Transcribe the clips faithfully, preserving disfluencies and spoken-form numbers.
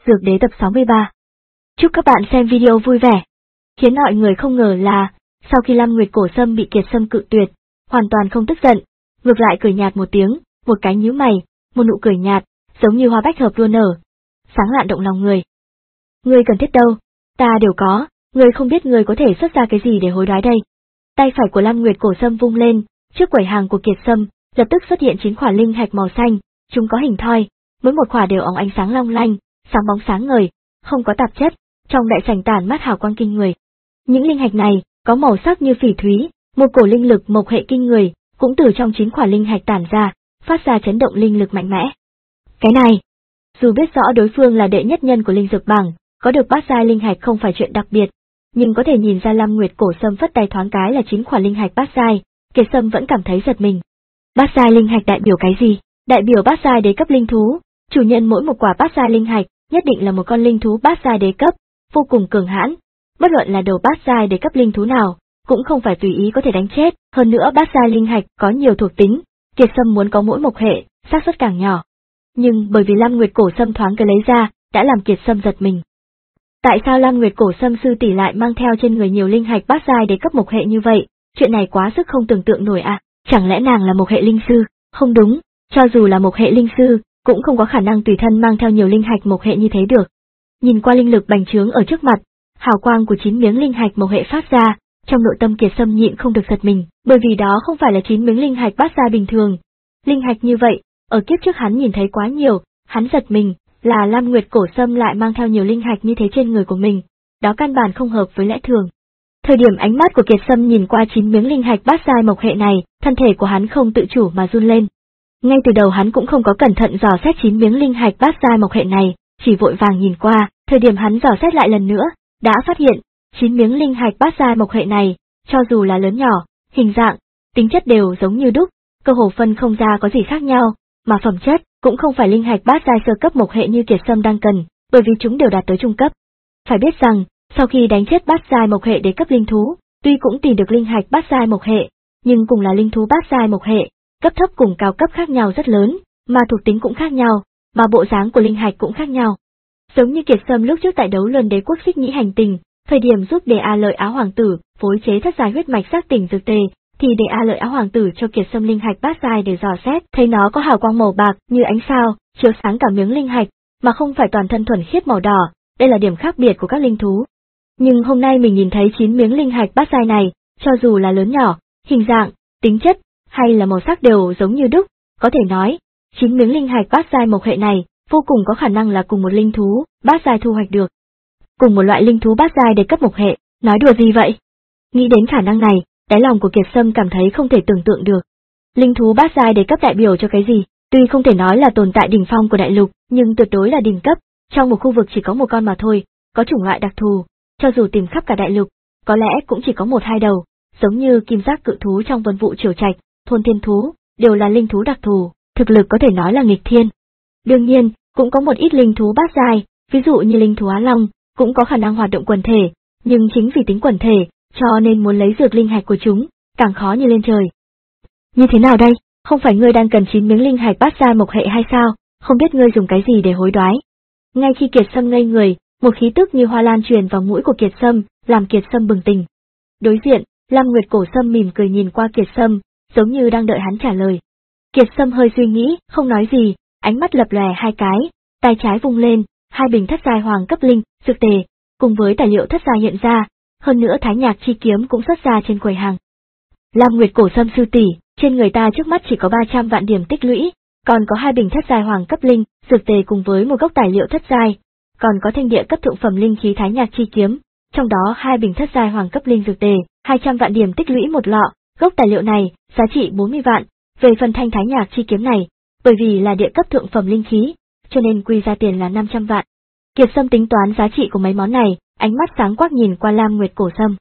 Dược Đế tập sáu mươi ba. Chúc các bạn xem video vui vẻ. Khiến mọi người không ngờ là, sau khi Lam Nguyệt Cổ Sâm bị Kiệt Sâm cự tuyệt, hoàn toàn không tức giận, ngược lại cười nhạt một tiếng, một cái nhíu mày, một nụ cười nhạt, giống như hoa bách hợp đua nở, sáng lạn động lòng người. Ngươi cần thiết đâu, ta đều có, ngươi không biết ngươi có thể xuất ra cái gì để hối đoái đây. Tay phải của Lam Nguyệt Cổ Sâm vung lên, trước quầy hàng của Kiệt Sâm, lập tức xuất hiện chín quả linh hạch màu xanh, chúng có hình thoi, mỗi một quả đều óng ánh sáng long lanh, sáng bóng sáng ngời, không có tạp chất, trong đại sảnh tản mát hào quang kinh người. Những linh hạch này có màu sắc như phỉ thúy, một cổ linh lực mộc hệ kinh người, cũng từ trong chín quả linh hạch tản ra, phát ra chấn động linh lực mạnh mẽ. Cái này, dù biết rõ đối phương là đệ nhất nhân của linh dược bảng, có được bát giai linh hạch không phải chuyện đặc biệt, nhưng có thể nhìn ra Lam Nguyệt Cổ Sâm phất tay thoáng cái là chín quả linh hạch bát giai, Kiệt Sâm vẫn cảm thấy giật mình. Bát giai linh hạch đại biểu cái gì? Đại biểu bát giai đế cấp linh thú, chủ nhân mỗi một quả bát giai linh hạch nhất định là một con linh thú bát giai đế cấp, vô cùng cường hãn. Bất luận là đầu bát giai đế cấp linh thú nào, cũng không phải tùy ý có thể đánh chết. Hơn nữa bát giai linh hạch có nhiều thuộc tính, Kiệt Sâm muốn có mỗi mộc hệ, xác suất càng nhỏ. Nhưng bởi vì Lam Nguyệt Cổ Sâm thoáng cái lấy ra, đã làm Kiệt Sâm giật mình. Tại sao Lam Nguyệt Cổ Sâm sư tỷ lại mang theo trên người nhiều linh hạch bát giai đế cấp mộc hệ như vậy? Chuyện này quá sức không tưởng tượng nổi à? Chẳng lẽ nàng là mộc hệ linh sư? Không đúng, cho dù là mộc hệ linh sư, cũng không có khả năng tùy thân mang theo nhiều linh hạch mộc hệ như thế được. Nhìn qua linh lực bành trướng ở trước mặt, hào quang của chín miếng linh hạch mộc hệ phát ra, trong nội tâm Kiệt Sâm nhịn không được giật mình, bởi vì đó không phải là chín miếng linh hạch bát giai bình thường. Linh hạch như vậy, ở kiếp trước hắn nhìn thấy quá nhiều, hắn giật mình, là Lam Nguyệt Cổ Sâm lại mang theo nhiều linh hạch như thế trên người của mình, đó căn bản không hợp với lẽ thường. Thời điểm ánh mắt của Kiệt Sâm nhìn qua chín miếng linh hạch bát giai mộc hệ này, thân thể của hắn không tự chủ mà run lên. Ngay từ đầu hắn cũng không có cẩn thận dò xét chín miếng linh hạch bát giai mộc hệ này, chỉ vội vàng nhìn qua, thời điểm hắn dò xét lại lần nữa, đã phát hiện, chín miếng linh hạch bát giai mộc hệ này, cho dù là lớn nhỏ, hình dạng, tính chất đều giống như đúc, cơ hồ phân không ra có gì khác nhau, mà phẩm chất cũng không phải linh hạch bát giai sơ cấp mộc hệ như Kiệt Sâm đang cần, bởi vì chúng đều đạt tới trung cấp. Phải biết rằng, sau khi đánh chết bát giai mộc hệ đế cấp linh thú, tuy cũng tìm được linh hạch bát giai mộc hệ, nhưng cùng là linh thú bát giai mộc hệ, cấp thấp cùng cao cấp khác nhau rất lớn, mà thuộc tính cũng khác nhau, mà bộ dáng của linh hạch cũng khác nhau. Giống như Kiệt Sâm lúc trước tại đấu luân đế quốc xích nhĩ hành tình, thời điểm giúp Đề A Lợi Áo Hoàng tử phối chế thất giai huyết mạch giác tỉnh dược tề, thì Đề A Lợi Áo Hoàng tử cho Kiệt Sâm linh hạch bát giai để dò xét, thấy nó có hào quang màu bạc như ánh sao, chiếu sáng cả miếng linh hạch, mà không phải toàn thân thuần khiết màu đỏ, đây là điểm khác biệt của các linh thú. Nhưng hôm nay mình nhìn thấy chín miếng linh hạch bát giai này, cho dù là lớn nhỏ, hình dạng, tính chất, hay là màu sắc đều giống như đúc, có thể nói, chín miếng linh hạch bát giai mộc hệ này, vô cùng có khả năng là cùng một linh thú bát giai thu hoạch được. Cùng một loại linh thú bát giai đế cấp mộc hệ, nói đùa gì vậy? Nghĩ đến khả năng này, đáy lòng của Kiệt Sâm cảm thấy không thể tưởng tượng được. Linh thú bát giai đế cấp đại biểu cho cái gì? Tuy không thể nói là tồn tại đỉnh phong của đại lục, nhưng tuyệt đối là đỉnh cấp, trong một khu vực chỉ có một con mà thôi, có chủng loại đặc thù, cho dù tìm khắp cả đại lục, có lẽ cũng chỉ có một hai đầu, giống như kim giác cự thú trong Vân Vụ Triều Trạch, thôn thiên thú, đều là linh thú đặc thù, thực lực có thể nói là nghịch thiên. Đương nhiên, cũng có một ít linh thú bát giai, ví dụ như linh thú Á Long, cũng có khả năng hoạt động quần thể, nhưng chính vì tính quần thể, cho nên muốn lấy dược linh hạch của chúng, càng khó như lên trời. Như thế nào đây, không phải ngươi đang cần chín miếng linh hạch bát giai mộc hệ hay sao, không biết ngươi dùng cái gì để hối đoái. Ngay khi Kiệt Sâm ngây người, một khí tức như hoa lan truyền vào mũi của Kiệt Sâm, làm Kiệt Sâm bừng tỉnh. Đối diện, Lam Nguyệt Cổ Sâm mỉm cười nhìn qua Kiệt Sâm, giống như đang đợi hắn trả lời. Kiệt Sâm hơi suy nghĩ, không nói gì, ánh mắt lập lòe hai cái, tay trái vung lên, hai bình thất giai hoàng cấp linh, dược tề, cùng với tài liệu thất giai hiện ra, hơn nữa Thái Nhạc chi kiếm cũng xuất ra trên quầy hàng. Lam Nguyệt Cổ Sâm sư tỷ, trên người ta trước mắt chỉ có ba trăm vạn điểm tích lũy, còn có hai bình thất giai hoàng cấp linh, dược tề cùng với một gốc tài liệu thất giai, còn có thanh địa cấp thượng phẩm linh khí Thái Nhạc chi kiếm, trong đó hai bình thất giai hoàng cấp linh dược tề, hai trăm vạn điểm tích lũy một lọ, gốc tài liệu này giá trị bốn mươi vạn, về phần thanh Thái Nhạc chi kiếm này, bởi vì là địa cấp thượng phẩm linh khí, cho nên quy ra tiền là năm trăm vạn. Kiệt Sâm tính toán giá trị của mấy món này, ánh mắt sáng quắc nhìn qua Lam Nguyệt Cổ Sâm.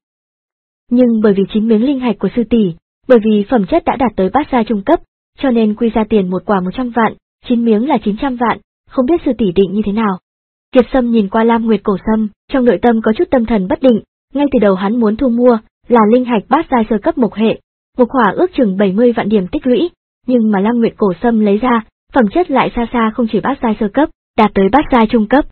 Nhưng bởi vì chín miếng linh hạch của sư tỷ, bởi vì phẩm chất đã đạt tới bát giai trung cấp, cho nên quy ra tiền một quả một trăm vạn, chín miếng là chín trăm vạn, không biết sư tỷ định như thế nào. Kiệt Sâm nhìn qua Lam Nguyệt Cổ Sâm, trong nội tâm có chút tâm thần bất định, ngay từ đầu hắn muốn thu mua là linh hạch bát giai sơ cấp mộc hệ, một quả ước chừng bảy mươi vạn điểm tích lũy, nhưng mà Lam Nguyệt Cổ Sâm lấy ra, phẩm chất lại xa xa không chỉ bát giai sơ cấp, đạt tới bát giai trung cấp.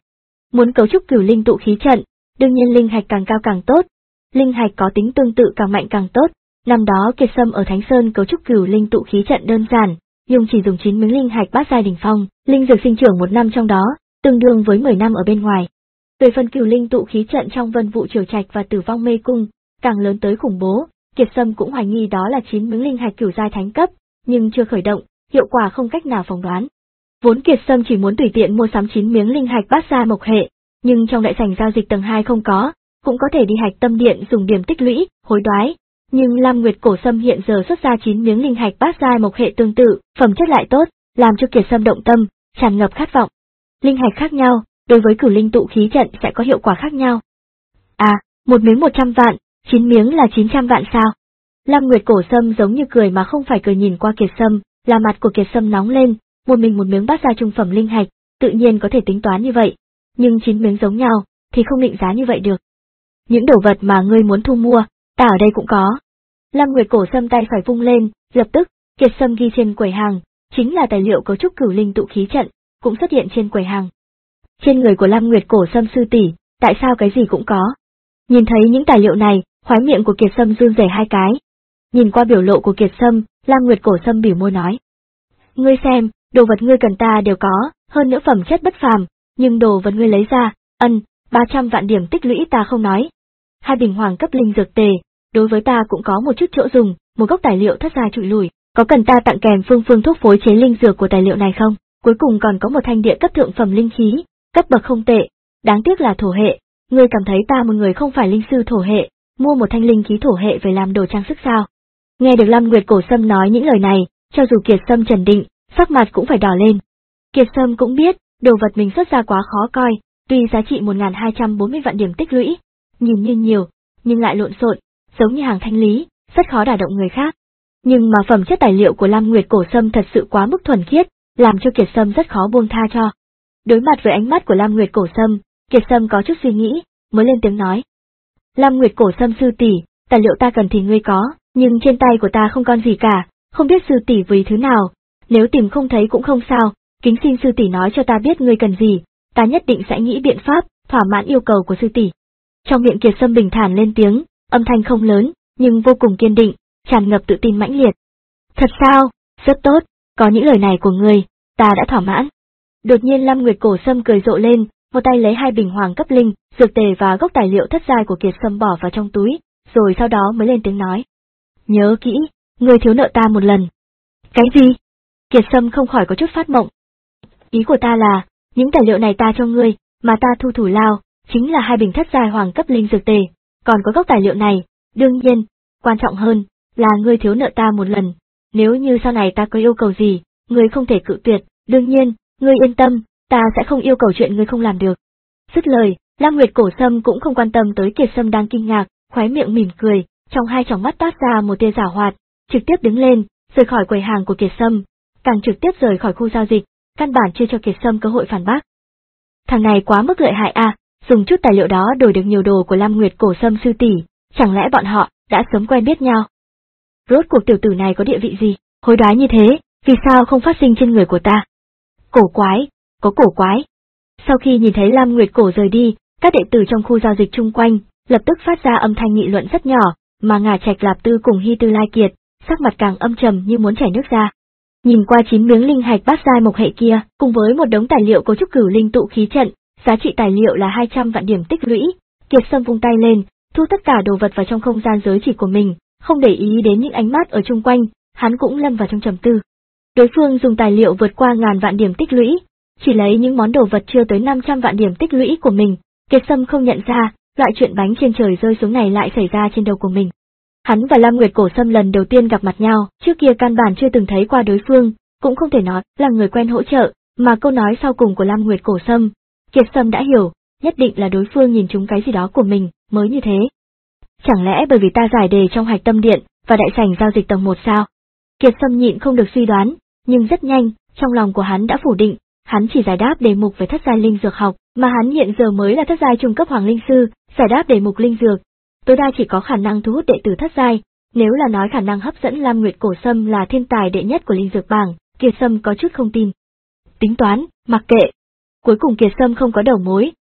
Muốn cấu trúc cửu linh tụ khí trận, đương nhiên linh hạch càng cao càng tốt. Linh hạch có tính tương tự càng mạnh càng tốt. Năm đó Kiệt Sâm ở Thánh Sơn cấu trúc cửu linh tụ khí trận đơn giản, dùng chỉ dùng chín miếng linh hạch bát giai đỉnh phong, linh dược sinh trưởng một năm trong đó, tương đương với mười năm ở bên ngoài. Về phần cửu linh tụ khí trận trong Vân Vụ Triều Trạch và Tử Vong Mê Cung, càng lớn tới khủng bố, Kiệt Sâm cũng hoài nghi đó là chín miếng linh hạch cửu giai thánh cấp, nhưng chưa khởi động, hiệu quả không cách nào phỏng đoán. Vốn Kiệt Sâm chỉ muốn tùy tiện mua sắm chín miếng linh hạch bát giai mộc hệ, nhưng trong đại sảnh giao dịch tầng hai không có, cũng có thể đi Hạch Tâm Điện dùng điểm tích lũy, hối đoái. Nhưng Lam Nguyệt Cổ Sâm hiện giờ xuất ra chín miếng linh hạch bát giai mộc hệ tương tự, phẩm chất lại tốt, làm cho Kiệt Sâm động tâm, tràn ngập khát vọng. Linh hạch khác nhau, đối với cửu linh tụ khí trận sẽ có hiệu quả khác nhau. À, một miếng một trăm vạn, chín miếng là chín trăm vạn sao? Lam Nguyệt Cổ Sâm giống như cười mà không phải cười nhìn qua Kiệt Sâm, là mặt của Kiệt Sâm nóng lên, một mình một miếng bát giai trung phẩm linh hạch, tự nhiên có thể tính toán như vậy, nhưng chín miếng giống nhau, thì không định giá như vậy được. Những đồ vật mà ngươi muốn thu mua, ta ở đây cũng có. Lam Nguyệt Cổ Sâm tay phải vung lên, lập tức, Kiệt Sâm ghi trên quầy hàng, chính là tài liệu cấu trúc cửu linh tụ khí trận, cũng xuất hiện trên quầy hàng. Trên người của Lam Nguyệt Cổ Sâm sư tỷ, tại sao cái gì cũng có? Nhìn thấy những tài liệu này, khóe miệng của Kiệt Sâm run rẩy hai cái. Nhìn qua biểu lộ của Kiệt Sâm, Lam Nguyệt Cổ Sâm bỉu môi nói: "Ngươi xem, đồ vật ngươi cần ta đều có, hơn nữa phẩm chất bất phàm, nhưng đồ vật ngươi lấy ra, ân, ba trăm vạn điểm tích lũy ta không nói. Hai bình hoàng cấp linh dược tề, đối với ta cũng có một chút chỗ dùng, một gốc tài liệu thất giai trụi lùi, có cần ta tặng kèm phương phương thuốc phối chế linh dược của tài liệu này không? Cuối cùng còn có một thanh địa cấp thượng phẩm linh khí, cấp bậc không tệ, đáng tiếc là thổ hệ, ngươi cảm thấy ta một người không phải linh sư thổ hệ, mua một thanh linh khí thổ hệ về làm đồ trang sức sao?" Nghe được Lam Nguyệt Cổ Sâm nói những lời này, cho dù Kiệt Sâm trần định, sắc mặt cũng phải đỏ lên. Kiệt Sâm cũng biết, đồ vật mình xuất ra quá khó coi, tuy giá trị một nghìn hai trăm bốn mươi vạn điểm tích lũy, nhìn như nhiều, nhưng lại lộn xộn, giống như hàng thanh lý, rất khó đả động người khác. Nhưng mà phẩm chất tài liệu của Lam Nguyệt Cổ Sâm thật sự quá mức thuần khiết, làm cho Kiệt Sâm rất khó buông tha cho. Đối mặt với ánh mắt của Lam Nguyệt Cổ Sâm, Kiệt Sâm có chút suy nghĩ, mới lên tiếng nói: "Lam Nguyệt Cổ Sâm sư tỷ, tài liệu ta cần thì ngươi có, nhưng trên tay của ta không còn gì cả, không biết sư tỷ vì thứ nào, nếu tìm không thấy cũng không sao, kính xin sư tỷ nói cho ta biết ngươi cần gì, ta nhất định sẽ nghĩ biện pháp, thỏa mãn yêu cầu của sư tỷ." Trong miệng Kiệt Sâm bình thản lên tiếng, âm thanh không lớn, nhưng vô cùng kiên định, tràn ngập tự tin mãnh liệt. "Thật sao? Rất tốt, có những lời này của ngươi, ta đã thỏa mãn." Đột nhiên Lam Nguyệt Cổ Sâm cười rộ lên, một tay lấy hai bình hoàng cấp linh, dược tề và gốc tài liệu thất giai của Kiệt Sâm bỏ vào trong túi, rồi sau đó mới lên tiếng nói: "Nhớ kỹ, ngươi thiếu nợ ta một lần." "Cái gì?" Kiệt Sâm không khỏi có chút phát mộng. "Ý của ta là, những tài liệu này ta cho ngươi, mà ta thu thủ lao, chính là hai bình thất giai hoàng cấp linh dược tề, còn có gốc tài liệu này, đương nhiên, quan trọng hơn, là ngươi thiếu nợ ta một lần, nếu như sau này ta có yêu cầu gì, ngươi không thể cự tuyệt, đương nhiên, ngươi yên tâm, ta sẽ không yêu cầu chuyện ngươi không làm được." Dứt lời, Lam Nguyệt Cổ Sâm cũng không quan tâm tới Kiệt Sâm đang kinh ngạc, khóe miệng mỉm cười, trong hai tròng mắt toát ra một tia giảo hoạt, trực tiếp đứng lên, rời khỏi quầy hàng của Kiệt Sâm, càng trực tiếp rời khỏi khu giao dịch, căn bản chưa cho Kiệt Sâm cơ hội phản bác. Thằng này quá mức lợi hại à, dùng chút tài liệu đó đổi được nhiều đồ của Lam Nguyệt Cổ Sâm sư tỷ, chẳng lẽ bọn họ đã sớm quen biết nhau? Rốt cuộc tiểu tử này có địa vị gì, hối đoái như thế, vì sao không phát sinh trên người của ta? Cổ quái, có cổ quái. Sau khi nhìn thấy Lam Nguyệt Cổ rời đi, các đệ tử trong khu giao dịch chung quanh lập tức phát ra âm thanh nghị luận rất nhỏ, mà Ngà Trạch Lạp Tư cùng Hy Tư Lai Kiệt, sắc mặt càng âm trầm như muốn chảy nước ra. Nhìn qua chín miếng linh hạch bát giai mộc hệ kia, cùng với một đống tài liệu cấu trúc cửu linh tụ khí trận, giá trị tài liệu là hai trăm vạn điểm tích lũy, Kiệt Sâm vung tay lên, thu tất cả đồ vật vào trong không gian giới chỉ của mình, không để ý đến những ánh mắt ở chung quanh, hắn cũng lâm vào trong trầm tư. Đối phương dùng tài liệu vượt qua ngàn vạn điểm tích lũy, chỉ lấy những món đồ vật chưa tới năm trăm vạn điểm tích lũy của mình, Kiệt Sâm không nhận ra, loại chuyện bánh trên trời rơi xuống này lại xảy ra trên đầu của mình. Hắn và Lam Nguyệt Cổ Sâm lần đầu tiên gặp mặt nhau, trước kia căn bản chưa từng thấy qua đối phương, cũng không thể nói là người quen hỗ trợ, mà câu nói sau cùng của Lam Nguyệt Cổ Sâm, Kiệt Sâm đã hiểu, nhất định là đối phương nhìn trúng cái gì đó của mình, mới như thế. Chẳng lẽ bởi vì ta giải đề trong Hạch Tâm Điện và đại sảnh giao dịch tầng một sao? Kiệt Sâm nhịn không được suy đoán, nhưng rất nhanh, trong lòng của hắn đã phủ định, hắn chỉ giải đáp đề mục về thất giai linh dược học, mà hắn hiện giờ mới là thất giai trung cấp hoàng linh sư, giải đáp đề mục linh dược, tối đa chỉ có khả năng thu hút đệ tử thất giai, nếu là nói khả năng hấp dẫn Lam Nguyệt Cổ Sâm là thiên tài đệ nhất của linh dược bảng, Kiệt Sâm có chút không tin. Tính toán, mặc kệ. Cuối cùng Kiệt Sâm không có đầu mối,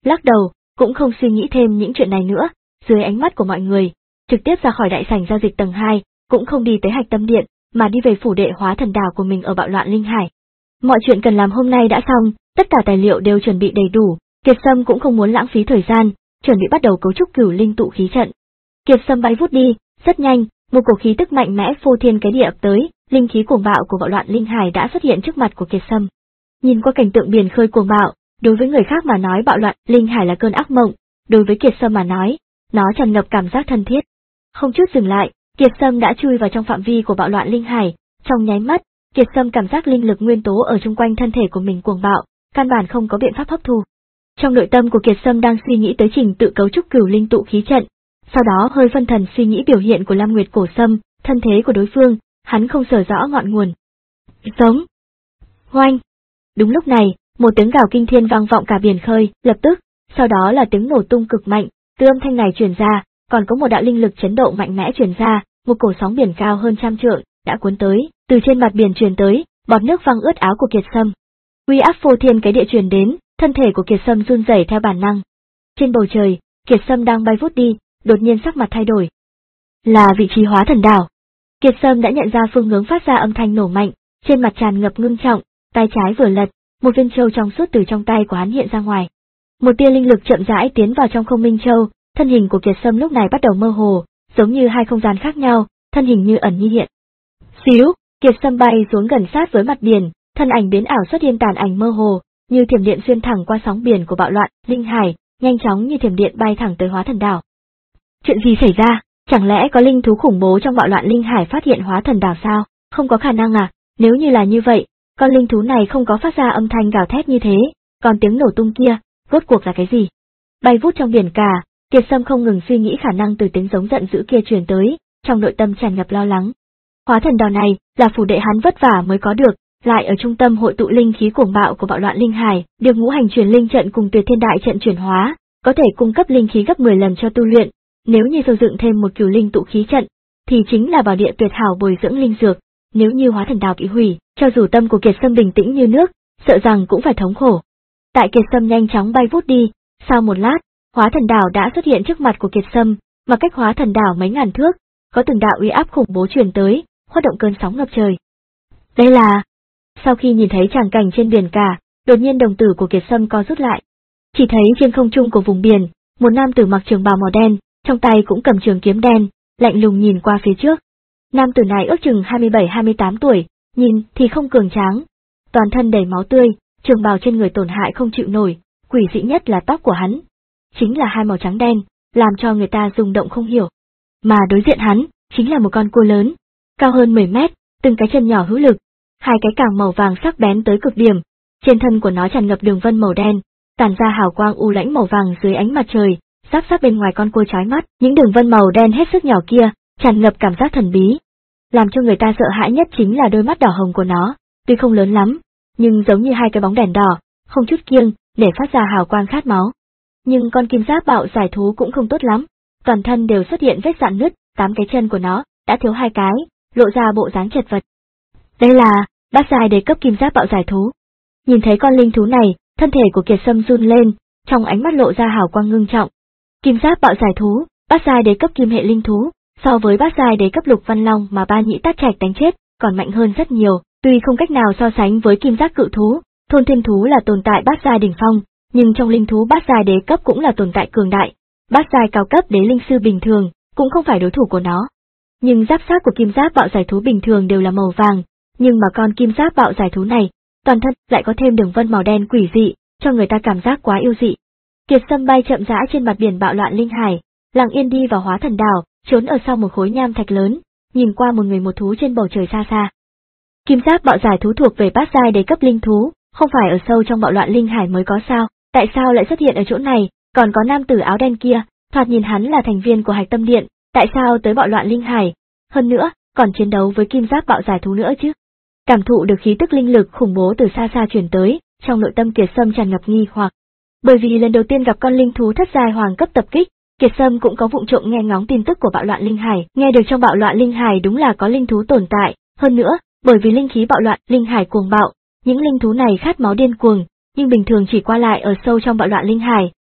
lắc đầu, cũng không suy nghĩ thêm những chuyện này nữa, dưới ánh mắt của mọi người, trực tiếp ra khỏi đại sảnh giao dịch tầng hai, cũng không đi tới Hạch Tâm Điện, mà đi về phủ đệ Hóa Thần Đảo của mình ở Bạo Loạn Linh Hải. Mọi chuyện cần làm hôm nay đã xong, tất cả tài liệu đều chuẩn bị đầy đủ, Kiệt Sâm cũng không muốn lãng phí thời gian, chuẩn bị bắt đầu cấu trúc Cửu Linh tụ khí trận. Kiệt Sâm bay vút đi, rất nhanh, một cổ khí tức mạnh mẽ phô thiên cái địa ập tới, linh khí cuồng bạo của Bạo Loạn Linh Hải đã xuất hiện trước mặt của Kiệt Sâm. Nhìn qua cảnh tượng biển khơi cuồng bạo, đối với người khác mà nói Bạo Loạn Linh Hải là cơn ác mộng, đối với Kiệt Sâm mà nói, nó tràn ngập cảm giác thân thiết. Không chút dừng lại, Kiệt Sâm đã chui vào trong phạm vi của Bạo Loạn Linh Hải, trong nháy mắt, Kiệt Sâm cảm giác linh lực nguyên tố ở chung quanh thân thể của mình cuồng bạo, căn bản không có biện pháp hấp thu. Trong nội tâm của Kiệt Sâm đang suy nghĩ tới trình tự cấu trúc Cửu Linh tụ khí trận, sau đó hơi phân thần suy nghĩ biểu hiện của Lam Nguyệt Cổ Sâm, thân thế của đối phương, hắn không sở rõ ngọn nguồn. Giống. Hoanh. Đúng lúc này, một tiếng gào kinh thiên vang vọng cả biển khơi, lập tức, sau đó là tiếng nổ tung cực mạnh, từ âm thanh này truyền ra, còn có một đạo linh lực chấn động mạnh mẽ truyền ra, một cổ sóng biển cao hơn trăm trượng đã cuốn tới, từ trên mặt biển truyền tới, bọt nước văng ướt áo của Kiệt Sâm. Uy áp phô thiên cái địa truyền đến, thân thể của Kiệt Sâm run rẩy theo bản năng. Trên bầu trời, Kiệt Sâm đang bay vút đi, đột nhiên sắc mặt thay đổi. Là vị trí Hóa Thần Đảo. Kiệt Sâm đã nhận ra phương hướng phát ra âm thanh nổ mạnh, trên mặt tràn ngập ngưng trọng, tay trái vừa lật, một viên châu trong suốt từ trong tay của hắn hiện ra ngoài. Một tia linh lực chậm rãi tiến vào trong không minh châu, thân hình của Kiệt Sâm lúc này bắt đầu mơ hồ, giống như hai không gian khác nhau, thân hình như ẩn như hiện. Xíu, Kiệt Sâm bay xuống gần sát với mặt biển, thân ảnh biến ảo xuất hiện tàn ảnh mơ hồ, như thiểm điện xuyên thẳng qua sóng biển của Bạo Loạn Linh Hải, nhanh chóng như thiểm điện bay thẳng tới Hóa Thần Đảo. Chuyện gì xảy ra? Chẳng lẽ có linh thú khủng bố trong Bạo Loạn Linh Hải phát hiện Hóa Thần Đảo sao? Không có khả năng à? Nếu như là như vậy, con linh thú này không có phát ra âm thanh gào thét như thế, còn tiếng nổ tung kia, rốt cuộc là cái gì? Bay vút trong biển cả, Kiệt Sâm không ngừng suy nghĩ khả năng từ tiếng giống giận dữ kia truyền tới, trong nội tâm tràn ngập lo lắng. Hóa Thần Đảo này là phủ đệ hắn vất vả mới có được, lại ở trung tâm hội tụ linh khí cuồng bạo của Bạo Loạn Linh Hải, được ngũ hành truyền linh trận cùng Tuyệt Thiên Đại trận chuyển hóa, có thể cung cấp linh khí gấp mười lần cho tu luyện. Nếu như xây dựng thêm một Cửu Linh tụ khí trận, thì chính là bảo địa tuyệt hảo bồi dưỡng linh dược. Nếu như Hóa Thần Đảo bị hủy, cho dù tâm của Kiệt Sâm bình tĩnh như nước, sợ rằng cũng phải thống khổ. Tại Kiệt Sâm nhanh chóng bay vút đi, sau một lát, Hóa Thần Đảo đã xuất hiện trước mặt của Kiệt Sâm, mà cách Hóa Thần Đảo mấy ngàn thước, có từng đạo uy áp khủng bố truyền tới, hoạt động cơn sóng ngập trời. Đây là... Sau khi nhìn thấy tràng cảnh trên biển cả, đột nhiên đồng tử của Kiệt Sâm co rút lại. Chỉ thấy trên không trung của vùng biển, một nam tử mặc trường bào màu đen, trong tay cũng cầm trường kiếm đen, lạnh lùng nhìn qua phía trước. Nam tử này ước chừng hai mươi bảy hai mươi tám tuổi, nhìn thì không cường tráng, toàn thân đầy máu tươi, trường bào trên người tổn hại không chịu nổi, quỷ dị nhất là tóc của hắn, chính là hai màu trắng đen, làm cho người ta rung động không hiểu. Mà đối diện hắn, chính là một con cua lớn, cao hơn mười mét, từng cái chân nhỏ hữu lực, hai cái càng màu vàng sắc bén tới cực điểm, trên thân của nó tràn ngập đường vân màu đen, tản ra hào quang u lãnh màu vàng dưới ánh mặt trời, giáp sát bên ngoài con cua chói mắt, những đường vân màu đen hết sức nhỏ kia, tràn ngập cảm giác thần bí. Làm cho người ta sợ hãi nhất chính là đôi mắt đỏ hồng của nó, tuy không lớn lắm, nhưng giống như hai cái bóng đèn đỏ, không chút kiêng, để phát ra hào quang khát máu. Nhưng con kim giáp bạo giải thú cũng không tốt lắm, toàn thân đều xuất hiện vết rạn nứt, tám cái chân của nó đã thiếu hai cái, lộ ra bộ dáng chật vật. Đây là bát giai đế cấp kim giáp bạo giải thú. Nhìn thấy con linh thú này, thân thể của Kiệt Sâm run lên, trong ánh mắt lộ ra hào quang ngưng trọng. Kim giáp bạo giải thú, bát giai đế cấp kim hệ linh thú, so với bát giai đế cấp lục văn long mà ba nhĩ tát trạch đánh chết, còn mạnh hơn rất nhiều. Tuy không cách nào so sánh với kim giác cự thú, thôn thiên thú là tồn tại bát giai đỉnh phong, nhưng trong linh thú bát giai đế cấp cũng là tồn tại cường đại. Bát giai cao cấp đế linh sư bình thường cũng không phải đối thủ của nó. Nhưng giáp sát của kim giáp bạo giải thú bình thường đều là màu vàng, nhưng mà con kim giáp bạo giải thú này, toàn thân lại có thêm đường vân màu đen quỷ dị, cho người ta cảm giác quá yêu dị. Kiệt Sâm bay chậm rãi trên mặt biển Bạo Loạn Linh Hải, lặng yên đi vào Hóa Thần Đảo, trốn ở sau một khối nham thạch lớn, nhìn qua một người một thú trên bầu trời xa xa. Kim giáp bạo giải thú thuộc về bát giai đế cấp linh thú, không phải ở sâu trong Bạo Loạn Linh Hải mới có sao? Tại sao lại xuất hiện ở chỗ này? Còn có nam tử áo đen kia, thoạt nhìn hắn là thành viên của Hạch Tâm Điện, tại sao tới Bạo Loạn Linh Hải? Hơn nữa, còn chiến đấu với kim giáp bạo giải thú nữa chứ? Cảm thụ được khí tức linh lực khủng bố từ xa xa truyền tới, trong nội tâm Kiệt Sâm tràn ngập nghi hoặc. Bởi vì lần đầu tiên gặp con linh thú thất giai hoàng cấp tập kích, Kiệt Sâm cũng có vụng trộm nghe ngóng tin tức của Bạo Loạn Linh Hải, nghe được trong Bạo Loạn Linh Hải đúng là có linh thú tồn tại, hơn nữa, bởi vì linh khí Bạo Loạn Linh Hải cuồng bạo, những linh thú này khát máu điên cuồng, nhưng bình thường chỉ qua lại ở sâu trong Bạo Loạn Linh Hải,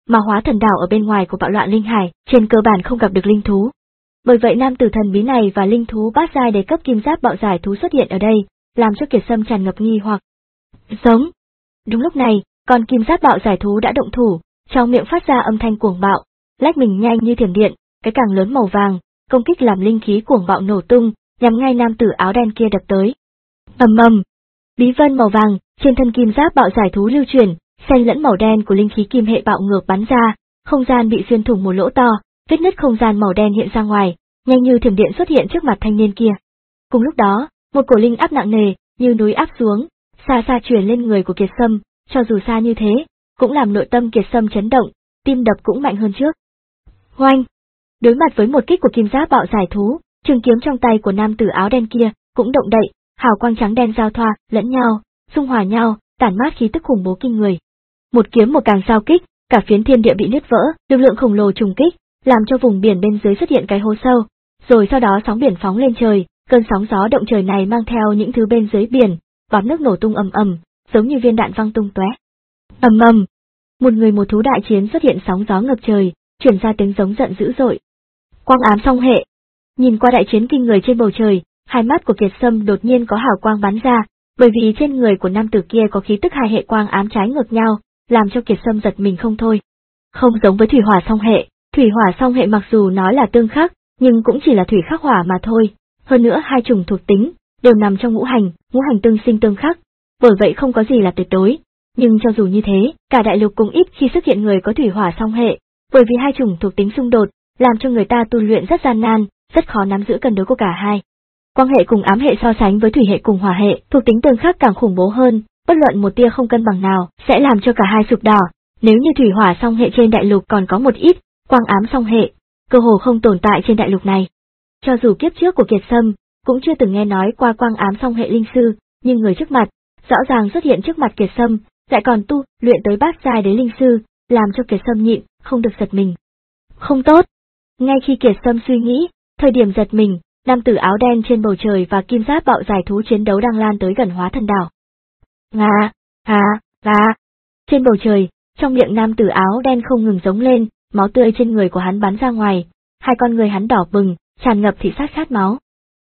mà hóa thần đảo ở bên ngoài của bạo loạn linh hải trên cơ bản không gặp được linh thú. Bởi vậy nam tử thần bí này và linh thú bát giai đế cấp kim giáp bạo giải thú xuất hiện ở đây, làm cho Kiệt Sâm tràn ngập nghi hoặc. Giống. Đúng lúc này, con kim giáp bạo giải thú đã động thủ, trong miệng phát ra âm thanh cuồng bạo, lách mình nhanh như thiểm điện, cái càng lớn màu vàng, công kích làm linh khí cuồng bạo nổ tung, nhắm ngay nam tử áo đen kia đập tới. Ầm ầm. Bí vân màu vàng trên thân kim giáp bạo giải thú lưu chuyển, xen lẫn màu đen của linh khí kim hệ bạo ngược bắn ra, không gian bị xuyên thủng một lỗ to, vết nứt không gian màu đen hiện ra ngoài, nhanh như thiểm điện xuất hiện trước mặt thanh niên kia. Cùng lúc đó, một cổ linh áp nặng nề như núi áp xuống, xa xa truyền lên người của Kiệt Sâm, cho dù xa như thế, cũng làm nội tâm Kiệt Sâm chấn động, tim đập cũng mạnh hơn trước. Oanh! Đối mặt với một kích của kim giáp bạo giải thú, trường kiếm trong tay của nam tử áo đen kia cũng động đậy, hào quang trắng đen giao thoa lẫn nhau, xung hòa nhau, tản mát khí tức khủng bố kinh người. Một kiếm một càng giao kích, cả phiến thiên địa bị nứt vỡ, lực lượng khổng lồ trùng kích, làm cho vùng biển bên dưới xuất hiện cái hố sâu, rồi sau đó sóng biển phóng lên trời, cơn sóng gió động trời này mang theo những thứ bên dưới biển, bọt nước nổ tung ầm ầm, giống như viên đạn văng tung tóe. Ầm ầm. Một người một thú đại chiến xuất hiện, sóng gió ngập trời, truyền ra tiếng giống giận dữ dội. Quang ám song hệ. Nhìn qua đại chiến kinh người trên bầu trời, hai mắt của Kiệt Sâm đột nhiên có hào quang bắn ra, bởi vì trên người của nam tử kia có khí tức hai hệ quang ám trái ngược nhau, làm cho Kiệt Sâm giật mình không thôi. Không giống với thủy hỏa song hệ, thủy hỏa song hệ mặc dù nói là tương khắc, nhưng cũng chỉ là thủy khắc hỏa mà thôi. Hơn nữa hai chủng thuộc tính đều nằm trong ngũ hành, ngũ hành tương sinh tương khắc, bởi vậy không có gì là tuyệt đối. Nhưng cho dù như thế, cả đại lục cũng ít khi xuất hiện người có thủy hỏa song hệ, bởi vì hai chủng thuộc tính xung đột, làm cho người ta tu luyện rất gian nan, rất khó nắm giữ cân đối của cả hai. Quang hệ cùng ám hệ so sánh với thủy hệ cùng hỏa hệ, thuộc tính tương khắc càng khủng bố hơn, bất luận một tia không cân bằng nào sẽ làm cho cả hai sụp đổ. Nếu như thủy hỏa song hệ trên đại lục còn có một ít, quang ám song hệ, cơ hồ không tồn tại trên đại lục này. Cho dù kiếp trước của Kiệt Sâm cũng chưa từng nghe nói qua quang ám song hệ linh sư, nhưng người trước mặt, rõ ràng xuất hiện trước mặt Kiệt Sâm, lại còn tu luyện tới bát giai đế linh sư, làm cho Kiệt Sâm nhịn không được giật mình. Không tốt. Ngay khi Kiệt Sâm suy nghĩ, thời điểm giật mình, nam tử áo đen trên bầu trời và kim giáp bạo giải thú chiến đấu đang lan tới gần hóa thần đảo. Ngà, à, à. Trên bầu trời, trong miệng nam tử áo đen không ngừng giống lên, máu tươi trên người của hắn bắn ra ngoài, hai con người hắn đỏ bừng, tràn ngập thị sát khát máu.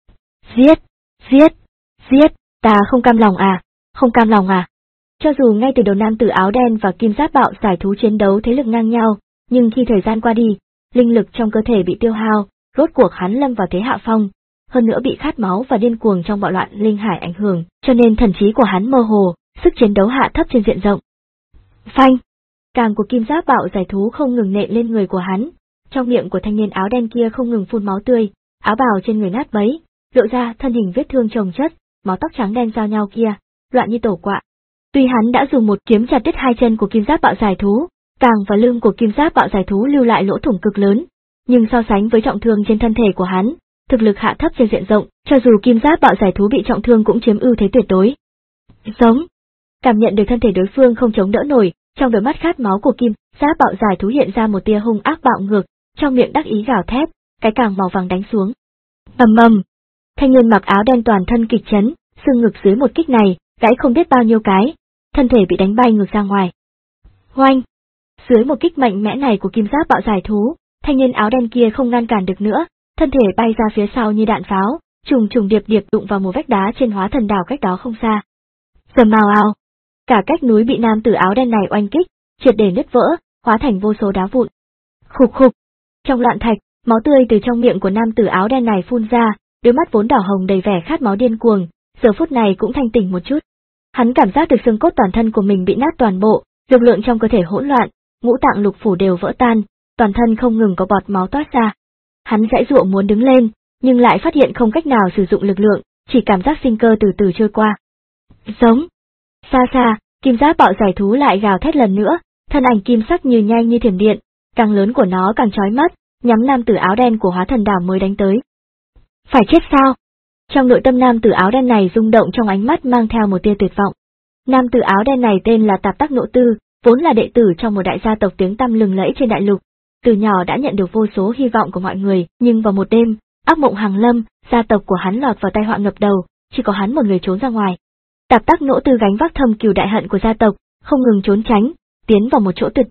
Giết, giết, giết, ta không cam lòng à, không cam lòng à. Cho dù ngay từ đầu nam tử áo đen và kim giáp bạo giải thú chiến đấu thế lực ngang nhau, nhưng khi thời gian qua đi, linh lực trong cơ thể bị tiêu hao, rốt cuộc hắn lâm vào thế hạ phong, hơn nữa bị khát máu và điên cuồng trong bạo loạn linh hải ảnh hưởng, cho nên thần trí của hắn mơ hồ, sức chiến đấu hạ thấp trên diện rộng. Phanh! Càng của kim giáp bạo giải thú không ngừng nện lên người của hắn, trong miệng của thanh niên áo đen kia không ngừng phun máu tươi, áo bào trên người nát bấy, lộ ra thân hình vết thương chồng chất, máu tóc trắng đen giao nhau kia, loạn như tổ quạ. Tuy hắn đã dùng một kiếm chặt đứt hai chân của kim giáp bạo giải thú, càng và lưng của kim giáp bạo giải thú lưu lại lỗ thủng cực lớn, nhưng so sánh với trọng thương trên thân thể của hắn, thực lực hạ thấp trên diện rộng, cho dù kim giáp bạo giải thú bị trọng thương cũng chiếm ưu thế tuyệt đối. Giống. Cảm nhận được thân thể đối phương không chống đỡ nổi, trong đôi mắt khát máu của kim giáp bạo giải thú hiện ra một tia hung ác bạo ngược, trong miệng đắc ý gào thét, cái càng màu vàng đánh xuống. Ầm ầm. Thanh niên mặc áo đen toàn thân kịch chấn, xương ngực dưới một kích này, gãy không biết bao nhiêu cái, thân thể bị đánh bay ngược ra ngoài. Hoanh! Dưới một kích mạnh mẽ này của kim giáp bạo giải thú, thanh niên áo đen kia không ngăn cản được nữa, thân thể bay ra phía sau như đạn pháo, trùng trùng điệp điệp đụng vào một vách đá trên hóa thần đảo cách đó không xa. Rầm ào ào! Cả cách núi bị nam tử áo đen này oanh kích, triệt để nứt vỡ, hóa thành vô số đá vụn. Khục khục! Trong loạn thạch, máu tươi từ trong miệng của nam tử áo đen này phun ra, đôi mắt vốn đỏ hồng đầy vẻ khát máu điên cuồng, giờ phút này cũng thanh tỉnh một chút. Hắn cảm giác được xương cốt toàn thân của mình bị nát toàn bộ, lực lượng trong cơ thể hỗn loạn, ngũ tạng lục phủ đều vỡ tan, toàn thân không ngừng có bọt máu toát ra. Hắn giãy giụa muốn đứng lên, nhưng lại phát hiện không cách nào sử dụng lực lượng, chỉ cảm giác sinh cơ từ từ trôi qua. Giống. Xa xa, kim giáp bạo giải thú lại gào thét lần nữa, thân ảnh kim sắc như nhanh như thiểm điện, càng lớn của nó càng chói mắt, nhắm nam tử áo đen của hóa thần đảo mới đánh tới. Phải chết sao? Trong nội tâm nam tử áo đen này rung động, trong ánh mắt mang theo một tia tuyệt vọng. Nam tử áo đen này tên là Tạp Tắc Nộ Tư, vốn là đệ tử trong một đại gia tộc tiếng tăm lừng lẫy trên đại lục. Từ nhỏ đã nhận được vô số hy vọng của mọi người, nhưng vào một đêm, ác mộng hàng lâm, gia tộc của hắn lọt vào tai họa ngập đầu, chỉ có hắn một người trốn ra ngoài. Tạp Tắc Nộ Tư gánh vác thâm cừu đại hận của gia tộc, không ngừng trốn tránh, tiến vào một chỗ tuyệt địa,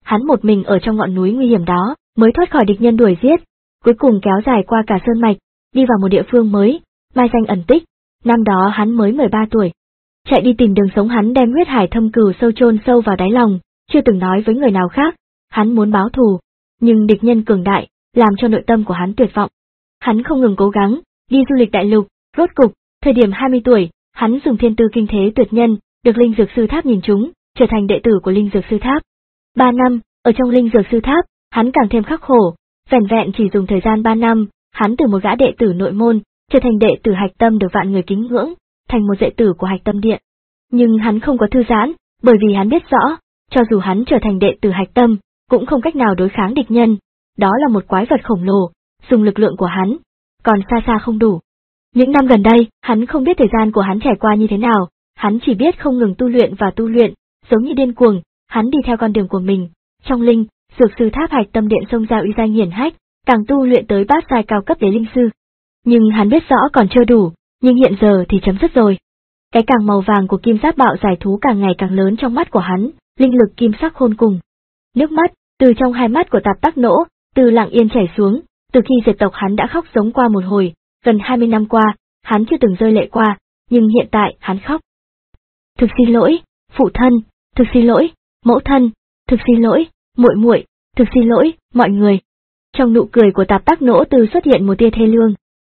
hắn một mình ở trong ngọn núi nguy hiểm đó, mới thoát khỏi địch nhân đuổi giết, cuối cùng kéo dài qua cả sơn mạch, đi vào một địa phương mới, mai danh ẩn tích. Năm đó hắn mới mười ba tuổi. Chạy đi tìm đường sống, hắn đem huyết hải thâm cừu sâu chôn sâu vào đáy lòng, chưa từng nói với người nào khác, hắn muốn báo thù, nhưng địch nhân cường đại, làm cho nội tâm của hắn tuyệt vọng. Hắn không ngừng cố gắng, đi du lịch đại lục, rốt cục, thời điểm hai mươi tuổi, hắn dùng thiên tư kinh thế tuyệt nhân, được Linh Dược Sư Tháp nhìn trúng, trở thành đệ tử của Linh Dược Sư Tháp. Ba năm, ở trong Linh Dược Sư Tháp, hắn càng thêm khắc khổ, vẻn vẹn chỉ dùng thời gian ba năm, hắn từ một gã đệ tử nội môn, trở thành đệ tử Hạch Tâm được vạn người kính ngưỡng, thành một đệ tử của Hạch Tâm Điện. Nhưng hắn không có thư giãn, bởi vì hắn biết rõ, cho dù hắn trở thành đệ tử Hạch Tâm, cũng không cách nào đối kháng địch nhân, đó là một quái vật khổng lồ, dùng lực lượng của hắn, còn xa xa không đủ. Những năm gần đây, hắn không biết thời gian của hắn trải qua như thế nào, hắn chỉ biết không ngừng tu luyện và tu luyện, giống như điên cuồng, hắn đi theo con đường của mình, trong Linh Dược Sư Tháp Hạch Tâm Điện xông ra uy danh hiển hách, càng tu luyện tới bát giai cao cấp đế linh sư. Nhưng hắn biết rõ còn chưa đủ, nhưng hiện giờ thì chấm dứt rồi. Cái càng màu vàng của kim giáp bạo giải thú càng ngày càng lớn trong mắt của hắn, linh lực kim sắc khôn cùng. Nước mắt từ trong hai mắt của Tạp Tắc Nỗ từ lặng yên chảy xuống, từ khi diệt tộc hắn đã khóc giống qua một hồi, gần hai mươi năm qua, hắn chưa từng rơi lệ qua, nhưng hiện tại hắn khóc. Thực xin lỗi, phụ thân, thực xin lỗi, mẫu thân, thực xin lỗi, muội muội, thực xin lỗi, mọi người. Trong nụ cười của Tạp Tắc Nỗ từ xuất hiện một tia thê lương.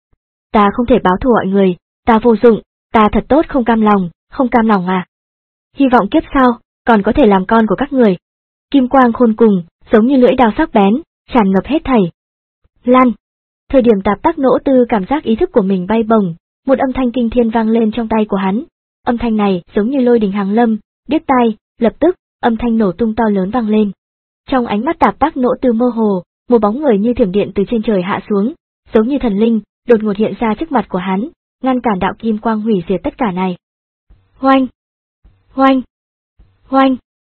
Ta không thể báo thù mọi người, ta vô dụng, ta thật tốt không cam lòng, không cam lòng à. Hy vọng kiếp sau, còn có thể làm con của các người. Kim quang khôn cùng, giống như lưỡi dao sắc bén, tràn ngập hết thảy. Lan. Thời điểm Tạp Tắc Nỗ Tư cảm giác ý thức của mình bay bổng, một âm thanh kinh thiên vang lên trong tay của hắn. Âm thanh này giống như lôi đình hàng lâm, điếc tai, lập tức, âm thanh nổ tung to lớn vang lên. Trong ánh mắt Tạp Tắc Nỗ Tư mơ hồ, một bóng người như thiểm điện từ trên trời hạ xuống, giống như thần linh, đột ngột hiện ra trước mặt của hắn, ngăn cản đạo kim quang hủy diệt tất cả này. Hoanh! Hoanh! Hoanh!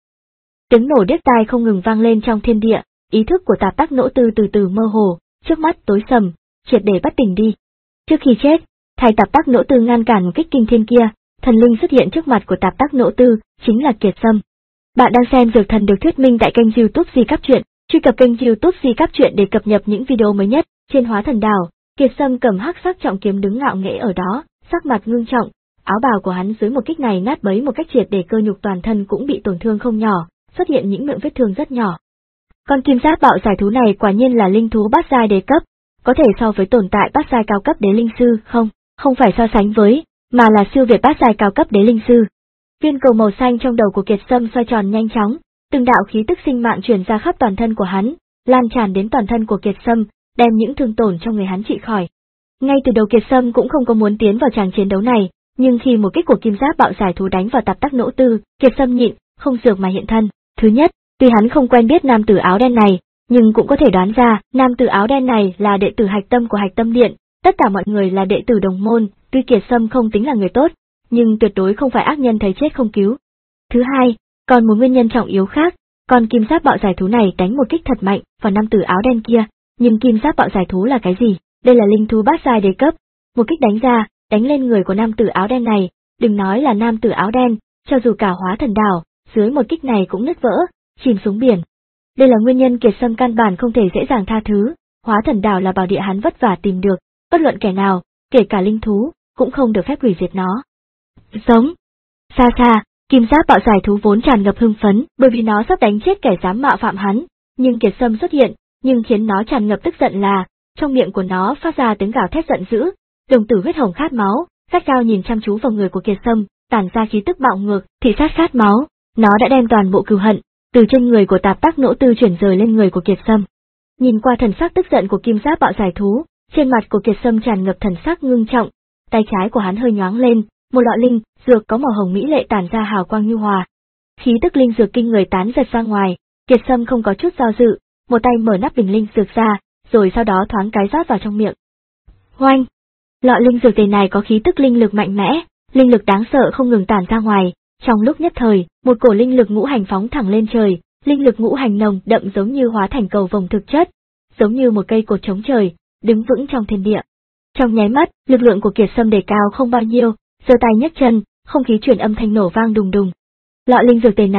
Tiếng nổ điếc tai không ngừng vang lên trong thiên địa, ý thức của Tạp Tắc Nỗ Tư từ từ mơ hồ, trước mắt tối sầm, triệt để bất tỉnh đi. Trước khi chết, thay Tạp Tắc Nỗ Tư ngăn cản một kích kinh thiên kia, thần linh xuất hiện trước mặt của Tạp Tắc Nỗ Tư, chính là Kiệt Sâm. Bạn đang xem Dược Thần được thuyết minh tại kênh YouTube Di Cáp Truyện, truy cập kênh YouTube Di Cáp Truyện để cập nhật những video mới nhất. Trên Hóa Thần Đảo, Kiệt Sâm cầm hắc sắc trọng kiếm đứng ngạo nghễ ở đó, sắc mặt ngưng trọng, áo bào của hắn dưới một kích này nát bấy một cách triệt để, cơ nhục toàn thân cũng bị tổn thương không nhỏ, xuất hiện những miệng vết thương rất nhỏ. Con kim giáp bạo giải thú này quả nhiên là linh thú bát giai đế cấp, có thể so với tồn tại bát giai cao cấp đế linh sư, không, không phải so sánh với, mà là siêu việt bát giai cao cấp đế linh sư. Viên cầu màu xanh trong đầu của Kiệt Sâm xoay tròn nhanh chóng, từng đạo khí tức sinh mạng truyền ra khắp toàn thân của hắn, lan tràn đến toàn thân của Kiệt Sâm, đem những thương tổn trong người hắn trị khỏi. Ngay từ đầu Kiệt Sâm cũng không có muốn tiến vào tràng chiến đấu này, nhưng khi một kích của kim giáp bạo giải thú đánh vào Tạp Tắc Nỗ Tư, Kiệt Sâm nhịn, không dược mà hiện thân. Thứ nhất, tuy hắn không quen biết nam tử áo đen này, nhưng cũng có thể đoán ra, nam tử áo đen này là đệ tử Hạch Tâm của Hạch Tâm Điện, tất cả mọi người là đệ tử đồng môn, tuy Kiệt Sâm không tính là người tốt, nhưng tuyệt đối không phải ác nhân thấy chết không cứu. Thứ hai, còn một nguyên nhân trọng yếu khác, con kim giáp bạo giải thú này đánh một kích thật mạnh vào nam tử áo đen kia, nhưng kim giáp bạo giải thú là cái gì? Đây là linh thú bát giai đế cấp, một kích đánh ra, đánh lên người của nam tử áo đen này, đừng nói là nam tử áo đen, cho dù cả Hóa Thần Đảo, dưới một kích này cũng nứt vỡ, chìm xuống biển. Đây là nguyên nhân Kiệt Sâm căn bản không thể dễ dàng tha thứ, Hóa Thần Đảo là bảo địa hắn vất vả tìm được, bất luận kẻ nào, kể cả linh thú, cũng không được phép hủy diệt nó. Giống. Xa xa, kim giáp bạo giải thú vốn tràn ngập hưng phấn, bởi vì nó sắp đánh chết kẻ dám mạo phạm hắn, nhưng Kiệt Sâm xuất hiện, nhưng khiến nó tràn ngập tức giận là, trong miệng của nó phát ra tiếng gào thét giận dữ, đồng tử huyết hồng khát máu, gắt gao nhìn chăm chú vào người của Kiệt Sâm, tản ra khí tức bạo ngược, thị sát khát máu, nó đã đem toàn bộ cừu hận từ trên người của Tạp Tắc Nỗ Tư chuyển rời lên người của Kiệt Sâm. Nhìn qua thần sắc tức giận của kim giáp bạo giải thú, trên mặt của Kiệt Sâm tràn ngập thần sắc ngưng trọng, tay trái của hắn hơi nhoáng lên, một lọ linh dược có màu hồng mỹ lệ tản ra hào quang nhu hòa. Khí tức linh dược kinh người tán giật ra ngoài, Kiệt Sâm không có chút do dự, một tay mở nắp bình linh dược ra, rồi sau đó thoáng cái rót vào trong miệng. Hoanh! Lọ linh dược tề này có khí tức linh lực mạnh mẽ, linh lực đáng sợ không ngừng tản ra ngoài, trong lúc nhất thời, một cổ linh lực ngũ hành phóng thẳng lên trời, linh lực ngũ hành nồng đậm giống như hóa thành cầu vồng thực chất, giống như một cây cột chống trời, đứng vững trong thiên địa. Trong nháy mắt, lực lượng của Kiệt Sâm đề cao không bao nhiêu, giơ tay nhấc chân, không khí truyền âm thanh nổ vang đùng đùng. Lọ linh dược tề này,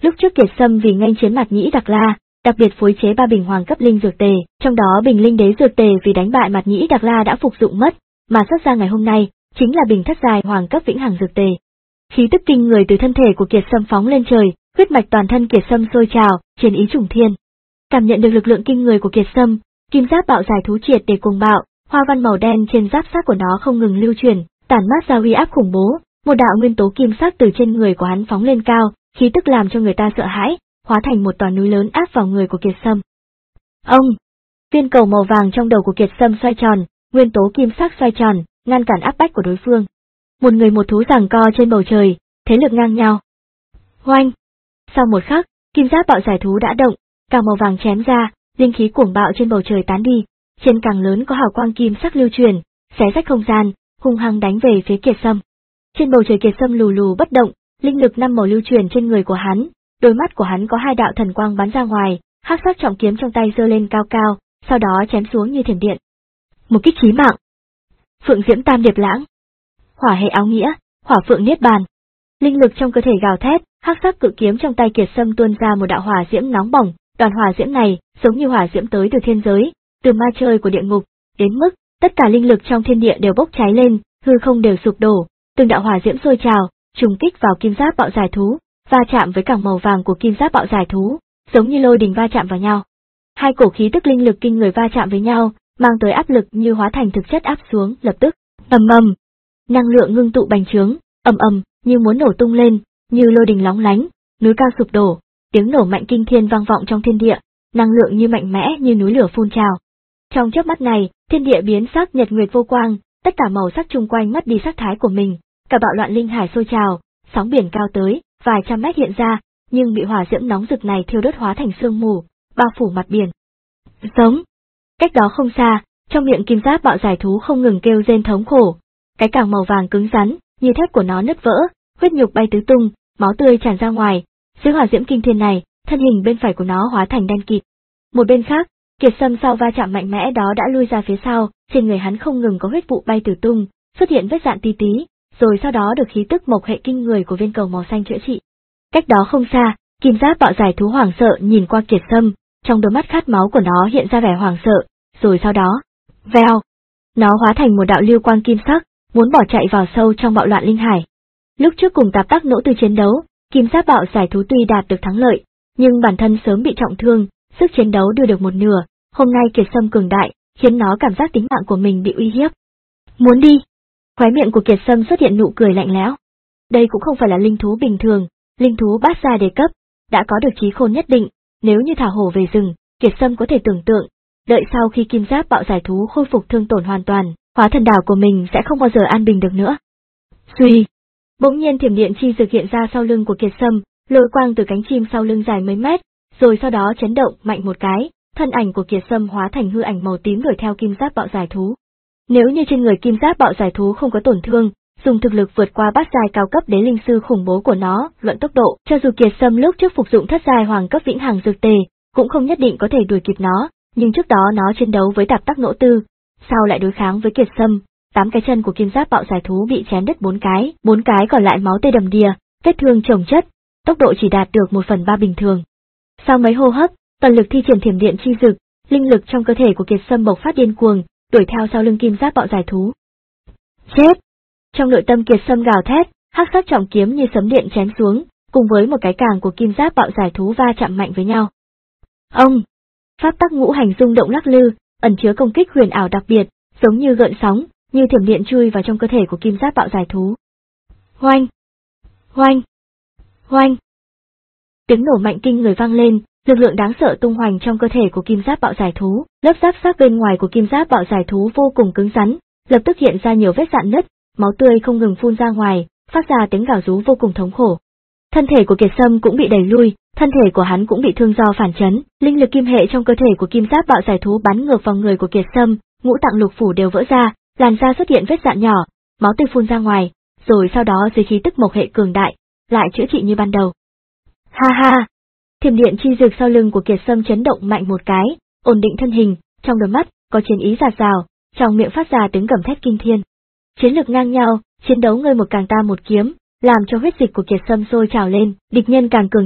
Lúc trước Kiệt Sâm vì nghênh chiến Mạt Nhĩ Đặc La, đặc biệt phối chế ba bình hoàng cấp linh dược tề, trong đó bình linh đế dược tề vì đánh bại Mạt Nhĩ Đặc La đã phục dụng mất, mà xuất ra ngày hôm nay chính là bình thất giai hoàng cấp vĩnh hằng dược tề. Khí tức kinh người từ thân thể của Kiệt Sâm phóng lên trời, huyết mạch toàn thân Kiệt Sâm sôi trào, chiến ý trùng thiên. Cảm nhận được lực lượng kinh người của Kiệt Sâm, kim giáp bạo giải thú triệt để cuồng bạo, hoa văn màu đen trên giáp xác của nó không ngừng lưu truyền, tản mát ra uy áp khủng bố, một đạo nguyên tố kim sắc từ trên người của hắn phóng lên cao, khí tức làm cho người ta sợ hãi, hóa thành một tòa núi lớn áp vào người của Kiệt Sâm. Ông, viên cầu màu vàng trong đầu của Kiệt Sâm xoay tròn, nguyên tố kim sắc xoay tròn, ngăn cản áp bách của đối phương. Một người một thú giằng co trên bầu trời, thế lực ngang nhau. Oanh! Sau một khắc, kim giáp bạo giải thú đã động, càng màu vàng chém ra, linh khí cuồng bạo trên bầu trời tán đi, trên càng lớn có hào quang kim sắc lưu truyền, xé rách không gian, hung hăng đánh về phía Kiệt Sâm. Trên bầu trời Kiệt Sâm lù lù bất động, linh lực năm màu lưu truyền trên người của hắn, đôi mắt của hắn có hai đạo thần quang bắn ra ngoài, hắc sắc trọng kiếm trong tay giơ lên cao cao, sau đó chém xuống như thiểm điện. Một kích chí mạng. Phượng diễm tam điệp lãng. Hỏa hệ áo nghĩa, hỏa phượng niết bàn. Linh lực trong cơ thể gào thét, hắc sắc cự kiếm trong tay Kiệt Sâm tuôn ra một đạo hỏa diễm nóng bỏng, đoàn hỏa diễm này giống như hỏa diễm tới từ thiên giới, từ ma chơi của địa ngục, đến mức tất cả linh lực trong thiên địa đều bốc cháy lên, hư không đều sụp đổ, từng đạo hỏa diễm sôi trào, trùng kích vào kim giáp bạo giải thú, va chạm với cẳng màu vàng của kim giáp bạo giải thú, giống như lôi đình va chạm vào nhau. Hai cổ khí tức linh lực kinh người va chạm với nhau, mang tới áp lực như hóa thành thực chất áp xuống, lập tức ầm ầm, năng lượng ngưng tụ bành trướng, ầm ầm, như muốn nổ tung lên, như lôi đình lóng lánh, núi cao sụp đổ, tiếng nổ mạnh kinh thiên vang vọng trong thiên địa, năng lượng như mạnh mẽ như núi lửa phun trào. Trong chớp mắt này, thiên địa biến sắc nhật nguyệt vô quang, tất cả màu sắc chung quanh mất đi sắc thái của mình, cả bạo loạn linh hải sôi trào, sóng biển cao tới vài trăm mét hiện ra, nhưng bị hỏa diễm nóng rực này thiêu đốt hóa thành sương mù, bao phủ mặt biển. Giống. Cách đó không xa, trong miệng kim giáp bạo giải thú không ngừng kêu rên thống khổ, cái càng màu vàng cứng rắn, như thép của nó nứt vỡ, huyết nhục bay tứ tung, máu tươi tràn ra ngoài. Dưới hỏa diễm kinh thiên này, thân hình bên phải của nó hóa thành đen kịt. Một bên khác, Kiệt Sâm sau va chạm mạnh mẽ đó đã lui ra phía sau, trên người hắn không ngừng có huyết vụ bay tứ tung, xuất hiện vết rạn tí tí, rồi sau đó được khí tức mộc hệ kinh người của viên cầu màu xanh chữa trị. Cách đó không xa, kim giáp bạo giải thú hoảng sợ nhìn qua Kiệt Sâm, trong đôi mắt khát máu của nó hiện ra vẻ hoảng sợ, rồi sau đó, vèo, nó hóa thành một đạo lưu quang kim sắc, muốn bỏ chạy vào sâu trong bạo loạn linh hải. Lúc trước cùng Tạp Tắc Nỗ Tư chiến đấu, kim giáp bạo giải thú tuy đạt được thắng lợi, nhưng bản thân sớm bị trọng thương, sức chiến đấu đưa được một nửa, hôm nay Kiệt Sâm cường đại, khiến nó cảm giác tính mạng của mình bị uy hiếp. Muốn đi? Khóe miệng của Kiệt Sâm xuất hiện nụ cười lạnh lẽo. Đây cũng không phải là linh thú bình thường, linh thú bát giai đề cấp, đã có được trí khôn nhất định, nếu như thả hổ về rừng, Kiệt Sâm có thể tưởng tượng, đợi sau khi kim giáp bạo giải thú khôi phục thương tổn hoàn toàn, hóa thần đảo của mình sẽ không bao giờ an bình được nữa. Suy, bỗng nhiên thiểm điện chi dược hiện ra sau lưng của Kiệt Sâm, lôi quang từ cánh chim sau lưng dài mấy mét, rồi sau đó chấn động mạnh một cái, thân ảnh của Kiệt Sâm hóa thành hư ảnh màu tím đuổi theo kim giáp bạo giải thú. Nếu như trên người kim giáp bạo giải thú không có tổn thương, dùng thực lực vượt qua bát giai cao cấp đế linh sư khủng bố của nó, luận tốc độ, cho dù Kiệt Sâm lúc trước phục dụng thất giai hoàng cấp vĩnh hằng dược tề, cũng không nhất định có thể đuổi kịp nó, nhưng trước đó nó chiến đấu với Tạp Tắc Nỗ Tư, sao lại đối kháng với Kiệt Sâm? Tám cái chân của kim giáp bạo giải thú bị chém đứt bốn cái, bốn cái còn lại máu tươi đầm đìa, vết thương chồng chất, tốc độ chỉ đạt được một phần ba bình thường. Sau mấy hô hấp, toàn lực thi triển thiểm điện chi dực, linh lực trong cơ thể của Kiệt Sâm bộc phát điên cuồng, đuổi theo sau lưng kim giáp bạo giải thú. Chết! Trong nội tâm Kiệt Sâm gào thét, hắc sắc trọng kiếm như sấm điện chém xuống, cùng với một cái càng của kim giáp bạo giải thú va chạm mạnh với nhau. Ông! Pháp tắc ngũ hành rung động lắc lư, ẩn chứa công kích huyền ảo đặc biệt, giống như gợn sóng, như thiểm điện chui vào trong cơ thể của kim giáp bạo giải thú. Hoanh! Hoanh! Hoanh! Tiếng nổ mạnh kinh người vang lên, lực lượng đáng sợ tung hoành trong cơ thể của kim giáp bạo giải thú, lớp giáp xác bên ngoài của kim giáp bạo giải thú vô cùng cứng rắn, lập tức hiện ra nhiều vết rạn nứt, máu tươi không ngừng phun ra ngoài, phát ra tiếng gào rú vô cùng thống khổ. Thân thể của Kiệt Sâm cũng bị đẩy lui, thân thể của hắn cũng bị thương do phản chấn, linh lực kim hệ trong cơ thể của kim giáp bạo giải thú bắn ngược vào người của Kiệt Sâm, ngũ tạng lục phủ đều vỡ ra, làn da xuất hiện vết rạn nhỏ, máu tươi phun ra ngoài, rồi sau đó dưới khí tức mộc hệ cường đại, lại chữa trị như ban đầu. Ha ha! Thiểm điện chi dược sau lưng của Kiệt Sâm chấn động mạnh một cái, ổn định thân hình, trong đôi mắt có chiến ý rạt rào, trong miệng phát ra tiếng gầm thét kinh thiên. Chiến lực ngang nhau, chiến đấu ngươi một càng ta một kiếm, làm cho huyết dịch của Kiệt Sâm sôi trào lên, địch nhân càng cường đại,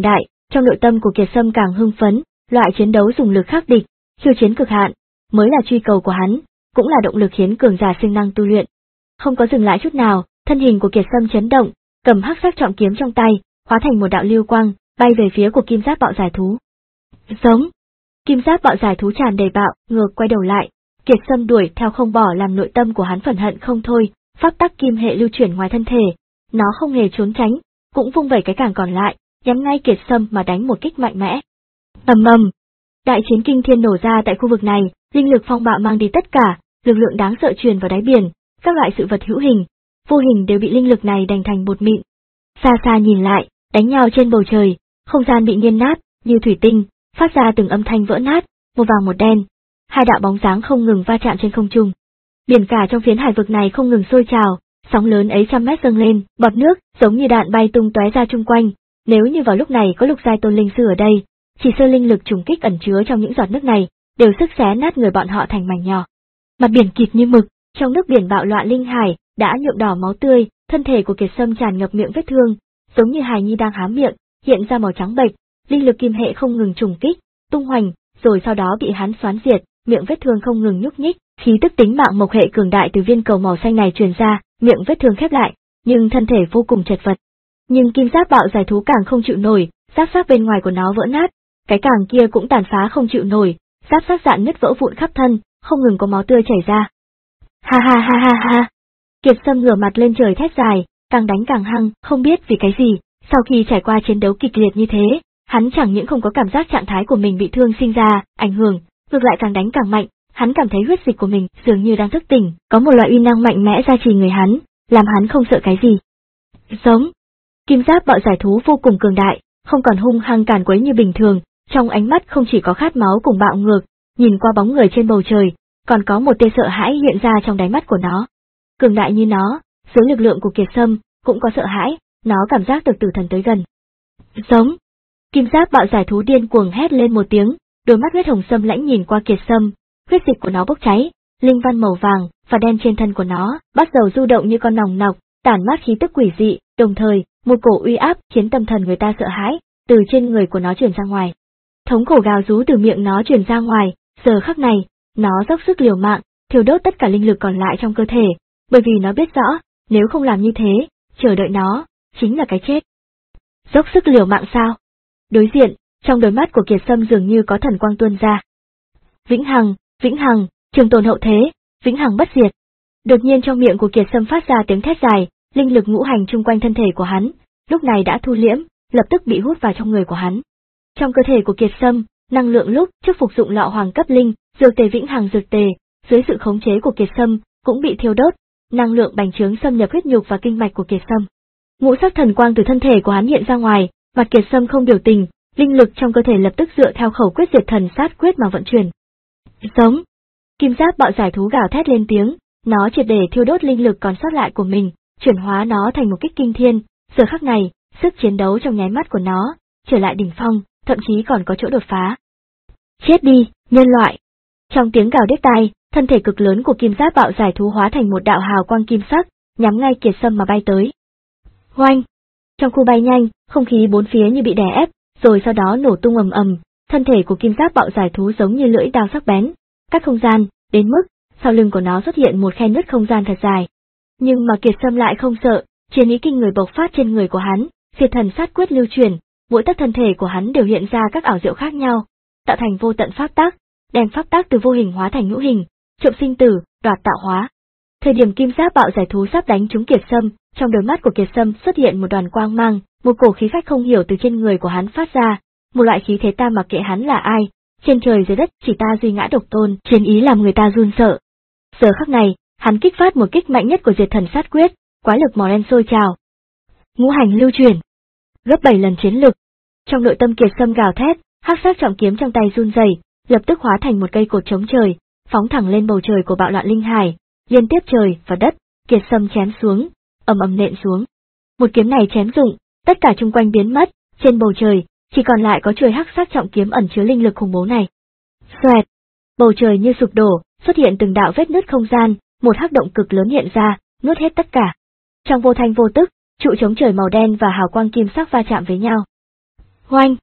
Trong nội tâm của Kiệt Sâm càng hưng phấn, loại chiến đấu dùng lực khắc địch, khiêu chiến cực hạn, mới là truy cầu của hắn, cũng là động lực khiến cường giả sinh năng tu luyện. Không có dừng lại chút nào, thân hình của Kiệt Sâm chấn động, cầm hắc sắc trọng kiếm trong tay, hóa thành một đạo lưu quang, bay về phía của kim giáp bạo giải thú. Giống. Kim giáp bạo giải thú tràn đầy bạo, ngược quay đầu lại, Kiệt Sâm đuổi theo không bỏ làm nội tâm của hắn phẫn hận không thôi, pháp tắc kim hệ lưu chuyển ngoài thân thể, nó không hề trốn tránh, cũng vung vẩy cái càng còn lại, nhắm ngay Kiệt Sâm mà đánh một kích mạnh mẽ. Ầm ầm. Đại chiến kinh thiên nổ ra tại khu vực này, linh lực phong bạo mang đi tất cả, lực lượng đáng sợ truyền vào đáy biển, các loại sự vật hữu hình, vô hình đều bị linh lực này đành thành bột mịn. Xa xa nhìn lại, đánh nhau trên bầu trời, không gian bị nghiền nát, như thủy tinh, phát ra từng âm thanh vỡ nát, một vàng một đen. Hai đạo bóng dáng không ngừng va chạm trên không trung. Biển cả trong phiến hải vực này không ngừng sôi trào, sóng lớn ấy trăm mét dâng lên, bọt nước giống như đạn bay tung tóe ra chung quanh. Nếu như vào lúc này có lục giai tôn linh sư ở đây, chỉ sơ linh lực trùng kích ẩn chứa trong những giọt nước này, đều sức xé nát người bọn họ thành mảnh nhỏ. Mặt biển kịt như mực, trong nước biển bạo loạn linh hải đã nhuộm đỏ máu tươi, thân thể của Kiệt Sâm tràn ngập miệng vết thương, giống như hài nhi đang há miệng, hiện ra màu trắng bệch, linh lực kim hệ không ngừng trùng kích, tung hoành, rồi sau đó bị hắn xoắn diệt, miệng vết thương không ngừng nhúc nhích, khí tức tính mạng mộc hệ cường đại từ viên cầu màu xanh này truyền ra, miệng vết thương khép lại, nhưng thân thể vô cùng chật vật. Nhưng kim giáp bạo giải thú càng không chịu nổi, giáp xác bên ngoài của nó vỡ nát, cái càng kia cũng tàn phá không chịu nổi, giáp xác dạn nứt vỡ vụn khắp thân, không ngừng có máu tươi chảy ra. Ha ha ha ha ha. Kiệt Sâm ngửa mặt lên trời thét dài, càng đánh càng hăng, không biết vì cái gì, sau khi trải qua chiến đấu kịch liệt như thế, hắn chẳng những không có cảm giác trạng thái của mình bị thương sinh ra, ảnh hưởng, ngược lại càng đánh càng mạnh, hắn cảm thấy huyết dịch của mình dường như đang thức tỉnh, có một loại uy năng mạnh mẽ gia trì người hắn, làm hắn không sợ cái gì. Giống. Kim giáp bạo giải thú vô cùng cường đại, không còn hung hăng càn quấy như bình thường, trong ánh mắt không chỉ có khát máu cùng bạo ngược, nhìn qua bóng người trên bầu trời, còn có một tia sợ hãi hiện ra trong đáy mắt của nó. Cường đại như nó, dưới lực lượng của Kiệt Sâm, cũng có sợ hãi, nó cảm giác được tử thần tới gần. Giống. Kim giáp bạo giải thú điên cuồng hét lên một tiếng, đôi mắt huyết hồng xâm lãnh nhìn qua Kiệt Sâm, huyết dịch của nó bốc cháy, linh văn màu vàng và đen trên thân của nó bắt đầu du động như con nòng nọc, tản mát khí tức quỷ dị, đồng thời, một cổ uy áp khiến tâm thần người ta sợ hãi, từ trên người của nó truyền ra ngoài. Thống khổ gào rú từ miệng nó truyền ra ngoài, giờ khắc này, nó dốc sức liều mạng, thiêu đốt tất cả linh lực còn lại trong cơ thể, bởi vì nó biết rõ, nếu không làm như thế, chờ đợi nó, chính là cái chết. Dốc sức liều mạng sao? Đối diện, trong đôi mắt của Kiệt Sâm dường như có thần quang tuôn ra. Vĩnh hằng, vĩnh hằng, trường tồn hậu thế, vĩnh hằng bất diệt. Đột nhiên trong miệng của Kiệt Sâm phát ra tiếng thét dài, linh lực ngũ hành chung quanh thân thể của hắn, lúc này đã thu liễm, lập tức bị hút vào trong người của hắn. Trong cơ thể của Kiệt Sâm, năng lượng lúc trước phục dụng lọ hoàng cấp linh, dược tề vĩnh hằng dược tề, dưới sự khống chế của Kiệt Sâm, cũng bị thiêu đốt, năng lượng bành trướng xâm nhập huyết nhục và kinh mạch của Kiệt Sâm. Ngũ sắc thần quang từ thân thể của hắn hiện ra ngoài, mặt Kiệt Sâm không biểu tình, linh lực trong cơ thể lập tức dựa theo khẩu quyết diệt thần sát quyết mà vận chuyển. Giống. Kim giáp bạo giải thú gào thét lên tiếng, nó triệt để thiêu đốt linh lực còn sót lại của mình, chuyển hóa nó thành một kích kinh thiên, giờ khắc này, sức chiến đấu trong nháy mắt của nó trở lại đỉnh phong, thậm chí còn có chỗ đột phá. Chết đi, nhân loại. Trong tiếng gào điếc tai, thân thể cực lớn của kim giáp bạo giải thú hóa thành một đạo hào quang kim sắc, nhắm ngay Kiệt Sâm mà bay tới. Oanh! Trong khu bay nhanh, không khí bốn phía như bị đè ép, rồi sau đó nổ tung ầm ầm, thân thể của kim giáp bạo giải thú giống như lưỡi dao sắc bén, cắt không gian, đến mức sau lưng của nó xuất hiện một khe nứt không gian thật dài. Nhưng mà Kiệt Sâm lại không sợ, chiến ý kinh người bộc phát trên người của hắn, diệt thần sát quyết lưu truyền, mỗi tấc thân thể của hắn đều hiện ra các ảo diệu khác nhau, tạo thành vô tận pháp tác, đem pháp tác từ vô hình hóa thành hữu hình, trộm sinh tử, đoạt tạo hóa. Thời điểm kim giáp bạo giải thú sắp đánh trúng Kiệt Sâm, trong đôi mắt của Kiệt Sâm xuất hiện một đoàn quang mang, một cổ khí phách không hiểu từ trên người của hắn phát ra, một loại khí thế ta mặc kệ hắn là ai, trên trời dưới đất chỉ ta duy ngã độc tôn, chiến ý làm người ta run sợ. Giờ khắc này, hắn kích phát một kích mạnh nhất của diệt thần sát quyết, quái lực màu đen sôi trào. Ngũ hành lưu truyền, gấp bảy lần chiến lực. Trong nội tâm Kiệt Sâm gào thét, hắc sắc trọng kiếm trong tay run rẩy, lập tức hóa thành một cây cột chống trời, phóng thẳng lên bầu trời của bạo loạn linh hải, liên tiếp trời và đất, Kiệt Sâm chém xuống, ầm ầm nện xuống. Một kiếm này chém dụng, tất cả chung quanh biến mất, trên bầu trời chỉ còn lại có chuôi hắc sắc trọng kiếm ẩn chứa linh lực khủng bố này. Xoẹt, bầu trời như sụp đổ, xuất hiện từng đạo vết nứt không gian, một hắc động cực lớn hiện ra, nuốt hết tất cả. Trong vô thanh vô tức, trụ chống trời màu đen và hào quang kim sắc va chạm với nhau. Oanh,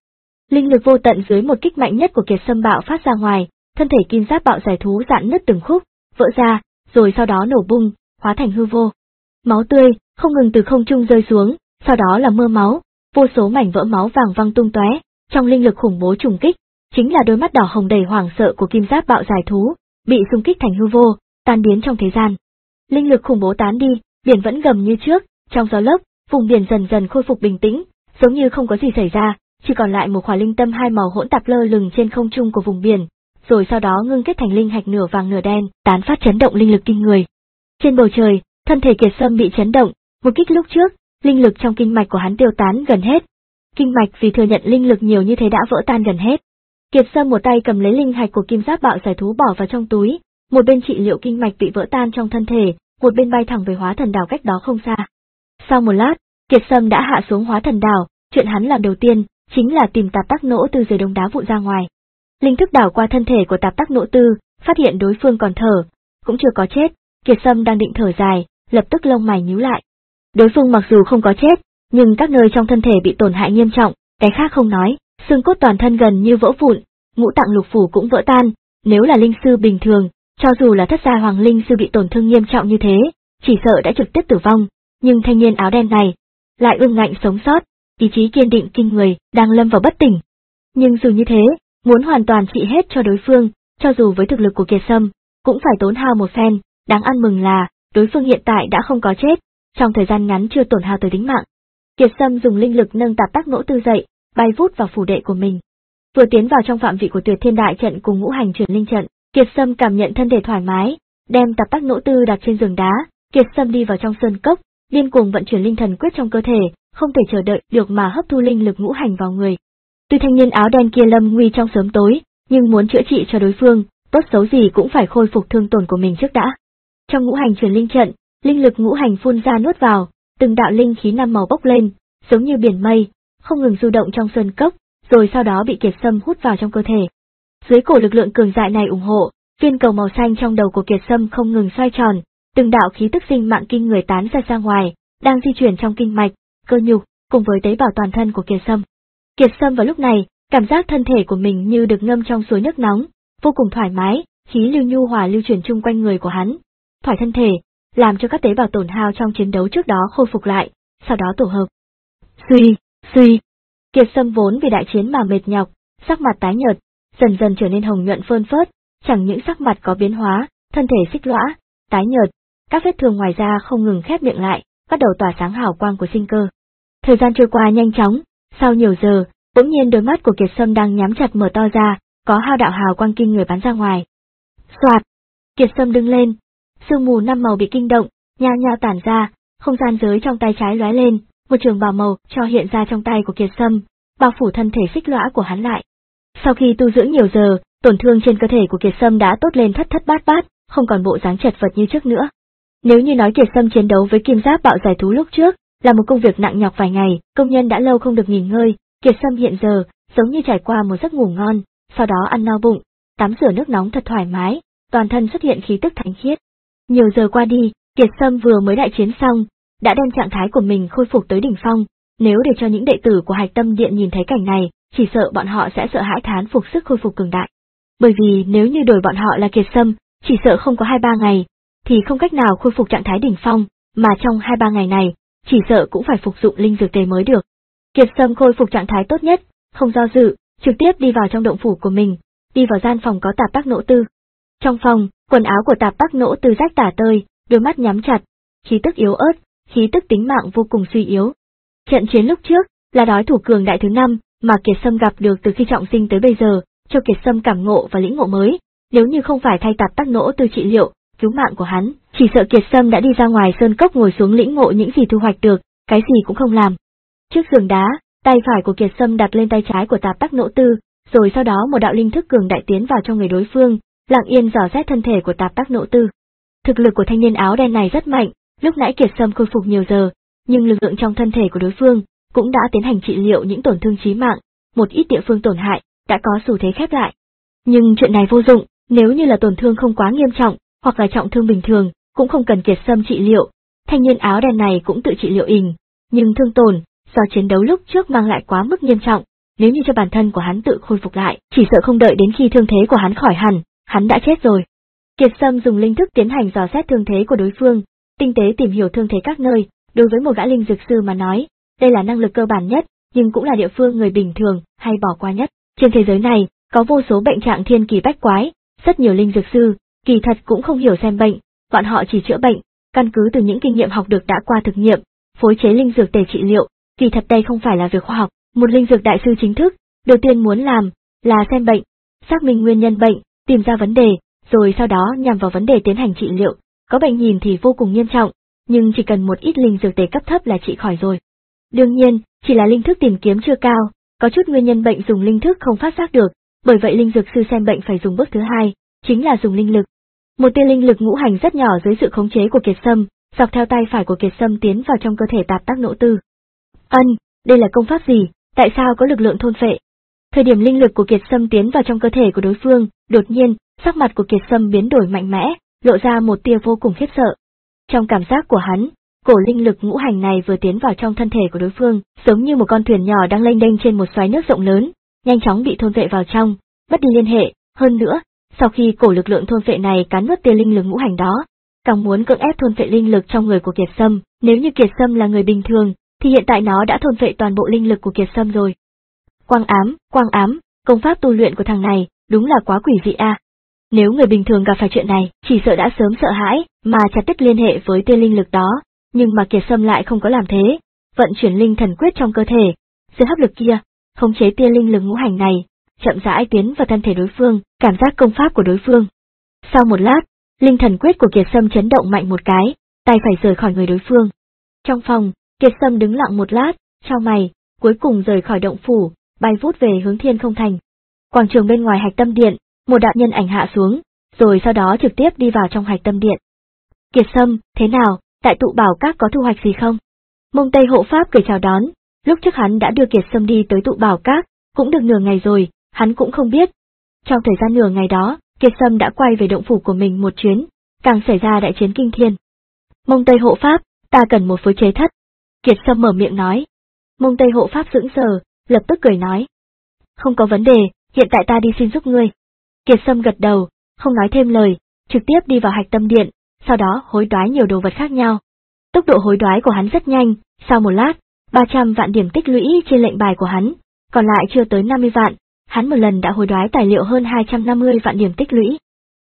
Linh lực vô tận dưới một kích mạnh nhất của Kiệt Sâm bạo phát ra ngoài, thân thể kim giáp bạo giải thú rạn nứt từng khúc, vỡ ra, rồi sau đó nổ bung, hóa thành hư vô. Máu tươi không ngừng từ không trung rơi xuống, sau đó là mưa máu, vô số mảnh vỡ máu vàng văng tung tóe, trong linh lực khủng bố trùng kích, chính là đôi mắt đỏ hồng đầy hoảng sợ của kim giáp bạo giải thú, bị xung kích thành hư vô, tan biến trong thế gian. Linh lực khủng bố tán đi, biển vẫn gầm như trước, trong gió lốc, vùng biển dần dần khôi phục bình tĩnh, giống như không có gì xảy ra, chỉ còn lại một khỏa linh tâm hai màu hỗn tạp lơ lửng trên không trung của vùng biển, rồi sau đó ngưng kết thành linh hạch nửa vàng nửa đen, tán phát chấn động linh lực kinh người. Trên bầu trời, thân thể Kiệt Sâm bị chấn động, một kích lúc trước, linh lực trong kinh mạch của hắn tiêu tán gần hết. Kinh mạch vì thừa nhận linh lực nhiều như thế đã vỡ tan gần hết. Kiệt Sâm một tay cầm lấy linh hạch của kim giáp bạo giải thú bỏ vào trong túi, một bên trị liệu kinh mạch bị vỡ tan trong thân thể, một bên bay thẳng về Hóa Thần Đảo cách đó không xa. Sau một lát, Kiệt Sâm đã hạ xuống Hóa Thần Đảo, chuyện hắn làm đầu tiên chính là tìm Tạp Tắc Nỗ Tư dưới đống đá vụn ra ngoài. Linh thức đảo qua thân thể của Tạp Tắc Nỗ Tư, phát hiện đối phương còn thở, cũng chưa có chết. Kiệt Sâm đang định thở dài, lập tức lông mày nhíu lại. Đối phương mặc dù không có chết, nhưng các nơi trong thân thể bị tổn hại nghiêm trọng, cái khác không nói, xương cốt toàn thân gần như vỡ vụn, ngũ tạng lục phủ cũng vỡ tan. Nếu là linh sư bình thường, cho dù là thất gia hoàng linh sư bị tổn thương nghiêm trọng như thế, chỉ sợ đã trực tiếp tử vong, nhưng thanh niên áo đen này lại ương ngạnh sống sót, ý chí kiên định kinh người, đang lâm vào bất tỉnh. Nhưng dù như thế, muốn hoàn toàn trị hết cho đối phương, cho dù với thực lực của Kiệt Sâm, cũng phải tốn hao một phen. Đáng ăn mừng là, đối phương hiện tại đã không có chết, trong thời gian ngắn chưa tổn hao tới tính mạng. Kiệt Sâm dùng linh lực nâng Tạp Tắc Nỗ Tư dậy, bay vút vào phủ đệ của mình. Vừa tiến vào trong phạm vị của Tuyệt Thiên Đại Trận cùng ngũ hành chuyển linh trận, Kiệt Sâm cảm nhận thân thể thoải mái, đem Tạp Tắc Nỗ Tư đặt trên giường đá. Kiệt Sâm đi vào trong sơn cốc, điên cuồng vận chuyển linh thần quyết trong cơ thể, không thể chờ đợi được mà hấp thu linh lực ngũ hành vào người. Tuy thanh niên áo đen kia lâm nguy trong sớm tối, nhưng muốn chữa trị cho đối phương, tốt xấu gì cũng phải khôi phục thương tổn của mình trước đã. Trong ngũ hành chuyển linh trận, linh lực ngũ hành phun ra nuốt vào, từng đạo linh khí năm màu bốc lên, giống như biển mây, không ngừng du động trong sơn cốc, rồi sau đó bị Kiệt Sâm hút vào trong cơ thể. Dưới cổ lực lượng cường đại này ủng hộ, viên cầu màu xanh trong đầu của Kiệt Sâm không ngừng xoay tròn, từng đạo khí tức sinh mạng kinh người tán ra ra ngoài, đang di chuyển trong kinh mạch, cơ nhục, cùng với tế bào toàn thân của Kiệt Sâm. Kiệt Sâm vào lúc này, cảm giác thân thể của mình như được ngâm trong suối nước nóng, vô cùng thoải mái, khí lưu nhu hòa lưu chuyển chung quanh người của hắn, thoải thân thể, làm cho các tế bào tổn hao trong chiến đấu trước đó khôi phục lại, sau đó tổ hợp. Suy, suy. Kiệt Sâm vốn vì đại chiến mà mệt nhọc, sắc mặt tái nhợt, dần dần trở nên hồng nhuận phơn phớt, chẳng những sắc mặt có biến hóa, thân thể xích lõa, tái nhợt, các vết thương ngoài da không ngừng khép miệng lại, bắt đầu tỏa sáng hào quang của sinh cơ. Thời gian trôi qua nhanh chóng, sau nhiều giờ, bỗng nhiên đôi mắt của Kiệt Sâm đang nhắm chặt mở to ra, có hao đạo hào quang kinh người bắn ra ngoài. Soạt! Kiệt Sâm đứng lên, sương mù năm màu bị kinh động, nhao nhao tản ra, không gian giới trong tay trái lóe lên, một trường bào màu cho hiện ra trong tay của Kiệt Sâm, bao phủ thân thể xích lõa của hắn lại. Sau khi tu dưỡng nhiều giờ, tổn thương trên cơ thể của Kiệt Sâm đã tốt lên thất thất bát bát, không còn bộ dáng chật vật như trước nữa. Nếu như nói Kiệt Sâm chiến đấu với kim giáp bạo giải thú lúc trước là một công việc nặng nhọc vài ngày, công nhân đã lâu không được nghỉ ngơi, Kiệt Sâm hiện giờ giống như trải qua một giấc ngủ ngon, sau đó ăn no bụng, tắm rửa nước nóng thật thoải mái, toàn thân xuất hiện khí tức thánh khiết. Nhiều giờ qua đi, Kiệt Sâm vừa mới đại chiến xong, đã đem trạng thái của mình khôi phục tới đỉnh phong, nếu để cho những đệ tử của Hạch Tâm Điện nhìn thấy cảnh này, chỉ sợ bọn họ sẽ sợ hãi thán phục sức khôi phục cường đại. Bởi vì nếu như đổi bọn họ là Kiệt Sâm, chỉ sợ không có hai ba ngày, thì không cách nào khôi phục trạng thái đỉnh phong, mà trong hai ba ngày này, chỉ sợ cũng phải phục dụng linh dược tề mới được. Kiệt Sâm khôi phục trạng thái tốt nhất, không do dự, trực tiếp đi vào trong động phủ của mình, đi vào gian phòng có Tạp Tắc Nỗ Tư. Trong phòng, quần áo của Tạp Tắc Nỗ Tư rách tả tơi, đôi mắt nhắm chặt, khí tức yếu ớt, khí tức tính mạng vô cùng suy yếu. Trận chiến lúc trước là đối thủ cường đại thứ năm mà Kiệt Sâm gặp được từ khi trọng sinh tới bây giờ, cho Kiệt Sâm cảm ngộ và lĩnh ngộ mới. Nếu như không phải thay Tạp Tắc Nỗ Tư trị liệu, cứu mạng của hắn, chỉ sợ Kiệt Sâm đã đi ra ngoài sơn cốc ngồi xuống lĩnh ngộ những gì thu hoạch được, cái gì cũng không làm. Trước giường đá, tay phải của Kiệt Sâm đặt lên tay trái của Tạp Tắc Nỗ Tư, rồi sau đó một đạo linh thức cường đại tiến vào trong người đối phương, lặng yên dò xét thân thể của Tạp Tắc Nỗ Tư. Thực lực của thanh niên áo đen này rất mạnh, lúc nãy Kiệt Sâm khôi phục nhiều giờ, nhưng lực lượng trong thân thể của đối phương cũng đã tiến hành trị liệu những tổn thương chí mạng, một ít địa phương tổn hại đã có xu thế khép lại. Nhưng chuyện này vô dụng, nếu như là tổn thương không quá nghiêm trọng, hoặc là trọng thương bình thường, cũng không cần Kiệt Sâm trị liệu. Thanh niên áo đen này cũng tự trị liệu ình, nhưng thương tổn do chiến đấu lúc trước mang lại quá mức nghiêm trọng, nếu như cho bản thân của hắn tự khôi phục lại, chỉ sợ không đợi đến khi thương thế của hắn khỏi hẳn, hắn đã chết rồi. Kiệt Sâm dùng linh thức tiến hành dò xét thương thế của đối phương, tinh tế tìm hiểu thương thế các nơi, đối với một gã linh dược sư mà nói, đây là năng lực cơ bản nhất, nhưng cũng là địa phương người bình thường hay bỏ qua nhất. Trên thế giới này, có vô số bệnh trạng thiên kỳ bách quái, rất nhiều linh dược sư, kỳ thật cũng không hiểu xem bệnh, bọn họ chỉ chữa bệnh, căn cứ từ những kinh nghiệm học được đã qua thực nghiệm, phối chế linh dược tề trị liệu, kỳ thật đây không phải là việc khoa học. Một linh dược đại sư chính thức, đầu tiên muốn làm là xem bệnh, xác minh nguyên nhân bệnh, tìm ra vấn đề, rồi sau đó nhằm vào vấn đề tiến hành trị liệu. Có bệnh nhìn thì vô cùng nghiêm trọng, nhưng chỉ cần một ít linh dược tề cấp thấp là trị khỏi rồi. Đương nhiên, chỉ là linh thức tìm kiếm chưa cao, có chút nguyên nhân bệnh dùng linh thức không phát giác được, bởi vậy linh dược sư xem bệnh phải dùng bước thứ hai, chính là dùng linh lực. Một tia linh lực ngũ hành rất nhỏ dưới sự khống chế của Kiệt Sâm, dọc theo tay phải của Kiệt Sâm tiến vào trong cơ thể tạp tác nỗ tư. Ân, đây là công pháp gì? Tại sao có lực lượng thôn phệ? Thời điểm linh lực của Kiệt Sâm tiến vào trong cơ thể của đối phương, đột nhiên, sắc mặt của Kiệt Sâm biến đổi mạnh mẽ, lộ ra một tia vô cùng khiếp sợ. Trong cảm giác của hắn, cổ linh lực ngũ hành này vừa tiến vào trong thân thể của đối phương, giống như một con thuyền nhỏ đang lênh đênh trên một xoáy nước rộng lớn, nhanh chóng bị thôn phệ vào trong, mất đi liên hệ. Hơn nữa, sau khi cổ lực lượng thôn phệ này cắn nuốt tia linh lực ngũ hành đó, càng muốn cưỡng ép thôn phệ linh lực trong người của Kiệt Sâm. Nếu như Kiệt Sâm là người bình thường, thì hiện tại nó đã thôn phệ toàn bộ linh lực của Kiệt Sâm rồi. Quang ám, quang ám, công pháp tu luyện của thằng này, đúng là quá quỷ dị a. Nếu người bình thường gặp phải chuyện này, chỉ sợ đã sớm sợ hãi, mà chặt đứt liên hệ với tia linh lực đó, nhưng mà Kiệt Sâm lại không có làm thế, vận chuyển linh thần quyết trong cơ thể, dưới hấp lực kia, khống chế tia linh lực ngũ hành này, chậm rãi tiến vào thân thể đối phương, cảm giác công pháp của đối phương. Sau một lát, linh thần quyết của Kiệt Sâm chấn động mạnh một cái, tay phải rời khỏi người đối phương. Trong phòng, Kiệt Sâm đứng lặng một lát, chau mày, cuối cùng rời khỏi động phủ, bay vút về hướng Thiên Không Thành. Quảng trường bên ngoài Hạch Tâm Điện, một đạo nhân ảnh hạ xuống, rồi sau đó trực tiếp đi vào trong Hạch Tâm Điện. Kiệt Sâm, thế nào, tại tụ bảo các có thu hoạch gì không? Mông Tây hộ pháp cười chào đón, lúc trước hắn đã đưa Kiệt Sâm đi tới tụ bảo các, cũng được nửa ngày rồi, hắn cũng không biết. Trong thời gian nửa ngày đó, Kiệt Sâm đã quay về động phủ của mình một chuyến, càng xảy ra đại chiến kinh thiên. Mông Tây hộ pháp, ta cần một phối chế thất. Kiệt Sâm mở miệng nói. Mông Tây hộ pháp sững sờ, lập tức cười nói. Không có vấn đề, hiện tại ta đi xin giúp ngươi. Kiệt Sâm gật đầu, không nói thêm lời, trực tiếp đi vào Hạch Tâm Điện, sau đó hối đoái nhiều đồ vật khác nhau. Tốc độ hối đoái của hắn rất nhanh, sau một lát, ba trăm vạn điểm tích lũy trên lệnh bài của hắn, còn lại chưa tới năm mươi vạn, hắn một lần đã hối đoái tài liệu hơn hai trăm năm mươi vạn điểm tích lũy.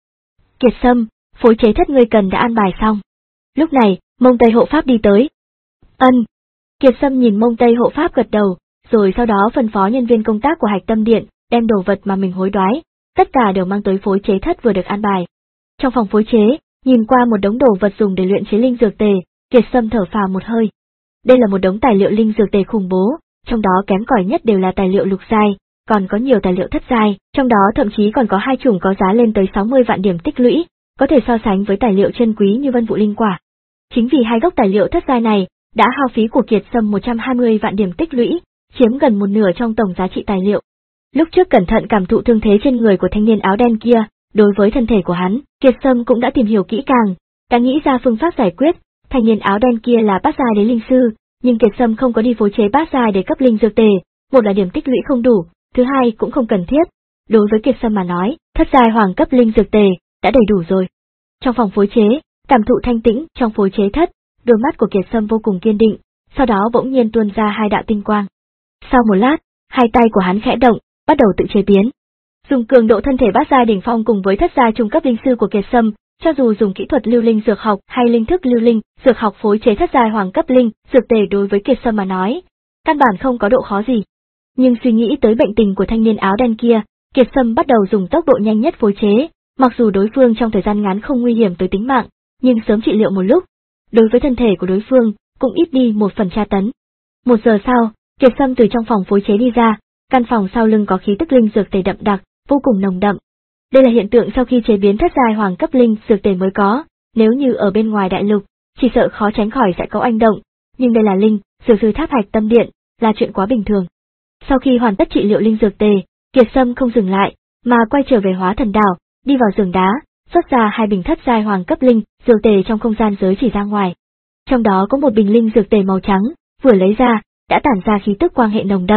Kiệt Sâm, phối chế thất ngươi cần đã an bài xong. Lúc này, Mông Tây hộ pháp đi tới. Ân. Kiệt Sâm nhìn Mông Tây hộ pháp gật đầu, rồi sau đó phân phó nhân viên công tác của Hạch Tâm Điện, đem đồ vật mà mình hối đoái, tất cả đều mang tới phối chế thất vừa được an bài. Trong phòng phối chế, nhìn qua một đống đồ vật dùng để luyện chế linh dược tề, Kiệt Sâm thở phào một hơi. Đây là một đống tài liệu linh dược tề khủng bố, trong đó kém cỏi nhất đều là tài liệu lục giai, còn có nhiều tài liệu thất giai, trong đó thậm chí còn có hai chủng có giá lên tới sáu mươi vạn điểm tích lũy, có thể so sánh với tài liệu chân quý như Vân Vụ Linh Quả. Chính vì hai gốc tài liệu thất giai này, đã hao phí của Kiệt Sâm một trăm hai mươi vạn điểm tích lũy, chiếm gần một nửa trong tổng giá trị tài liệu. Lúc trước cẩn thận cảm thụ thương thế trên người của thanh niên áo đen kia, đối với thân thể của hắn, Kiệt Sâm cũng đã tìm hiểu kỹ càng, đã nghĩ ra phương pháp giải quyết. Thanh niên áo đen kia là bát giai đế linh sư, nhưng Kiệt Sâm không có đi phối chế bát giai để cấp linh dược tề, một là điểm tích lũy không đủ, thứ hai cũng không cần thiết. Đối với Kiệt Sâm mà nói, thất giai hoàng cấp linh dược tề đã đầy đủ rồi. Trong phòng phối chế, cảm thụ thanh tĩnh trong phối chế thất, đôi mắt của Kiệt Sâm vô cùng kiên định, sau đó bỗng nhiên tuôn ra hai đạo tinh quang. Sau một lát, hai tay của hắn khẽ động, bắt đầu tự chế biến. Dùng cường độ thân thể bát giai đỉnh phong cùng với thất giai trung cấp linh sư của Kiệt Sâm, cho dù dùng kỹ thuật lưu linh dược học hay linh thức lưu linh dược học phối chế thất giai hoàng cấp linh dược tề đối với Kiệt Sâm mà nói, căn bản không có độ khó gì. Nhưng suy nghĩ tới bệnh tình của thanh niên áo đen kia, Kiệt Sâm bắt đầu dùng tốc độ nhanh nhất phối chế, mặc dù đối phương trong thời gian ngắn không nguy hiểm tới tính mạng, nhưng sớm trị liệu một lúc, đối với thân thể của đối phương cũng ít đi một phần tra tấn. Một giờ sau, Kiệt Sâm từ trong phòng phối chế đi ra, căn phòng sau lưng có khí tức linh dược tề đậm đặc, vô cùng nồng đậm. Đây là hiện tượng sau khi chế biến thất giai hoàng cấp linh dược tề mới có, nếu như ở bên ngoài đại lục, chỉ sợ khó tránh khỏi sẽ có oanh động, nhưng đây là linh dược sư tháp Hạch Tâm Điện, là chuyện quá bình thường. Sau khi hoàn tất trị liệu linh dược tề, Kiệt Sâm không dừng lại, mà quay trở về Hóa Thần Đảo, đi vào giường đá, xuất ra hai bình thất giai hoàng cấp linh dược tề trong không gian giới chỉ ra ngoài. Trong đó có một bình linh dược tề màu trắng, vừa lấy ra, đã tản ra khí tức quang hệ nồng đậm,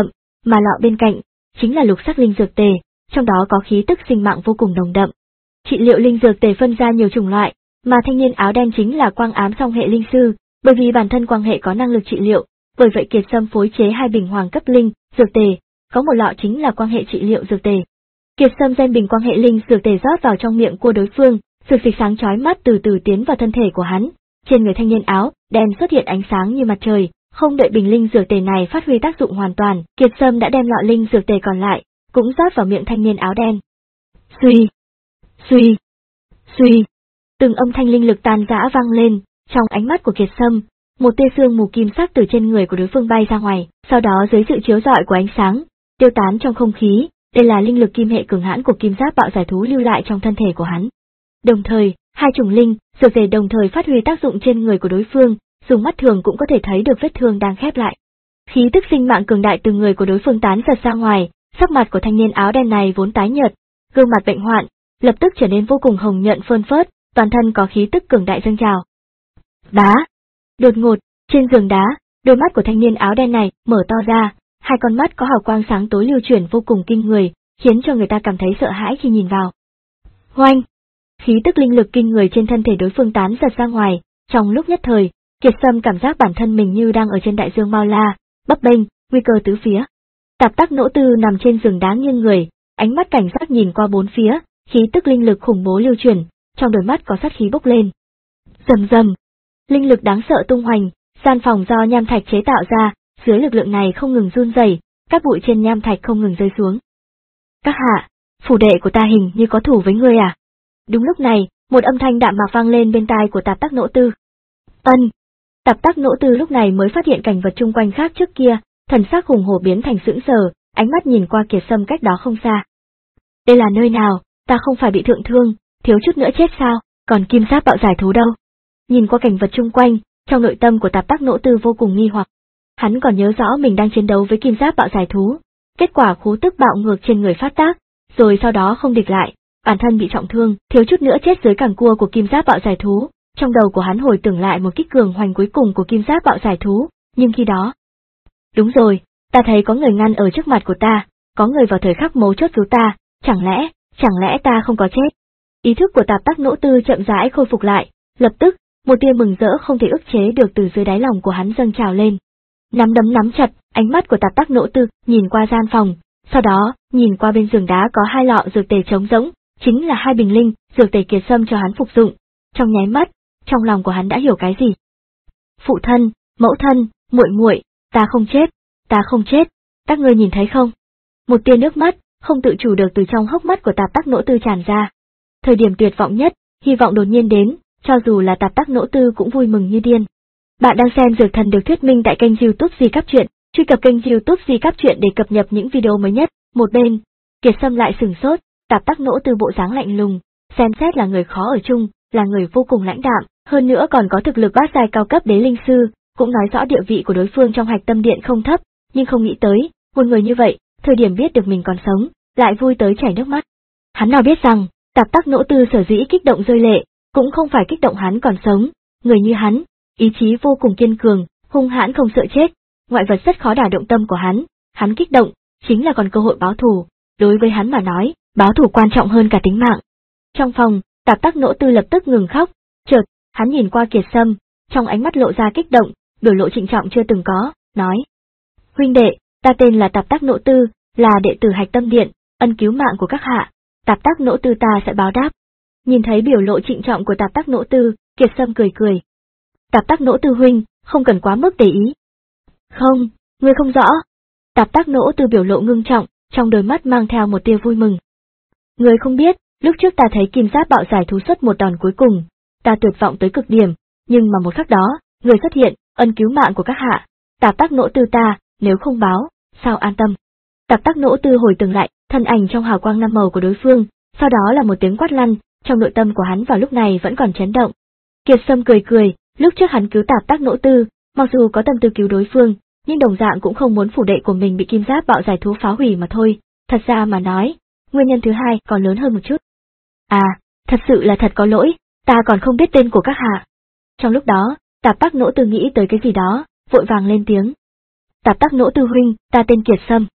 mà lọ bên cạnh chính là lục sắc linh dược tề, trong đó có khí tức sinh mạng vô cùng nồng đậm. Trị liệu linh dược tề phân ra nhiều chủng loại, mà thanh niên áo đen chính là quang ám song hệ linh sư, bởi vì bản thân quang hệ có năng lực trị liệu, bởi vậy Kiệt Sâm phối chế hai bình hoàng cấp linh dược tề, có một lọ chính là quang hệ trị liệu dược tề. Kiệt Sâm đem bình quang hệ linh dược tề rót vào trong miệng của đối phương, dược dịch sáng chói mắt từ từ tiến vào thân thể của hắn. Trên người thanh niên áo đen xuất hiện ánh sáng như mặt trời, không đợi bình linh dược tề này phát huy tác dụng hoàn toàn, Kiệt Sâm đã đem lọ linh dược tề còn lại cũng rót vào miệng thanh niên áo đen. Suy, suy, suy, từng âm thanh linh lực tan rã vang lên, trong ánh mắt của Kiệt Sâm, một tia sương mù kim sắc từ trên người của đối phương bay ra ngoài, sau đó dưới sự chiếu rọi của ánh sáng, tiêu tán trong không khí, đây là linh lực kim hệ cường hãn của kim giáp bạo giải thú lưu lại trong thân thể của hắn. Đồng thời, hai chủng linh dược tề đồng thời phát huy tác dụng trên người của đối phương, dùng mắt thường cũng có thể thấy được vết thương đang khép lại. Khí tức sinh mạng cường đại từ người của đối phương tán giật ra ngoài, sắc mặt của thanh niên áo đen này vốn tái nhợt, gương mặt bệnh hoạn, lập tức trở nên vô cùng hồng nhuận phơn phớt, toàn thân có khí tức cường đại dâng trào. Đá! Đột ngột, trên giường đá, đôi mắt của thanh niên áo đen này mở to ra, hai con mắt có hào quang sáng tối lưu chuyển vô cùng kinh người, khiến cho người ta cảm thấy sợ hãi khi nhìn vào. Hoanh! Khí tức linh lực kinh người trên thân thể đối phương tán giật ra ngoài, trong lúc nhất thời, Kiệt Sâm cảm giác bản thân mình như đang ở trên đại dương bao la, bấp bênh, nguy cơ tứ phía. Tạp Tắc Nỗ Tư nằm trên giường đá nghiêng người, ánh mắt cảnh giác nhìn qua bốn phía, khí tức linh lực khủng bố lưu chuyển, trong đôi mắt có sát khí bốc lên. Rầm rầm, linh lực đáng sợ tung hoành, gian phòng do nham thạch chế tạo ra, dưới lực lượng này không ngừng run rẩy, các bụi trên nham thạch không ngừng rơi xuống. Các hạ, phủ đệ của ta hình như có thủ với ngươi à? Đúng lúc này, một âm thanh đạm mạc vang lên bên tai của Tạp Tắc Nỗ Tư. Ân. Tạp Tắc Nỗ Tư lúc này mới phát hiện cảnh vật chung quanh khác trước kia, thần sắc hùng hổ biến thành sững sờ, ánh mắt nhìn qua Kiệt Sâm cách đó không xa. Đây là nơi nào? Ta không phải bị thượng thương, thiếu chút nữa chết sao? Còn kim giáp bạo giải thú đâu? Nhìn qua cảnh vật chung quanh, trong nội tâm của Tạp Tắc Nỗ Tư vô cùng nghi hoặc. Hắn còn nhớ rõ mình đang chiến đấu với kim giáp bạo giải thú, kết quả khú tức bạo ngược trên người phát tác, rồi sau đó không địch lại, bản thân bị trọng thương, thiếu chút nữa chết dưới cẳng cua của kim giáp bạo giải thú. Trong đầu của hắn hồi tưởng lại một kích cường hoành cuối cùng của kim giáp bạo giải thú, nhưng khi đó... Đúng rồi, ta thấy có người ngăn ở trước mặt của ta, có người vào thời khắc mấu chốt cứu ta, chẳng lẽ, chẳng lẽ ta không có chết? Ý thức của Tạp Tắc Nỗ Tư chậm rãi khôi phục lại, lập tức, một tia mừng rỡ không thể ức chế được từ dưới đáy lòng của hắn dâng trào lên. Nắm đấm nắm chặt, ánh mắt của Tạp Tắc Nỗ Tư nhìn qua gian phòng, sau đó, nhìn qua bên giường đá có hai lọ dược tề trống rỗng, chính là hai bình linh, dược tề Kiệt Sâm cho hắn phục dụng. Trong nháy mắt, trong lòng của hắn đã hiểu cái gì. Phụ thân, mẫu thân, muội muội, ta không chết, ta không chết, các ngươi nhìn thấy không? Một tia nước mắt, không tự chủ được từ trong hốc mắt của Tạp Tắc Nỗ Tư tràn ra. Thời điểm tuyệt vọng nhất, hy vọng đột nhiên đến, cho dù là Tạp Tắc Nỗ Tư cũng vui mừng như điên. Bạn đang xem Dược Thần được thuyết minh tại kênh YouTube Di Cáp Truyện, truy cập kênh YouTube Di Cáp Truyện để cập nhật những video mới nhất. Một bên, Kiệt Sâm lại sừng sốt, Tạp Tắc Nỗ Tư bộ dáng lạnh lùng, xem xét là người khó ở chung, là người vô cùng lãnh đạm, hơn nữa còn có thực lực bát giai cao cấp đế linh sư, cũng nói rõ địa vị của đối phương trong Hạch Tâm Điện không thấp, nhưng không nghĩ tới, một người như vậy, thời điểm biết được mình còn sống, lại vui tới chảy nước mắt. Hắn nào biết rằng, Tạp Tắc Nỗ Tư sở dĩ kích động rơi lệ, cũng không phải kích động hắn còn sống, người như hắn, ý chí vô cùng kiên cường, hung hãn không sợ chết, ngoại vật rất khó đả động tâm của hắn, hắn kích động, chính là còn cơ hội báo thù, đối với hắn mà nói, báo thù quan trọng hơn cả tính mạng. Trong phòng, Tạp Tắc Nỗ Tư lập tức ngừng khóc, chợt, hắn nhìn qua Kiệt Sâm, trong ánh mắt lộ ra kích động, biểu lộ trịnh trọng chưa từng có, nói: Huynh đệ, ta tên là Tạp Tắc Nỗ Tư, là đệ tử Hạch Tâm Điện, ân cứu mạng của các hạ, Tạp Tắc Nỗ Tư ta sẽ báo đáp. Nhìn thấy biểu lộ trịnh trọng của Tạp Tắc Nỗ Tư, Kiệt Sâm cười cười. Tạp Tắc Nỗ Tư huynh, không cần quá mức để ý. Không, ngươi không rõ. Tạp Tắc Nỗ Tư biểu lộ ngưng trọng, trong đôi mắt mang theo một tia vui mừng. Ngươi không biết, lúc trước ta thấy kim giáp bạo giải thú xuất một đòn cuối cùng, ta tuyệt vọng tới cực điểm, nhưng mà một khắc đó, người xuất hiện, ân cứu mạng của các hạ, Tạp Tắc Nỗ Tư ta, nếu không báo, sao an tâm. Tạp Tắc Nỗ Tư hồi tưởng lại, thân ảnh trong hào quang năm màu của đối phương, sau đó là một tiếng quát lăn, trong nội tâm của hắn vào lúc này vẫn còn chấn động. Kiệt Sâm cười cười, lúc trước hắn cứu Tạp Tắc Nỗ Tư, mặc dù có tâm tư cứu đối phương, nhưng đồng dạng cũng không muốn phủ đệ của mình bị kim giáp bạo giải thú phá hủy mà thôi, thật ra mà nói, nguyên nhân thứ hai còn lớn hơn một chút. À, thật sự là thật có lỗi, ta còn không biết tên của các hạ. Trong lúc đó, Tạp Tắc Nỗ Tư nghĩ tới cái gì đó, vội vàng lên tiếng. Tạp Tắc Nỗ Tư huynh, ta tên Kiệt Sâm.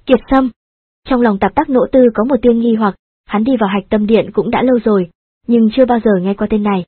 Kiệt Sâm. Trong lòng Tạp Tắc Nỗ Tư có một tia nghi hoặc, hắn đi vào Hạch Tâm Điện cũng đã lâu rồi, nhưng chưa bao giờ nghe qua tên này.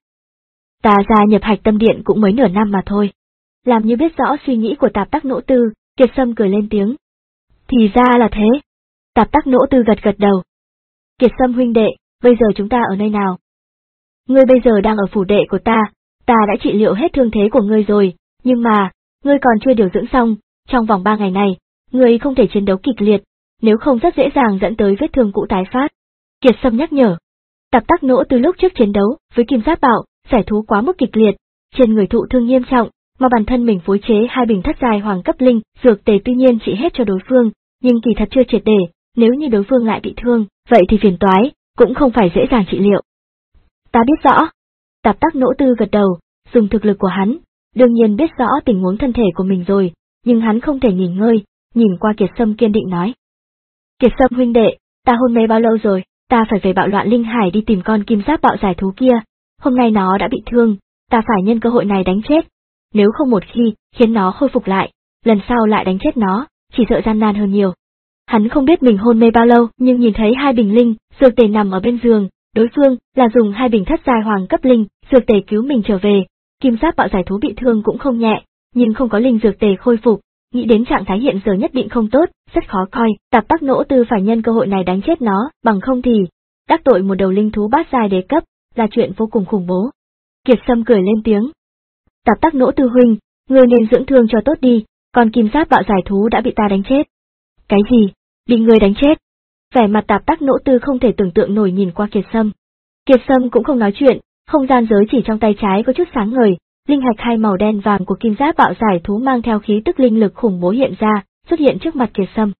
Ta gia nhập Hạch Tâm Điện cũng mới nửa năm mà thôi. Làm như biết rõ suy nghĩ của Tạp Tắc Nỗ Tư, Kiệt Sâm cười lên tiếng. Thì ra là thế. Tạp Tắc Nỗ Tư gật gật đầu. Kiệt Sâm huynh đệ, bây giờ chúng ta ở nơi nào? Ngươi bây giờ đang ở phủ đệ của ta, ta đã trị liệu hết thương thế của ngươi rồi, nhưng mà, ngươi còn chưa điều dưỡng xong, trong vòng ba ngày này, ngươi không thể chiến đấu kịch liệt, nếu không rất dễ dàng dẫn tới vết thương cũ tái phát. Kiệt Sâm nhắc nhở. Tạp Tắc Nỗ Tư lúc trước chiến đấu với Kim Giáp Bạo, giải thú quá mức kịch liệt, trên người thụ thương nghiêm trọng, mà bản thân mình phối chế hai bình thất giai hoàng cấp linh dược tề tuy nhiên trị hết cho đối phương, nhưng kỳ thật chưa triệt để, nếu như đối phương lại bị thương, vậy thì phiền toái, cũng không phải dễ dàng trị liệu. Ta biết rõ. Tạp Tắc Nỗ Tư gật đầu, dùng thực lực của hắn, đương nhiên biết rõ tình huống thân thể của mình rồi, nhưng hắn không thể nghỉ ngơi, nhìn qua Kiệt Sâm kiên định nói. Kiệt Sâm huynh đệ, ta hôn mê bao lâu rồi, ta phải về Bạo Loạn Linh Hải đi tìm con Kim Giáp Bạo giải thú kia, hôm nay nó đã bị thương, ta phải nhân cơ hội này đánh chết, nếu không một khi khiến nó khôi phục lại, lần sau lại đánh chết nó, chỉ sợ gian nan hơn nhiều. Hắn không biết mình hôn mê bao lâu, nhưng nhìn thấy hai bình linh dược tề nằm ở bên giường, đối phương là dùng hai bình thất giai hoàng cấp linh dược tề cứu mình trở về. Kim Giáp Bạo giải thú bị thương cũng không nhẹ, nhưng không có linh dược tề khôi phục, nghĩ đến trạng thái hiện giờ nhất định không tốt, rất khó coi. Tạp Tắc Nỗ Tư phải nhân cơ hội này đánh chết nó, bằng không thì đắc tội một đầu linh thú bát giai đế cấp là chuyện vô cùng khủng bố. Kiệt Sâm cười lên tiếng. Tạp Tắc Nỗ Tư huynh, ngươi nên dưỡng thương cho tốt đi, còn Kim Giáp Bạo giải thú đã bị ta đánh chết. Cái gì? Bị ngươi đánh chết? Vẻ mặt Tạp Tắc Nỗ Tư không thể tưởng tượng nổi nhìn qua Kiệt Sâm. Kiệt Sâm cũng không nói chuyện, không gian giới chỉ trong tay trái có chút sáng ngời, linh hạch hai màu đen vàng của Kim Giáp Bạo giải thú mang theo khí tức linh lực khủng bố hiện ra, xuất hiện trước mặt Kiệt Sâm.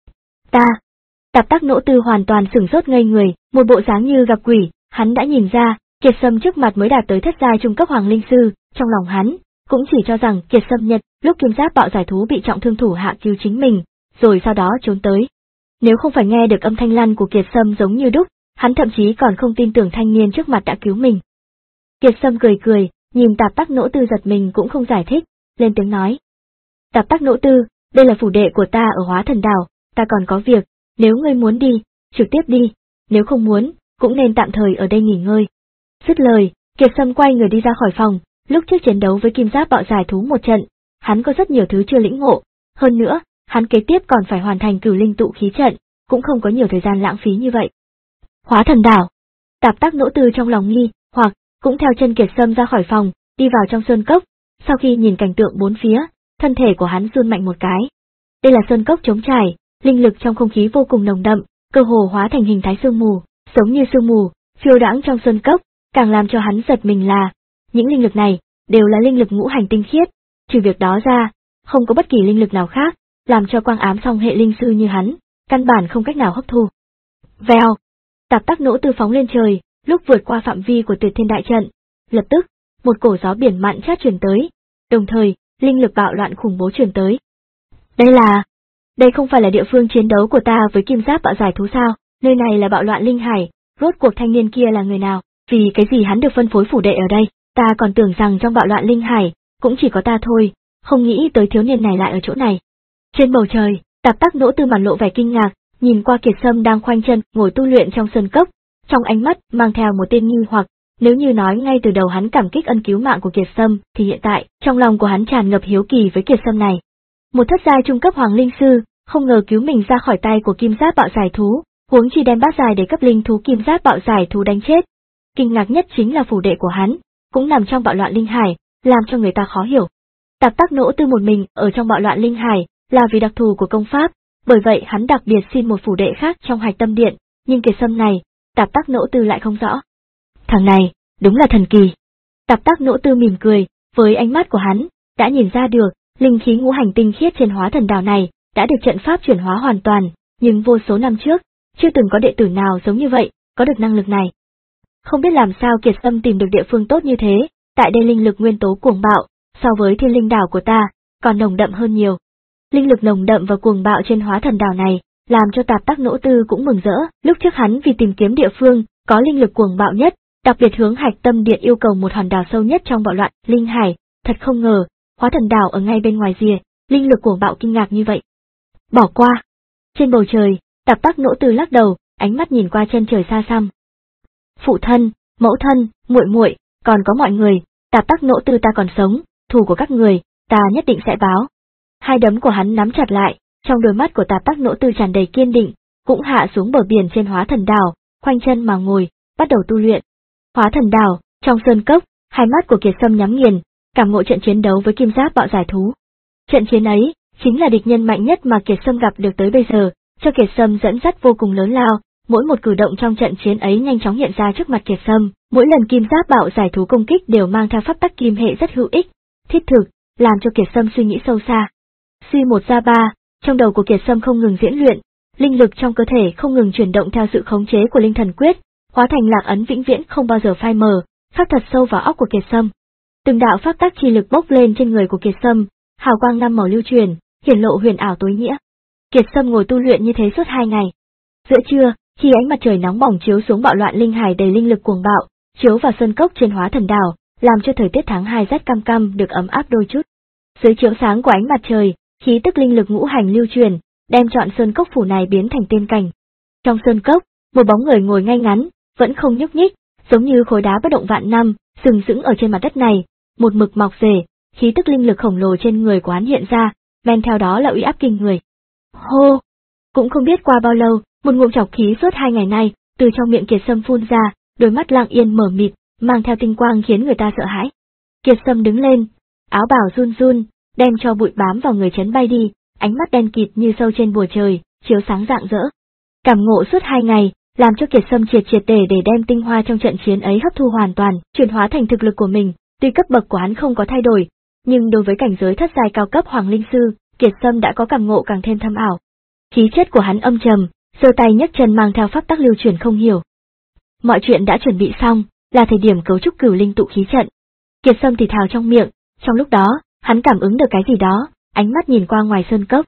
Ta. Tạp Tắc Nỗ Tư hoàn toàn sửng sốt ngây người, một bộ dáng như gặp quỷ, hắn đã nhìn ra, Kiệt Sâm trước mặt mới đạt tới thất giai trung cấp hoàng linh sư, trong lòng hắn cũng chỉ cho rằng Kiệt Sâm Nhật lúc Kim Giáp Bạo giải thú bị trọng thương thủ hạ cứu chính mình, rồi sau đó trốn tới. Nếu không phải nghe được âm thanh lăn của Kiệt Sâm giống như đúc, hắn thậm chí còn không tin tưởng thanh niên trước mặt đã cứu mình. Kiệt Sâm cười cười, nhìn Tạp Tắc Nỗ Tư giật mình cũng không giải thích, lên tiếng nói. Tạp Tắc Nỗ Tư, đây là phủ đệ của ta ở Hóa Thần Đảo, ta còn có việc, nếu ngươi muốn đi, trực tiếp đi, nếu không muốn, cũng nên tạm thời ở đây nghỉ ngơi. Dứt lời, Kiệt Sâm quay người đi ra khỏi phòng, lúc trước chiến đấu với Kim Giáp Bạo giải thú một trận, hắn có rất nhiều thứ chưa lĩnh ngộ, hơn nữa, hắn kế tiếp còn phải hoàn thành Cửu Linh tụ khí trận, cũng không có nhiều thời gian lãng phí như vậy. Hóa Thần Đảo. Tạp Tắc Nỗ Tư trong lòng nghi, hoặc cũng theo chân Kiệt Sâm ra khỏi phòng, đi vào trong sơn cốc, sau khi nhìn cảnh tượng bốn phía, thân thể của hắn run mạnh một cái. Đây là sơn cốc trống trải, linh lực trong không khí vô cùng nồng đậm, cơ hồ hóa thành hình thái sương mù, giống như sương mù, phiêu đãng trong sơn cốc, càng làm cho hắn giật mình là, những linh lực này, đều là linh lực ngũ hành tinh khiết, trừ việc đó ra, không có bất kỳ linh lực nào khác, làm cho quang ám song hệ linh sư như hắn, căn bản không cách nào hấp thu. Vèo, Tạp Tắc Nỗ Tư phóng lên trời, lúc vượt qua phạm vi của Tuyệt Thiên đại trận, lập tức, một cổ gió biển mặn chát truyền tới, đồng thời, linh lực bạo loạn khủng bố truyền tới. Đây là, đây không phải là địa phương chiến đấu của ta với Kim Giáp Bạo giải thú sao? Nơi này là Bạo Loạn Linh Hải, rốt cuộc thanh niên kia là người nào? Vì cái gì hắn được phân phối phủ đệ ở đây? Ta còn tưởng rằng trong Bạo Loạn Linh Hải cũng chỉ có ta thôi, không nghĩ tới thiếu niên này lại ở chỗ này. Trên bầu trời, Tạp Tắc Nỗ Tư mặt lộ vẻ kinh ngạc, nhìn qua Kiệt Sâm đang khoanh chân ngồi tu luyện trong sơn cốc, trong ánh mắt mang theo một tên nghi hoặc. Nếu như nói ngay từ đầu hắn cảm kích ân cứu mạng của Kiệt Sâm, thì hiện tại, trong lòng của hắn tràn ngập hiếu kỳ với Kiệt Sâm này. Một thất giai trung cấp hoàng linh sư, không ngờ cứu mình ra khỏi tay của Kim Giáp Bạo giải thú, huống chi đem bát giai để cấp linh thú Kim Giáp Bạo giải thú đánh chết. Kinh ngạc nhất chính là phủ đệ của hắn, cũng nằm trong Bạo Loạn Linh Hải, làm cho người ta khó hiểu. Tạp Tắc Nỗ Tư một mình ở trong Bạo Loạn Linh Hải, là vì đặc thù của công pháp, bởi vậy hắn đặc biệt xin một phủ đệ khác trong Hạch Tâm Điện, nhưng Kiệt Sâm này, Tạp Tắc Nỗ Tư lại không rõ. Thằng này, đúng là thần kỳ. Tạp Tắc Nỗ Tư mỉm cười, với ánh mắt của hắn, đã nhìn ra được, linh khí ngũ hành tinh khiết trên Hóa Thần Đảo này, đã được trận pháp chuyển hóa hoàn toàn, nhưng vô số năm trước, chưa từng có đệ tử nào giống như vậy, có được năng lực này. Không biết làm sao Kiệt Sâm tìm được địa phương tốt như thế, tại đây linh lực nguyên tố cuồng bạo, so với Thiên Linh Đảo của ta, còn nồng đậm hơn nhiều. Linh lực nồng đậm và cuồng bạo trên Hóa Thần Đảo này, làm cho Tạp Tắc Nỗ Tư cũng mừng rỡ, lúc trước hắn vì tìm kiếm địa phương, có linh lực cuồng bạo nhất, đặc biệt hướng Hạch Tâm Điện yêu cầu một hòn đảo sâu nhất trong Bạo Loạn Linh Hải, thật không ngờ, Hóa Thần Đảo ở ngay bên ngoài rìa, linh lực cuồng bạo kinh ngạc như vậy. Bỏ qua. Trên bầu trời, Tạp Tắc Nỗ Tư lắc đầu, ánh mắt nhìn qua chân trời xa xăm. Phụ thân, mẫu thân, muội muội, còn có mọi người, Tạp Tắc Nỗ Tư ta còn sống, thù của các người, ta nhất định sẽ báo. Hai đấm của hắn nắm chặt lại, trong đôi mắt của Tạp Tắc Nỗ Tư tràn đầy kiên định, cũng hạ xuống bờ biển trên Hóa Thần Đảo, khoanh chân mà ngồi, bắt đầu tu luyện. Hóa Thần Đảo, trong sơn cốc, hai mắt của Kiệt Sâm nhắm nghiền, cảm ngộ trận chiến đấu với kim giáp bạo giải thú. Trận chiến ấy, chính là địch nhân mạnh nhất mà Kiệt Sâm gặp được tới bây giờ, cho Kiệt Sâm dẫn dắt vô cùng lớn lao, mỗi một cử động trong trận chiến ấy nhanh chóng hiện ra trước mặt Kiệt Sâm, mỗi lần kim giáp bạo giải thú công kích đều mang theo pháp tắc kim hệ rất hữu ích, thiết thực, làm cho Kiệt Sâm suy nghĩ sâu xa. Suy một ra ba, trong đầu của Kiệt Sâm không ngừng diễn luyện, linh lực trong cơ thể không ngừng chuyển động theo sự khống chế của linh thần quyết, hóa thành lạc ấn vĩnh viễn không bao giờ phai mờ, khắc thật sâu vào óc của Kiệt Sâm. Từng đạo pháp tắc chi lực bốc lên trên người của Kiệt Sâm, hào quang năm màu lưu truyền, hiển lộ huyền ảo tối nghĩa. Kiệt Sâm ngồi tu luyện như thế suốt hai ngày. Giữa trưa, khi ánh mặt trời nóng bỏng chiếu xuống bạo loạn linh hải đầy linh lực cuồng bạo, chiếu vào sơn cốc trên Hóa Thần Đảo, làm cho thời tiết tháng hai rét căm căm được ấm áp đôi chút. Dưới chiếu sáng của ánh mặt trời, khí tức linh lực ngũ hành lưu truyền, đem trọn sơn cốc phủ này biến thành tiên cảnh. Trong sơn cốc, một bóng người ngồi ngay ngắn, vẫn không nhúc nhích, giống như khối đá bất động vạn năm, sừng sững ở trên mặt đất này, một mực mọc rễ, khí tức linh lực khổng lồ trên người của hắn hiện ra, men theo đó là uy áp kinh người. Hô! Cũng không biết qua bao lâu, một ngụm trọc khí suốt hai ngày nay, từ trong miệng Kiệt Sâm phun ra, đôi mắt lặng yên mở mịt, mang theo tinh quang khiến người ta sợ hãi. Kiệt Sâm đứng lên, áo bào run run, đem cho bụi bám vào người chấn bay đi, ánh mắt đen kịt như sâu trên bầu trời, chiếu sáng rạng rỡ. Cảm ngộ suốt hai ngày, làm cho Kiệt Sâm triệt triệt để để đem tinh hoa trong trận chiến ấy hấp thu hoàn toàn, chuyển hóa thành thực lực của mình. Tuy cấp bậc của hắn không có thay đổi, nhưng đối với cảnh giới thất giai cao cấp Hoàng Linh Sư, Kiệt Sâm đã có cảm ngộ càng thêm thâm ảo. Khí chất của hắn âm trầm, giơ tay nhấc chân mang theo pháp tắc lưu truyền không hiểu. Mọi chuyện đã chuẩn bị xong, là thời điểm cấu trúc cửu linh tụ khí trận. Kiệt Sâm thì thào trong miệng, trong lúc đó, hắn cảm ứng được cái gì đó, ánh mắt nhìn qua ngoài sơn cốc.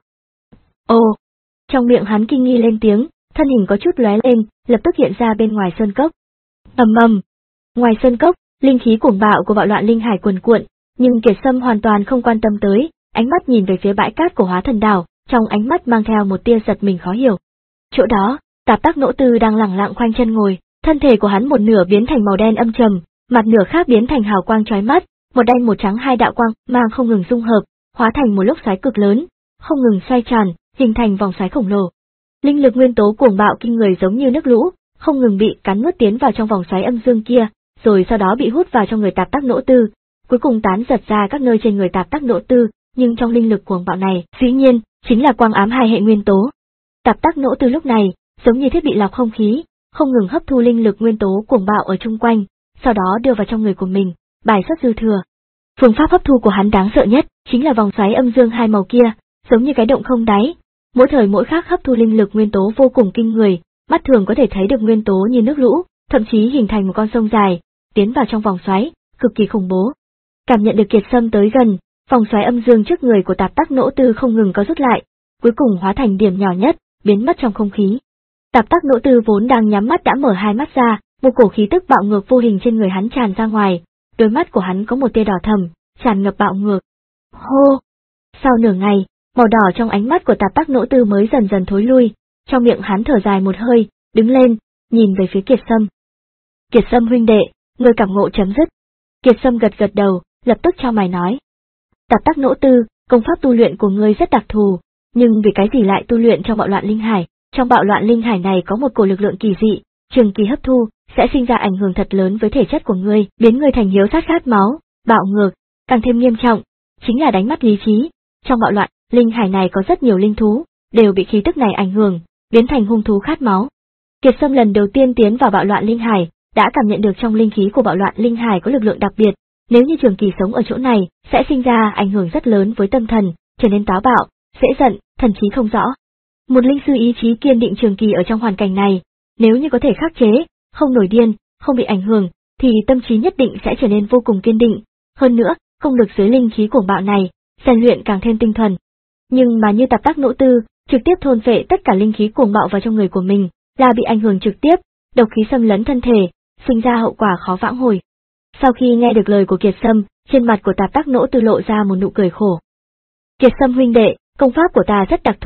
Ồ! Trong miệng hắn kinh nghi lên tiếng, thân hình có chút lóe lên, lập tức hiện ra bên ngoài sơn cốc. Ầm ầm! Ngoài sơn cốc, linh khí cuồng bạo của bạo loạn linh hải cuồn cuộn, nhưng Kiệt Sâm hoàn toàn không quan tâm tới, ánh mắt nhìn về phía bãi cát của Hóa Thần Đảo, trong ánh mắt mang theo một tia giật mình khó hiểu. Chỗ đó, Tạp Tắc Nỗ Tư đang lẳng lặng khoanh chân ngồi, thân thể của hắn một nửa biến thành màu đen âm trầm, mặt nửa khác biến thành hào quang chói mắt, một đen một trắng hai đạo quang mang không ngừng dung hợp, hóa thành một lốc xoáy cực lớn, không ngừng xoay tròn, hình thành vòng xoáy khổng lồ. Linh lực nguyên tố cuồng bạo kinh người giống như nước lũ, không ngừng bị cắn nuốt tiến vào trong vòng xoáy âm dương kia, rồi sau đó bị hút vào trong người Tạp Tắc Nỗ Tư, cuối cùng tán giật ra các nơi trên người Tạp Tắc Nỗ Tư, nhưng trong linh lực cuồng bạo này, dĩ nhiên, chính là quang ám hai hệ nguyên tố. Tạp Tắc Nỗ Tư lúc này, giống như thiết bị lọc không khí, không ngừng hấp thu linh lực nguyên tố cuồng bạo ở chung quanh, sau đó đưa vào trong người của mình, bài xuất dư thừa. Phương pháp hấp thu của hắn đáng sợ nhất, chính là vòng xoáy âm dương hai màu kia, giống như cái động không đáy, mỗi thời mỗi khác hấp thu linh lực nguyên tố vô cùng kinh người, mắt thường có thể thấy được nguyên tố như nước lũ, thậm chí hình thành một con sông dài, tiến vào trong vòng xoáy, cực kỳ khủng bố. Cảm nhận được Kiệt Sâm tới gần, vòng xoáy âm dương trước người của Tạp Tắc Nỗ Tư không ngừng có rút lại, cuối cùng hóa thành điểm nhỏ nhất, biến mất trong không khí. Tạp Tắc Nỗ Tư vốn đang nhắm mắt đã mở hai mắt ra, một cổ khí tức bạo ngược vô hình trên người hắn tràn ra ngoài, đôi mắt của hắn có một tia đỏ thẫm, tràn ngập bạo ngược. Hô! Sau nửa ngày, màu đỏ trong ánh mắt của Tạp Tắc Nỗ Tư mới dần dần thối lui, trong miệng hắn thở dài một hơi, đứng lên, nhìn về phía Kiệt Sâm. Kiệt Sâm huynh đệ, người cảm ngộ chấm dứt. Kiệt Sâm gật gật đầu, lập tức chau mày nói. Tạp Tắc Nỗ Tư, công pháp tu luyện của ngươi rất đặc thù, nhưng vì cái gì lại tu luyện trong bạo loạn linh hải? Trong bạo loạn linh hải này có một cổ lực lượng kỳ dị, trường kỳ hấp thu, sẽ sinh ra ảnh hưởng thật lớn với thể chất của ngươi, biến ngươi thành hiếu sát khát máu, bạo ngược, càng thêm nghiêm trọng, chính là đánh mất lý trí. Trong bạo loạn linh hải này có rất nhiều linh thú, đều bị khí tức này ảnh hưởng, biến thành hung thú khát máu. Kiệt Sâm lần đầu tiên tiến vào bạo loạn linh hải, đã cảm nhận được trong linh khí của bạo loạn linh hải có lực lượng đặc biệt, nếu như trường kỳ sống ở chỗ này, sẽ sinh ra ảnh hưởng rất lớn với tâm thần, trở nên táo bạo, dễ giận, thần trí không rõ. Một linh sư ý chí kiên định trường kỳ ở trong hoàn cảnh này, nếu như có thể khắc chế, không nổi điên, không bị ảnh hưởng, thì tâm trí nhất định sẽ trở nên vô cùng kiên định. Hơn nữa, công lực dưới linh khí cuồng bạo này, rèn luyện càng thêm tinh thuần. Nhưng mà như Tạp Tắc Nỗ Tư, trực tiếp thôn phệ tất cả linh khí cuồng bạo vào trong người của mình, là bị ảnh hưởng trực tiếp, độc khí xâm lấn thân thể, sinh ra hậu quả khó vãn hồi. Sau khi nghe được lời của Kiệt Sâm, trên mặt của Tạp Tắc Nỗ Tư lộ ra một nụ cười khổ. Kiệt Sâm huynh đệ, công pháp của ta rất đặc thù,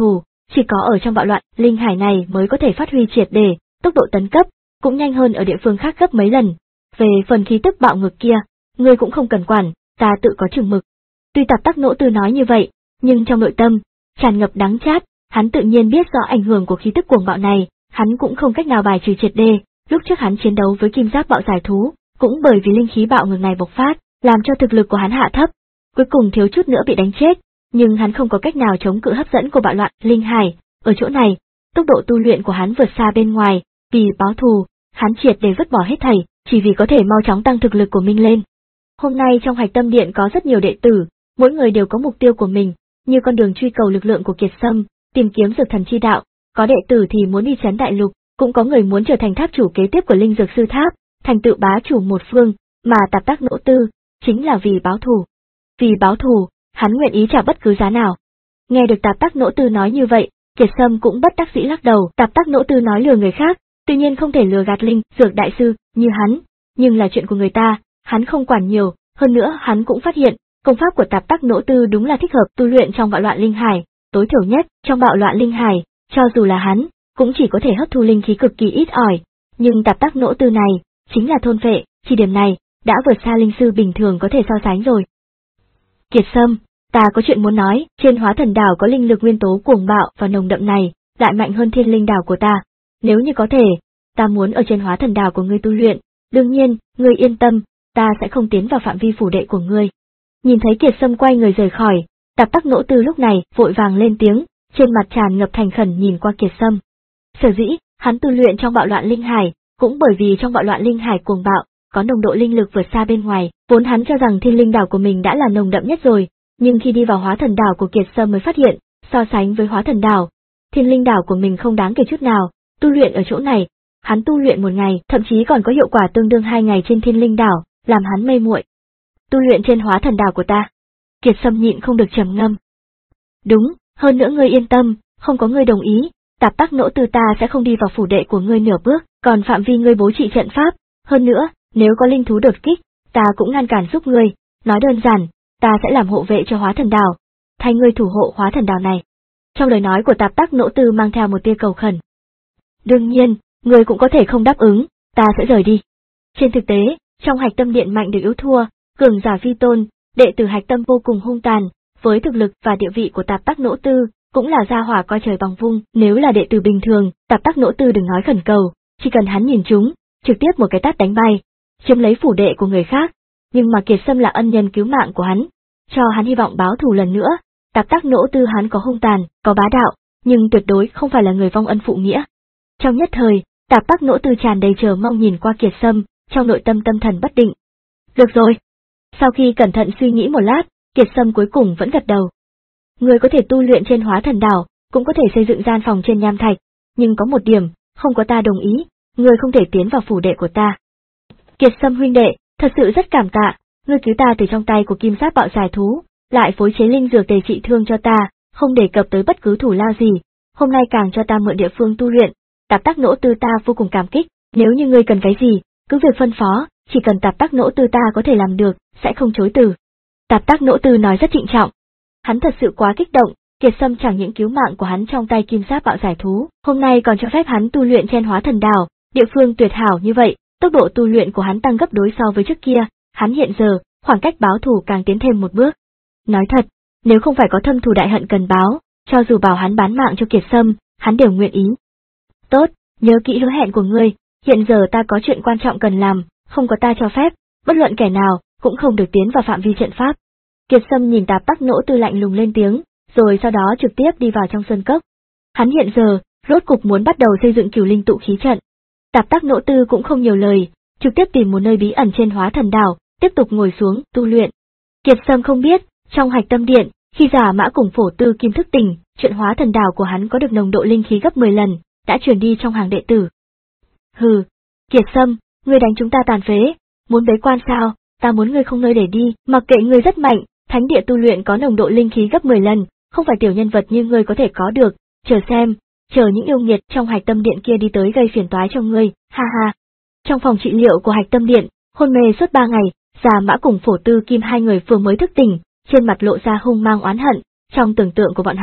chỉ có ở trong bạo loạn linh hải này mới có thể phát huy triệt để, tốc độ tấn cấp cũng nhanh hơn ở địa phương khác gấp mấy lần. Về phần khí tức bạo ngược kia, ngươi cũng không cần quản, ta tự có chừng mực. Tuy Tạp Tắc Nỗ Tư nói như vậy, nhưng trong nội tâm tràn ngập đắng chát, hắn tự nhiên biết rõ ảnh hưởng của khí tức cuồng bạo này, hắn cũng không cách nào bài trừ triệt đề. Lúc trước hắn chiến đấu với kim giáp bạo giải thú, cũng bởi vì linh khí bạo ngược này bộc phát, làm cho thực lực của hắn hạ thấp, cuối cùng thiếu chút nữa bị đánh chết, nhưng hắn không có cách nào chống cự hấp dẫn của bạo loạn linh hải. Ở chỗ này, tốc độ tu luyện của hắn vượt xa bên ngoài, vì báo thù, hắn triệt để vứt bỏ hết thảy, chỉ vì có thể mau chóng tăng thực lực của mình lên. Hôm nay trong Hạch Tâm Điện có rất nhiều đệ tử, mỗi người đều có mục tiêu của mình, như con đường truy cầu lực lượng của Kiệt Sâm, tìm kiếm dược thần chi đạo, có đệ tử thì muốn đi trấn đại lục, cũng có người muốn trở thành tháp chủ kế tiếp của linh dược sư tháp, thành tựu bá chủ một phương, mà Tạp Tắc Nỗ Tư chính là vì báo thù. Vì báo thù, hắn nguyện ý trả bất cứ giá nào. Nghe được Tạp Tắc Nỗ Tư nói như vậy, Kiệt Sâm cũng bất đắc dĩ lắc đầu. Tạp Tắc Nỗ Tư nói lừa người khác, tuy nhiên không thể lừa gạt linh dược đại sư như hắn, nhưng là chuyện của người ta, hắn không quản nhiều. Hơn nữa hắn cũng phát hiện, công pháp của Tạp Tắc Nỗ Tư đúng là thích hợp tu luyện trong bạo loạn linh hải, tối thiểu nhất trong bạo loạn linh hải, cho dù là hắn, cũng chỉ có thể hấp thu linh khí cực kỳ ít ỏi, nhưng Tạp Tắc Nỗ Tư này chính là thôn phệ, chỉ điểm này đã vượt xa linh sư bình thường có thể so sánh rồi. Kiệt Sâm, ta có chuyện muốn nói, trên Hóa Thần Đảo có linh lực nguyên tố cuồng bạo và nồng đậm này, lại mạnh hơn Thiên Linh Đảo của ta. Nếu như có thể, ta muốn ở trên Hóa Thần Đảo của ngươi tu luyện, đương nhiên, ngươi yên tâm, ta sẽ không tiến vào phạm vi phủ đệ của ngươi. Nhìn thấy Kiệt Sâm quay người rời khỏi, Tạp Tắc Nỗ Tư lúc này vội vàng lên tiếng, trên mặt tràn ngập thành khẩn nhìn qua Kiệt Sâm. Sở dĩ, hắn tu luyện trong bạo loạn linh hải, cũng bởi vì trong bạo loạn linh hải cuồng bạo, có nồng độ linh lực vượt xa bên ngoài, vốn hắn cho rằng Thiên Linh Đảo của mình đã là nồng đậm nhất rồi, nhưng khi đi vào Hóa Thần Đảo của Kiệt Sâm mới phát hiện, so sánh với Hóa Thần Đảo, Thiên Linh Đảo của mình không đáng kể chút nào. Tu luyện ở chỗ này, hắn tu luyện một ngày, thậm chí còn có hiệu quả tương đương hai ngày trên Thiên Linh Đảo, làm hắn mê muội. Tu luyện trên Hóa Thần Đảo của ta. Kiệt Sâm nhịn không được trầm ngâm. Đúng, hơn nữa ngươi yên tâm, không có ngươi đồng ý, Tạp Tắc Nỗ Tư ta sẽ không đi vào phủ đệ của ngươi nửa bước, còn phạm vi ngươi bố trị trận pháp, hơn nữa, nếu có linh thú đột kích, ta cũng ngăn cản giúp ngươi, nói đơn giản, ta sẽ làm hộ vệ cho Hóa Thần Đảo, thay ngươi thủ hộ Hóa Thần Đảo này. Trong lời nói của Tạp Tắc Nỗ Tư mang theo một tia cầu khẩn. Đương nhiên, ngươi cũng có thể không đáp ứng, ta sẽ rời đi. Trên thực tế, trong Hạch Tâm Điện mạnh được yếu thua, cường giả vi tôn, đệ tử Hạch Tâm vô cùng hung tàn, với thực lực và địa vị của Tạp Tắc Nỗ Tư, cũng là gia hỏa coi trời bằng vung. Nếu là đệ tử bình thường, Tạp Tắc Nỗ Tư đừng nói khẩn cầu, chỉ cần hắn nhìn chúng, trực tiếp một cái tát đánh bay, chiếm lấy phủ đệ của người khác. Nhưng mà Kiệt Sâm là ân nhân cứu mạng của hắn, cho hắn hy vọng báo thù lần nữa. Tạp Tắc Nỗ Tư hắn có hung tàn, có bá đạo, nhưng tuyệt đối không phải là người vong ân phụ nghĩa. Trong nhất thời, Tạp Tắc Nỗ Tư tràn đầy chờ mong nhìn qua Kiệt Sâm, trong nội tâm tâm thần bất định. Được rồi. Sau khi cẩn thận suy nghĩ một lát, Kiệt Sâm cuối cùng vẫn gật đầu. Người có thể tu luyện trên Hóa Thần Đảo, cũng có thể xây dựng gian phòng trên nham thạch, nhưng có một điểm, không có ta đồng ý, người không thể tiến vào phủ đệ của ta. Kiệt Sâm huynh đệ, thật sự rất cảm tạ, ngươi cứu ta từ trong tay của kim giáp bạo giải thú, lại phối chế linh dược để trị thương cho ta, không đề cập tới bất cứ thủ lao gì, hôm nay càng cho ta mượn địa phương tu luyện, Tạp Tắc Nỗ Tư ta vô cùng cảm kích, nếu như ngươi cần cái gì, cứ việc phân phó, chỉ cần Tạp Tắc Nỗ Tư ta có thể làm được, sẽ không chối từ. Tạp Tắc Nỗ Tư nói rất trịnh trọng. Hắn thật sự quá kích động, Kiệt Sâm chẳng những cứu mạng của hắn trong tay kim giáp bạo giải thú, hôm nay còn cho phép hắn tu luyện trên Hóa Thần Đảo, địa phương tuyệt hảo như vậy, tốc độ tu luyện của hắn tăng gấp đôi so với trước kia, hắn hiện giờ, khoảng cách báo thù càng tiến thêm một bước. Nói thật, nếu không phải có thâm thù đại hận cần báo, cho dù bảo hắn bán mạng cho Kiệt Sâm, hắn đều nguyện ý. Tốt, nhớ kỹ hứa hẹn của ngươi, hiện giờ ta có chuyện quan trọng cần làm, không có ta cho phép, bất luận kẻ nào, cũng không được tiến vào phạm vi trận pháp. Kiệt Sâm nhìn Tạp Tắc Nỗ Tư lạnh lùng lên tiếng, rồi sau đó trực tiếp đi vào trong sơn cốc. Hắn hiện giờ, rốt cục muốn bắt đầu xây dựng cửu linh tụ khí trận. Tạp Tắc Nỗ Tư cũng không nhiều lời, trực tiếp tìm một nơi bí ẩn trên Hóa Thần Đảo, tiếp tục ngồi xuống, tu luyện. Kiệt Sâm không biết, trong Hạch Tâm Điện, khi Giả Mã cùng Phổ Tư Kim thức tỉnh, chuyện Hóa Thần Đảo của hắn có được nồng độ linh khí gấp mười lần, đã truyền đi trong hàng đệ tử. Hừ, Kiệt Sâm, ngươi đánh chúng ta tàn phế, muốn bế quan sao, ta muốn ngươi không nơi để đi, mặc kệ ngươi rất mạnh, thánh địa tu luyện có nồng độ linh khí gấp mười lần, không phải tiểu nhân vật như ngươi có thể có được, chờ xem, chờ những yêu nghiệt trong Hạch Tâm Điện kia đi tới gây phiền toái cho ngươi, ha ha. Trong phòng trị liệu của Hạch Tâm Điện, hôn mê suốt ba ngày, Giả Mã cùng Phổ Tư Kim hai người vừa mới thức tỉnh, trên mặt lộ ra hung mang oán hận, trong tưởng tượng của bọn họ,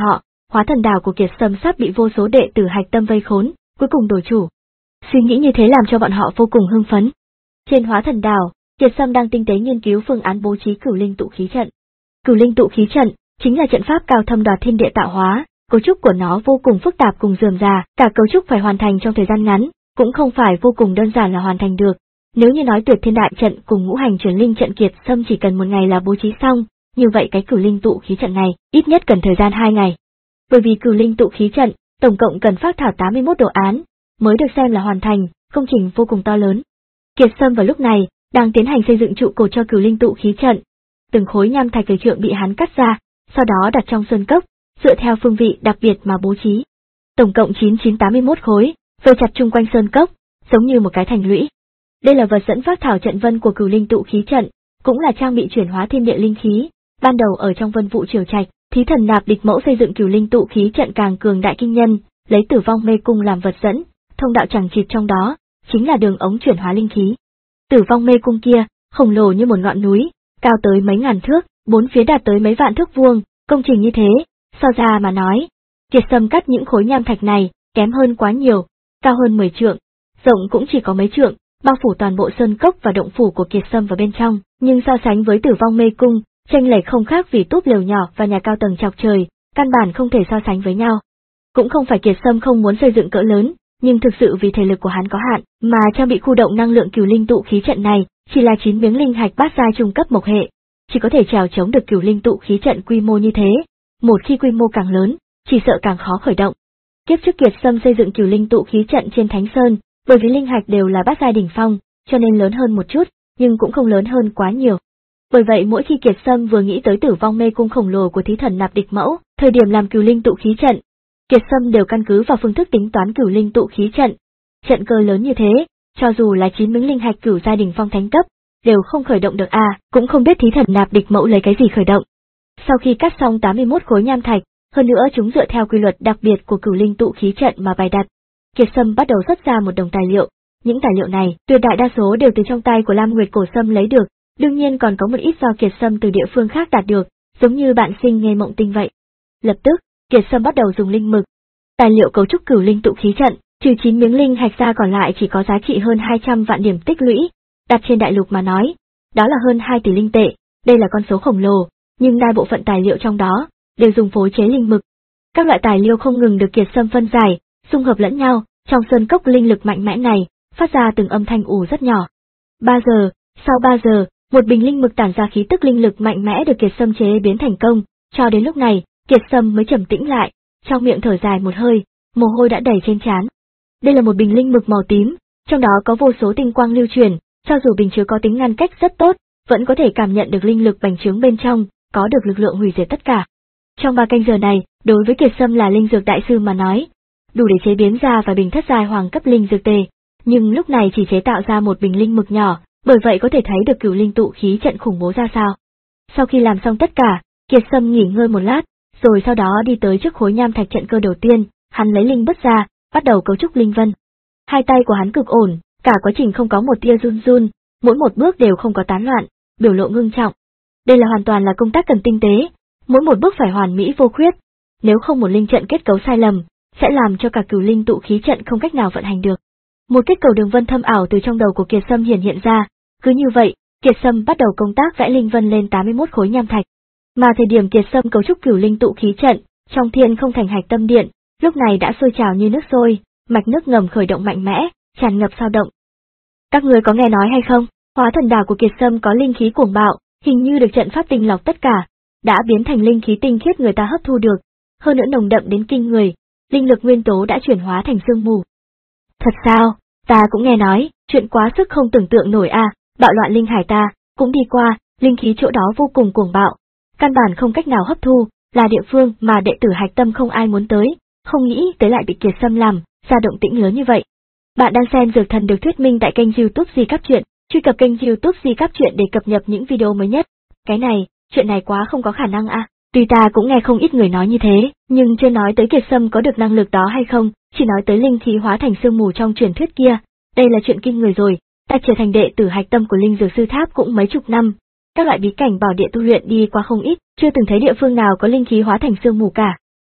hóa thần đảo của Kiệt Sâm sắp bị vô số đệ tử hạch tâm vây khốn, cuối cùng đổi chủ. Suy nghĩ như thế làm cho bọn họ vô cùng hưng phấn. Trên hóa thần đảo, Kiệt Sâm đang tinh tế nghiên cứu phương án bố trí cửu linh tụ khí trận. Cửu linh tụ khí trận chính là trận pháp cao thâm đoạt thiên địa tạo hóa, cấu trúc của nó vô cùng phức tạp cùng rườm rà, cả cấu trúc phải hoàn thành trong thời gian ngắn, cũng không phải vô cùng đơn giản là hoàn thành được. Nếu như nói Tuyệt Thiên Đại trận cùng ngũ hành chuyển linh trận Kiệt Sâm chỉ cần một ngày là bố trí xong, như vậy cái cửu linh tụ khí trận này ít nhất cần thời gian hai ngày. Bởi vì cửu linh tụ khí trận tổng cộng cần phác thảo tám mươi mốt đồ án mới được xem là hoàn thành, công trình vô cùng to lớn. Kiệt Sâm vào lúc này đang tiến hành xây dựng trụ cột cho cửu linh tụ khí trận. Từng khối nham thạch từ trượng bị hắn cắt ra, sau đó đặt trong sơn cốc, dựa theo phương vị đặc biệt mà bố trí. Tổng cộng chín chín tám mươi mốt khối, vây chặt chung quanh sơn cốc, giống như một cái thành lũy. Đây là vật dẫn phác thảo trận vân của cửu linh tụ khí trận, cũng là trang bị chuyển hóa thiên địa linh khí. Ban đầu ở trong Vân Vụ Triều Trạch, Thí Thần Nạp Địch Mẫu xây dựng cửu linh tụ khí trận càng cường đại kinh nhân, lấy Tử Vong Mê Cung làm vật dẫn, thông đạo chẳng chịt trong đó chính là đường ống chuyển hóa linh khí. Tử Vong Mê Cung kia khổng lồ như một ngọn núi, cao tới mấy ngàn thước, bốn phía đạt tới mấy vạn thước vuông, công trình như thế, so ra mà nói, Kiệt Sâm cắt những khối nham thạch này kém hơn quá nhiều, cao hơn mười trượng, rộng cũng chỉ có mấy trượng, bao phủ toàn bộ sơn cốc và động phủ của Kiệt Sâm vào bên trong, nhưng so sánh với Tử Vong Mê Cung, chênh lệch không khác vì túp lều nhỏ và nhà cao tầng chọc trời, căn bản không thể so sánh với nhau. Cũng không phải Kiệt Sâm không muốn xây dựng cỡ lớn, nhưng thực sự vì thể lực của hắn có hạn, mà trang bị khu động năng lượng cửu linh tụ khí trận này chỉ là chín miếng linh hạch bát giai trung cấp mộc hệ, chỉ có thể chèo chống được cửu linh tụ khí trận quy mô như thế. Một khi quy mô càng lớn, chỉ sợ càng khó khởi động. Kiếp trước Kiệt Sâm xây dựng cửu linh tụ khí trận trên Thánh Sơn, bởi vì linh hạch đều là bát giai đỉnh phong, cho nên lớn hơn một chút, nhưng cũng không lớn hơn quá nhiều. Bởi vậy mỗi khi Kiệt Sâm vừa nghĩ tới Tử Vong Mê Cung khổng lồ của Thí Thần Nạp Địch Mẫu, thời điểm làm cửu linh tụ khí trận, Kiệt Sâm đều căn cứ vào phương thức tính toán cửu linh tụ khí trận. Trận cơ lớn như thế, cho dù là chín miếng linh hạch cửu giai đỉnh phong thánh cấp, đều không khởi động được à, cũng không biết Thí Thần Nạp Địch Mẫu lấy cái gì khởi động. Sau khi cắt xong tám mươi mốt khối nham thạch, hơn nữa chúng dựa theo quy luật đặc biệt của cửu linh tụ khí trận mà bày đặt, Kiệt Sâm bắt đầu xuất ra một đống tài liệu. Những tài liệu này, tuyệt đại đa số đều từ trong tay của Lam Nguyệt Cổ Sâm lấy được, đương nhiên còn có một ít do Kiệt Sâm từ địa phương khác đạt được, giống như bạn sinh nghe mộng tinh vậy. Lập tức, Kiệt Sâm bắt đầu dùng linh mực. Tài liệu cấu trúc cửu linh tụ khí trận, trừ chín miếng linh hạch ra còn lại chỉ có giá trị hơn hai trăm vạn điểm tích lũy, đặt trên đại lục mà nói, đó là hơn hai tỷ linh tệ, đây là con số khổng lồ, nhưng đại bộ phận tài liệu trong đó đều dùng phối chế linh mực. Các loại tài liệu không ngừng được Kiệt Sâm phân giải, xung hợp lẫn nhau, trong sơn cốc linh lực mạnh mẽ này, phát ra từng âm thanh ù rất nhỏ. Ba giờ, sau ba giờ, một bình linh mực tản ra khí tức linh lực mạnh mẽ được Kiệt Sâm chế biến thành công, cho đến lúc này, Kiệt Sâm mới trầm tĩnh lại, trong miệng thở dài một hơi, mồ hôi đã đầy trên trán. Đây là một bình linh mực màu tím, trong đó có vô số tinh quang lưu truyền, cho dù bình chứa có tính ngăn cách rất tốt, vẫn có thể cảm nhận được linh lực bành trướng bên trong, có được lực lượng hủy diệt tất cả. Trong ba canh giờ này, đối với Kiệt Sâm là linh dược đại sư mà nói, đủ để chế biến ra vài bình thất giai hoàng cấp linh dược tề, nhưng lúc này chỉ chế tạo ra một bình linh mực nhỏ, bởi vậy có thể thấy được cửu linh tụ khí trận khủng bố ra sao. Sau khi làm xong tất cả, Kiệt Sâm nghỉ ngơi một lát, rồi sau đó đi tới trước khối nham thạch trận cơ đầu tiên, hắn lấy linh bút ra, bắt đầu cấu trúc linh vân. Hai tay của hắn cực ổn, cả quá trình không có một tia run run, mỗi một bước đều không có tán loạn, biểu lộ ngưng trọng. Đây là hoàn toàn là công tác cần tinh tế, mỗi một bước phải hoàn mỹ vô khuyết, nếu không một linh trận kết cấu sai lầm, sẽ làm cho cả cửu linh tụ khí trận không cách nào vận hành được. Một kết cầu đường vân thâm ảo từ trong đầu của Kiệt Sâm hiển hiện ra, cứ như vậy, Kiệt Sâm bắt đầu công tác vẽ linh vân lên tám mươi mốt khối nham thạch. Mà thời điểm Kiệt Sâm cấu trúc cửu linh tụ khí trận, trong Thiên Không Thành hạch tâm điện, lúc này đã sôi trào như nước sôi, mạch nước ngầm khởi động mạnh mẽ, tràn ngập sao động. Các người có nghe nói hay không? Hóa thần đảo của Kiệt Sâm có linh khí cuồng bạo, hình như được trận pháp tinh lọc tất cả, đã biến thành linh khí tinh khiết người ta hấp thu được, hơn nữa nồng đậm đến kinh người, linh lực nguyên tố đã chuyển hóa thành sương mù. Thật sao? Ta cũng nghe nói, chuyện quá sức không tưởng tượng nổi a, à, bạo loạn linh hải ta cũng đi qua, linh khí chỗ đó vô cùng cuồng bạo, căn bản không cách nào hấp thu, là địa phương mà đệ tử hạch tâm không ai muốn tới, không nghĩ tới lại bị Kiệt Sâm làm ra động tĩnh lớn như vậy. Bạn đang xem Dược Thần được thuyết minh tại kênh YouTube Di Cáp Truyện, truy cập kênh YouTube Di Cáp Truyện để cập nhật những video mới nhất. Cái này, chuyện này quá không có khả năng à, tuy ta cũng nghe không ít người nói như thế, nhưng chưa nói tới Kiệt Sâm có được năng lực đó hay không, chỉ nói tới linh khí hóa thành sương mù trong truyền thuyết kia, đây là chuyện kinh người rồi, ta trở thành đệ tử hạch tâm của Linh Dược Sư Tháp cũng mấy chục năm, các loại bí cảnh bảo địa tu luyện đi qua không ít, chưa từng thấy địa phương nào có linh khí hóa thành sương mù cả.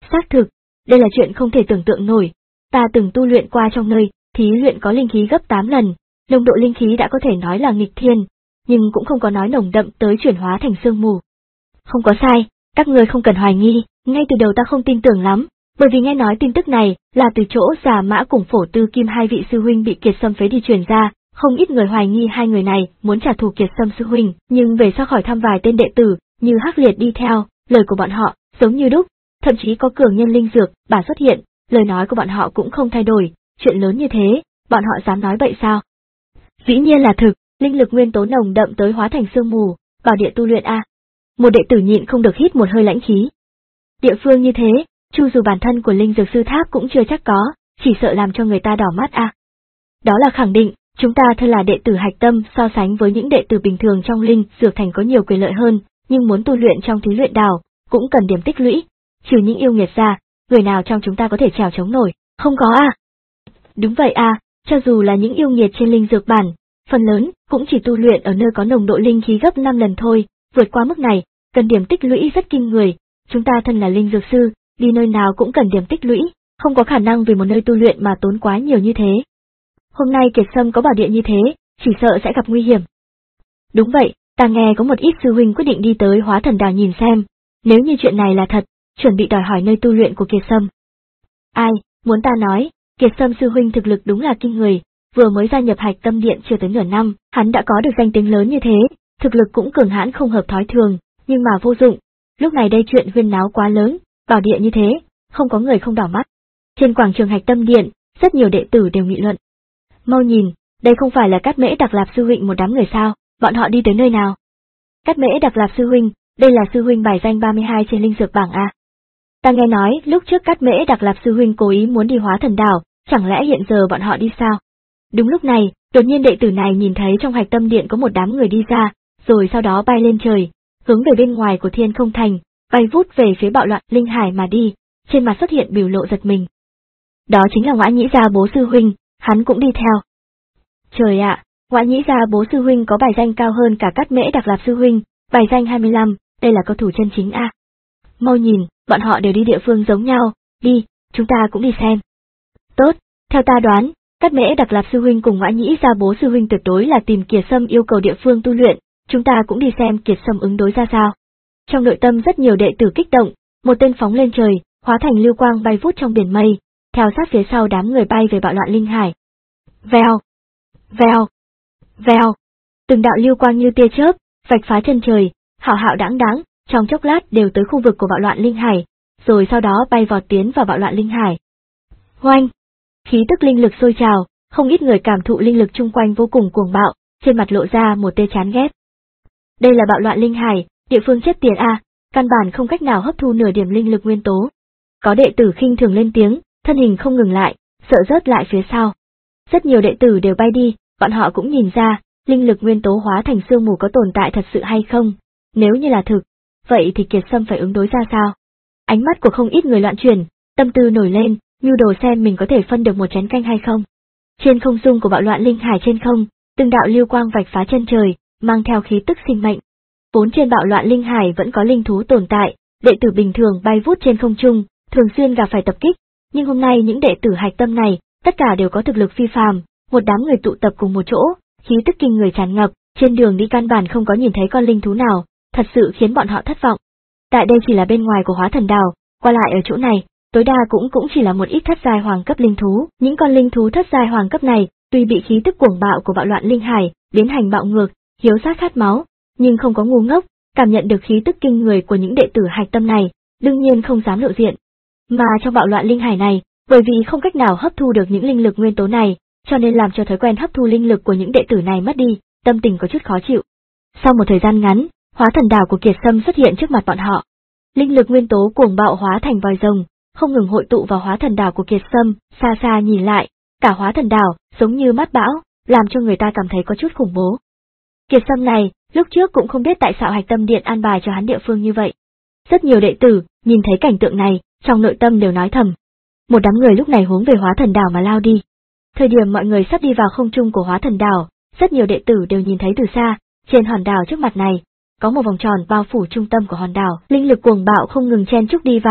Xác thực, đây là chuyện không thể tưởng tượng nổi. Ta từng tu luyện qua trong nơi thí luyện có linh khí gấp tám lần, nồng độ linh khí đã có thể nói là nghịch thiên, nhưng cũng không có nói nồng đậm tới chuyển hóa thành sương mù. Không có sai, các ngươi không cần hoài nghi, ngay từ đầu ta không tin tưởng lắm, bởi vì nghe nói tin tức này là từ chỗ Giả Mã cùng Phổ Tư Kim hai vị sư huynh bị Kiệt Sâm phế đi truyền ra, không ít người hoài nghi hai người này muốn trả thù Kiệt Sâm sư huynh, nhưng về sau khỏi thăm vài tên đệ tử, như Hắc Liệt đi theo, lời của bọn họ giống như đúc, thậm chí có cường nhân linh dược bà xuất hiện, lời nói của bọn họ cũng không thay đổi, chuyện lớn như thế, bọn họ dám nói bậy sao? Dĩ nhiên là thực, linh lực nguyên tố nồng đậm tới hóa thành sương mù, bảo địa tu luyện a. Một đệ tử nhịn không được hít một hơi lãnh khí. Địa phương như thế, chu dù bản thân của linh dược sư tháp cũng chưa chắc có, chỉ sợ làm cho người ta đỏ mắt a. Đó là khẳng định, chúng ta thân là đệ tử hạch tâm so sánh với những đệ tử bình thường trong linh dược thành có nhiều quyền lợi hơn, nhưng muốn tu luyện trong thí luyện đảo, cũng cần điểm tích lũy, trừ những yêu nghiệt ra, người nào trong chúng ta có thể trèo chống nổi, không có a. Đúng vậy a, cho dù là những yêu nghiệt trên linh dược bản, phần lớn cũng chỉ tu luyện ở nơi có nồng độ linh khí gấp năm lần thôi, vượt qua mức này, cần điểm tích lũy rất kinh người, chúng ta thân là linh dược sư, đi nơi nào cũng cần điểm tích lũy, không có khả năng vì một nơi tu luyện mà tốn quá nhiều như thế. Hôm nay Kiệt Sâm có bảo địa như thế, chỉ sợ sẽ gặp nguy hiểm. Đúng vậy, ta nghe có một ít sư huynh quyết định đi tới Hóa Thần Đảo nhìn xem, nếu như chuyện này là thật, chuẩn bị đòi hỏi nơi tu luyện của Kiệt Sâm. Ai, muốn ta nói, Kiệt Sâm sư huynh thực lực đúng là kinh người, vừa mới gia nhập Hạch Tâm Điện chưa tới nửa năm, hắn đã có được danh tiếng lớn như thế, thực lực cũng cường hãn không hợp thói thường, nhưng mà vô dụng. Lúc này đây chuyện huyên náo quá lớn, bảo địa như thế, không có người không đỏ mắt. Trên quảng trường Hạch Tâm Điện, rất nhiều đệ tử đều nghị luận. Mau nhìn, đây không phải là Cát Mễ Đặc Lạp sư huynh một đám người sao, bọn họ đi tới nơi nào? Cát Mễ Đặc Lạp sư huynh, đây là sư huynh bài danh ba mươi hai trên linh dược bảng a. Ta nghe nói, lúc trước Cát Mễ Đặc Lạp sư huynh cố ý muốn đi Hóa Thần Đảo, chẳng lẽ hiện giờ bọn họ đi sao? Đúng lúc này, đột nhiên đệ tử này nhìn thấy trong Hạch Tâm Điện có một đám người đi ra, rồi sau đó bay lên trời, hướng về bên ngoài của Thiên Không Thành, bay vút về phía bạo loạn linh hải mà đi, trên mặt xuất hiện biểu lộ giật mình. Đó chính là Ngõa Nhĩ Gia bố sư huynh, hắn cũng đi theo. Trời ạ, Ngõa Nhĩ Gia bố sư huynh có bài danh cao hơn cả Cát Mễ Đặc Lạp sư huynh, bài danh hai mươi lăm, đây là cao thủ chân chính a. Mau nhìn, bọn họ đều đi địa phương giống nhau, đi, chúng ta cũng đi xem. Tốt, theo ta đoán, Cát Mễ Đặc Lạp sư huynh cùng Ngõa Nhĩ Gia bố sư huynh tuyệt đối là tìm Kiệt Sâm yêu cầu địa phương tu luyện, chúng ta cũng đi xem Kiệt Sâm ứng đối ra sao. Trong nội tâm rất nhiều đệ tử kích động, một tên phóng lên trời, hóa thành lưu quang bay vút trong biển mây, theo sát phía sau đám người bay về bạo loạn linh hải. Vèo, vèo, vèo, từng đạo lưu quang như tia chớp, vạch phá chân trời, hạo hạo đãng đãng, trong chốc lát đều tới khu vực của bạo loạn linh hải, rồi sau đó bay vọt tiến vào bạo loạn linh hải. Oanh, khí tức linh lực sôi trào, không ít người cảm thụ linh lực chung quanh vô cùng cuồng bạo, trên mặt lộ ra một tia chán ghét. Đây là bạo loạn linh hải, địa phương chết tiền a, căn bản không cách nào hấp thu nửa điểm linh lực nguyên tố. Có đệ tử khinh thường lên tiếng, thân hình không ngừng lại, sợ rớt lại phía sau. Rất nhiều đệ tử đều bay đi, bọn họ cũng nhìn ra, linh lực nguyên tố hóa thành sương mù có tồn tại thật sự hay không. Nếu như là thực, vậy thì Kiệt Sâm phải ứng đối ra sao? Ánh mắt của không ít người loạn chuyển, tâm tư nổi lên, nhu đồ xem mình có thể phân được một chén canh hay không. Trên không trung của bạo loạn linh hải trên không, từng đạo lưu quang vạch phá chân trời, mang theo khí tức sinh mệnh. Vốn trên bạo loạn linh hải vẫn có linh thú tồn tại, đệ tử bình thường bay vút trên không trung, thường xuyên gặp phải tập kích, nhưng hôm nay những đệ tử hạch tâm này, tất cả đều có thực lực phi phàm, một đám người tụ tập cùng một chỗ, khí tức kinh người tràn ngập, trên đường đi căn bản không có nhìn thấy con linh thú nào, thật sự khiến bọn họ thất vọng. Tại đây chỉ là bên ngoài của Hóa Thần Đảo, qua lại ở chỗ này, tối đa cũng cũng chỉ là một ít thất giai hoàng cấp linh thú, những con linh thú thất giai hoàng cấp này, tuy bị khí tức cuồng bạo của bạo loạn linh hải biến hành bạo ngược, hiếu sát khát máu, nhưng không có ngu ngốc, cảm nhận được khí tức kinh người của những đệ tử hạch tâm này, đương nhiên không dám lộ diện. Mà trong bạo loạn linh hải này, bởi vì không cách nào hấp thu được những linh lực nguyên tố này, cho nên làm cho thói quen hấp thu linh lực của những đệ tử này mất đi, tâm tình có chút khó chịu. Sau một thời gian ngắn, Hóa Thần Đảo của Kiệt Sâm xuất hiện trước mặt bọn họ. Linh lực nguyên tố cuồng bạo hóa thành vòi rồng, không ngừng hội tụ vào Hóa Thần Đảo của Kiệt Sâm, xa xa nhìn lại, cả Hóa Thần Đảo giống như mắt bão, làm cho người ta cảm thấy có chút khủng bố. Kiệt Sâm này, lúc trước cũng không biết tại sao Hạch Tâm Điện an bài cho hắn địa phương như vậy. Rất nhiều đệ tử nhìn thấy cảnh tượng này, trong nội tâm đều nói thầm. Một đám người lúc này hướng về Hóa Thần Đảo mà lao đi. Thời điểm mọi người sắp đi vào không trung của Hóa Thần Đảo, rất nhiều đệ tử đều nhìn thấy từ xa, trên hòn đảo trước mặt này, có một vòng tròn bao phủ trung tâm của hòn đảo, linh lực cuồng bạo không ngừng chen chúc đi vào,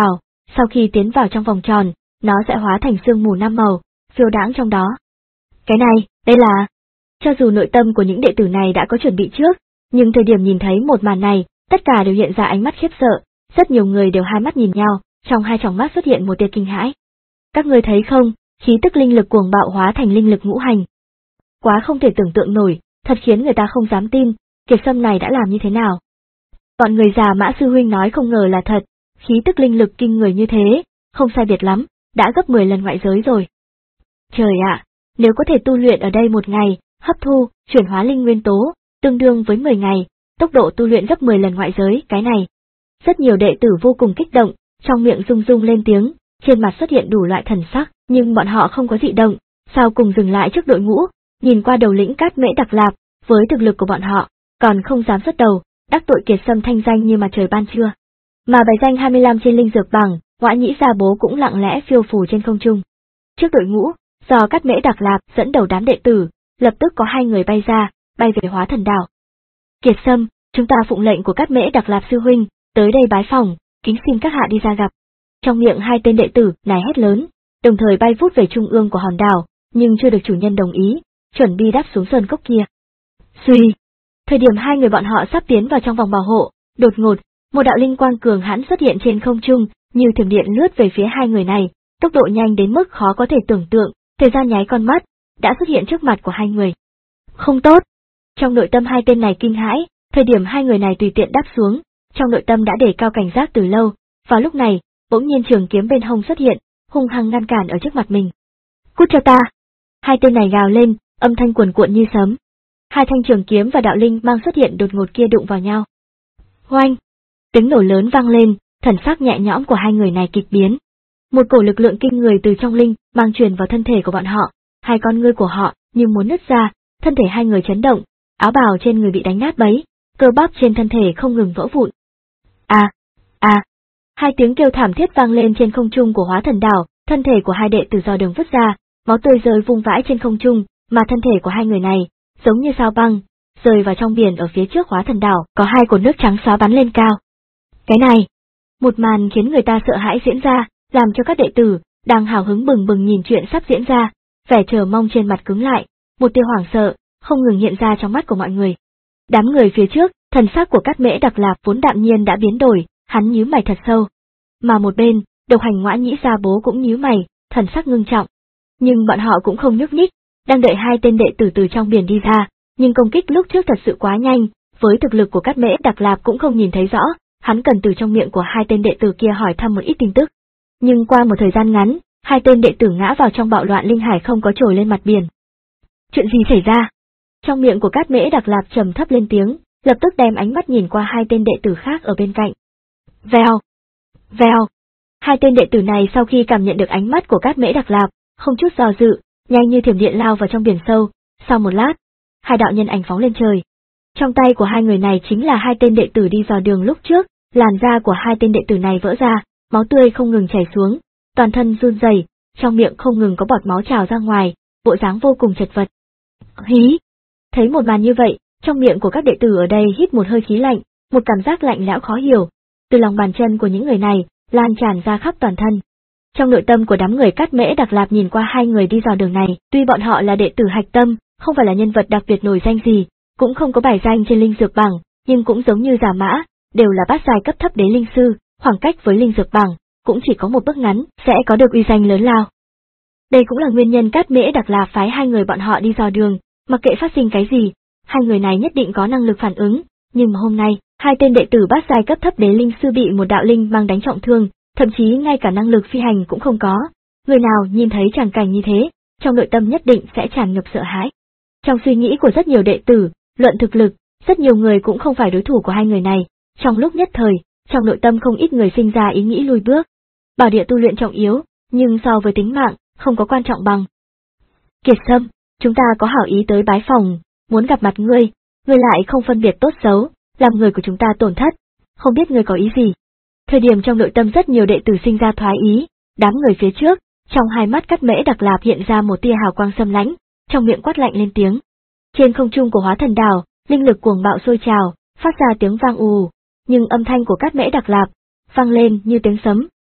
sau khi tiến vào trong vòng tròn, nó sẽ hóa thành sương mù năm màu, phiêu đãng trong đó. Cái này, đây là... Cho dù nội tâm của những đệ tử này đã có chuẩn bị trước, nhưng thời điểm nhìn thấy một màn này, tất cả đều hiện ra ánh mắt khiếp sợ, rất nhiều người đều hai mắt nhìn nhau, trong hai tròng mắt xuất hiện một tia kinh hãi. Các ngươi thấy không, khí tức linh lực cuồng bạo hóa thành linh lực ngũ hành. Quá không thể tưởng tượng nổi, thật khiến người ta không dám tin, Kiệt Sâm này đã làm như thế nào. Bọn người già Mã sư huynh nói không ngờ là thật, khí tức linh lực kinh người như thế, không sai biệt lắm, đã gấp mười lần ngoại giới rồi. Trời ạ, nếu có thể tu luyện ở đây một ngày, hấp thu, chuyển hóa linh nguyên tố, tương đương với mười ngày, tốc độ tu luyện gấp mười lần ngoại giới, cái này. Rất nhiều đệ tử vô cùng kích động, trong miệng rung rung lên tiếng, trên mặt xuất hiện đủ loại thần sắc, nhưng bọn họ không có dị động, sau cùng dừng lại trước đội ngũ, nhìn qua đầu lĩnh Cát Mễ Đặc Lạp, với thực lực của bọn họ, còn không dám xuất đầu, đắc tội Kiệt Sâm thanh danh như mặt trời ban trưa. Mà bài danh hai mươi lăm trên linh dược bảng, Ngõa Nhĩ Gia Bố cũng lặng lẽ phiêu phù trên không trung. Trước đội ngũ, do Cát Mễ Đặc Lạp dẫn đầu đám đệ tử, lập tức có hai người bay ra, bay về Hóa Thần Đảo. Kiệt Sâm, chúng ta phụng lệnh của Cát Mễ Đặc Lạp sư huynh, tới đây bái phỏng, kính xin các hạ đi ra gặp. Trong miệng hai tên đệ tử này hét lớn, đồng thời bay vút về trung ương của hòn đảo, nhưng chưa được chủ nhân đồng ý, chuẩn bị đáp xuống sơn cốc kia. Suy, thời điểm hai người bọn họ sắp tiến vào trong vòng bảo hộ, đột ngột, một đạo linh quang cường hãn xuất hiện trên không trung, như thiểm điện lướt về phía hai người này, tốc độ nhanh đến mức khó có thể tưởng tượng, thời gian nháy con mắt, đã xuất hiện trước mặt của hai người. Không tốt! Trong nội tâm hai tên này kinh hãi, thời điểm hai người này tùy tiện đáp xuống, trong nội tâm đã để cao cảnh giác từ lâu, vào lúc này, bỗng nhiên trường kiếm bên hông xuất hiện, hung hăng ngăn cản ở trước mặt mình. Cút cho ta! Hai tên này gào lên, âm thanh cuồn cuộn như sấm. Hai thanh trường kiếm và đạo linh mang xuất hiện đột ngột kia đụng vào nhau. Oanh! Tiếng nổ lớn vang lên, thần sắc nhẹ nhõm của hai người này kịch biến. Một cổ lực lượng kinh người từ trong linh mang truyền vào thân thể của bọn họ, hai con ngươi của họ như muốn nứt ra, thân thể hai người chấn động, áo bào trên người bị đánh nát bấy, cơ bắp trên thân thể không ngừng vỡ vụn. À, à! Hai tiếng kêu thảm thiết vang lên trên không trung của Hóa Thần Đảo, thân thể của hai đệ tử do đường vứt ra, máu tươi rơi vung vãi trên không trung, mà thân thể của hai người này, giống như sao băng, rơi vào trong biển ở phía trước Hóa Thần Đảo, có hai cột nước trắng xóa bắn lên cao. Cái này, một màn khiến người ta sợ hãi diễn ra, làm cho các đệ tử, đang hào hứng bừng bừng nhìn chuyện sắp diễn ra, vẻ chờ mong trên mặt cứng lại, một tia hoảng sợ, không ngừng hiện ra trong mắt của mọi người. Đám người phía trước, thần sắc của Cát Mễ Đặc Lạp vốn đạm nhiên đã biến đổi, hắn nhíu mày thật sâu. Mà một bên, độc hành Ngõa Nhĩ Gia Bố cũng nhíu mày, thần sắc ngưng trọng. Nhưng bọn họ cũng không nhúc nhích, đang đợi hai tên đệ tử từ trong biển đi ra, nhưng công kích lúc trước thật sự quá nhanh, với thực lực của Cát Mễ Đặc Lạp cũng không nhìn thấy rõ, hắn cần từ trong miệng của hai tên đệ tử kia hỏi thăm một ít tin tức. Nhưng qua một thời gian ngắn, hai tên đệ tử ngã vào trong bạo loạn linh hải không có trồi lên mặt biển. Chuyện gì xảy ra? Trong miệng của Cát Mễ Đặc Lạp trầm thấp lên tiếng, lập tức đem ánh mắt nhìn qua hai tên đệ tử khác ở bên cạnh. Vèo! Vèo! Hai tên đệ tử này sau khi cảm nhận được ánh mắt của Cát Mễ Đặc Lạp, không chút do dự, nhanh như thiểm điện lao vào trong biển sâu, sau một lát, hai đạo nhân ảnh phóng lên trời. Trong tay của hai người này chính là hai tên đệ tử đi dò đường lúc trước, làn da của hai tên đệ tử này vỡ ra, máu tươi không ngừng chảy xuống, toàn thân run rẩy, trong miệng không ngừng có bọt máu trào ra ngoài, bộ dáng vô cùng chật vật. Hí! Thấy một màn như vậy, trong miệng của các đệ tử ở đây hít một hơi khí lạnh, một cảm giác lạnh lẽo khó hiểu, từ lòng bàn chân của những người này, lan tràn ra khắp toàn thân. Trong nội tâm của đám người Cát Mễ Đặc Lạp nhìn qua hai người đi dò đường này, tuy bọn họ là đệ tử hạch tâm, không phải là nhân vật đặc biệt nổi danh gì, cũng không có bài danh trên linh dược bảng, nhưng cũng giống như Giả Mã, đều là bát giai cấp thấp đế linh sư, khoảng cách với linh dược bảng, cũng chỉ có một bước ngắn, sẽ có được uy danh lớn lao. Đây cũng là nguyên nhân Cát Mễ Đặc Lạp phái hai người bọn họ đi dò đường, mặc kệ phát sinh cái gì, hai người này nhất định có năng lực phản ứng, nhưng mà hôm nay, hai tên đệ tử bát giai cấp thấp đế linh sư bị một đạo linh mang đánh trọng thương, thậm chí ngay cả năng lực phi hành cũng không có. Người nào nhìn thấy tràng cảnh như thế, trong nội tâm nhất định sẽ tràn ngập sợ hãi. Trong suy nghĩ của rất nhiều đệ tử, luận thực lực, rất nhiều người cũng không phải đối thủ của hai người này, trong lúc nhất thời, trong nội tâm không ít người sinh ra ý nghĩ lùi bước. Bảo địa tu luyện trọng yếu, nhưng so với tính mạng, không có quan trọng bằng. Kiệt Sâm, chúng ta có hảo ý tới bái phòng, muốn gặp mặt ngươi, ngươi lại không phân biệt tốt xấu, làm người của chúng ta tổn thất, không biết ngươi có ý gì. Thời điểm trong nội tâm rất nhiều đệ tử sinh ra thoái ý, đám người phía trước, trong hai mắt Cát Mễ Đặc Lạp hiện ra một tia hào quang xâm lãnh, trong miệng quát lạnh lên tiếng. Trên không trung của Hóa Thần Đảo, linh lực cuồng bạo sôi trào, phát ra tiếng vang ù, nhưng âm thanh của Cát Mễ Đặc Lạp vang lên như tiếng sấm,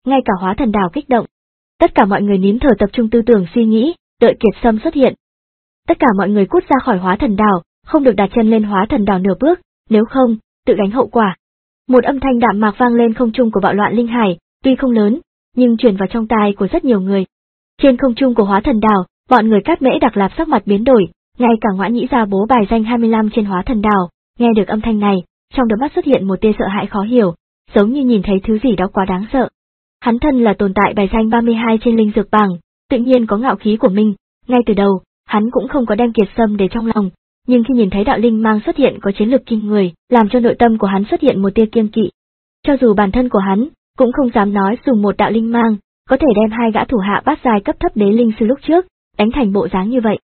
ngay cả Hóa Thần Đảo kích động. Tất cả mọi người nín thở tập trung tư tưởng suy nghĩ, đợi Kiệt Sâm xuất hiện. Tất cả mọi người cút ra khỏi Hóa Thần Đảo, không được đặt chân lên Hóa Thần Đảo nửa bước, nếu không, tự gánh hậu quả. Một âm thanh đạm mạc vang lên không trung của bạo loạn linh hải, tuy không lớn, nhưng truyền vào trong tai của rất nhiều người. Trên không trung của Hóa Thần Đảo, bọn người Cát Mễ Đặc Lạp sắc mặt biến đổi, ngay cả Ngoã Nhĩ gia bố bài danh hai mươi lăm trên Hóa Thần Đảo, nghe được âm thanh này, trong đôi mắt xuất hiện một tia sợ hãi khó hiểu, giống như nhìn thấy thứ gì đó quá đáng sợ. Hắn thân là tồn tại bài danh ba mươi hai trên linh dược bảng, tự nhiên có ngạo khí của mình, ngay từ đầu, hắn cũng không có đem Kiệt Sâm để trong lòng, nhưng khi nhìn thấy đạo linh mang xuất hiện có chiến lực kinh người, làm cho nội tâm của hắn xuất hiện một tia kiêng kỵ. Cho dù bản thân của hắn, cũng không dám nói dùng một đạo linh mang, có thể đem hai gã thủ hạ bát giai cấp thấp đế linh sư lúc trước, đánh thành bộ dáng như vậy.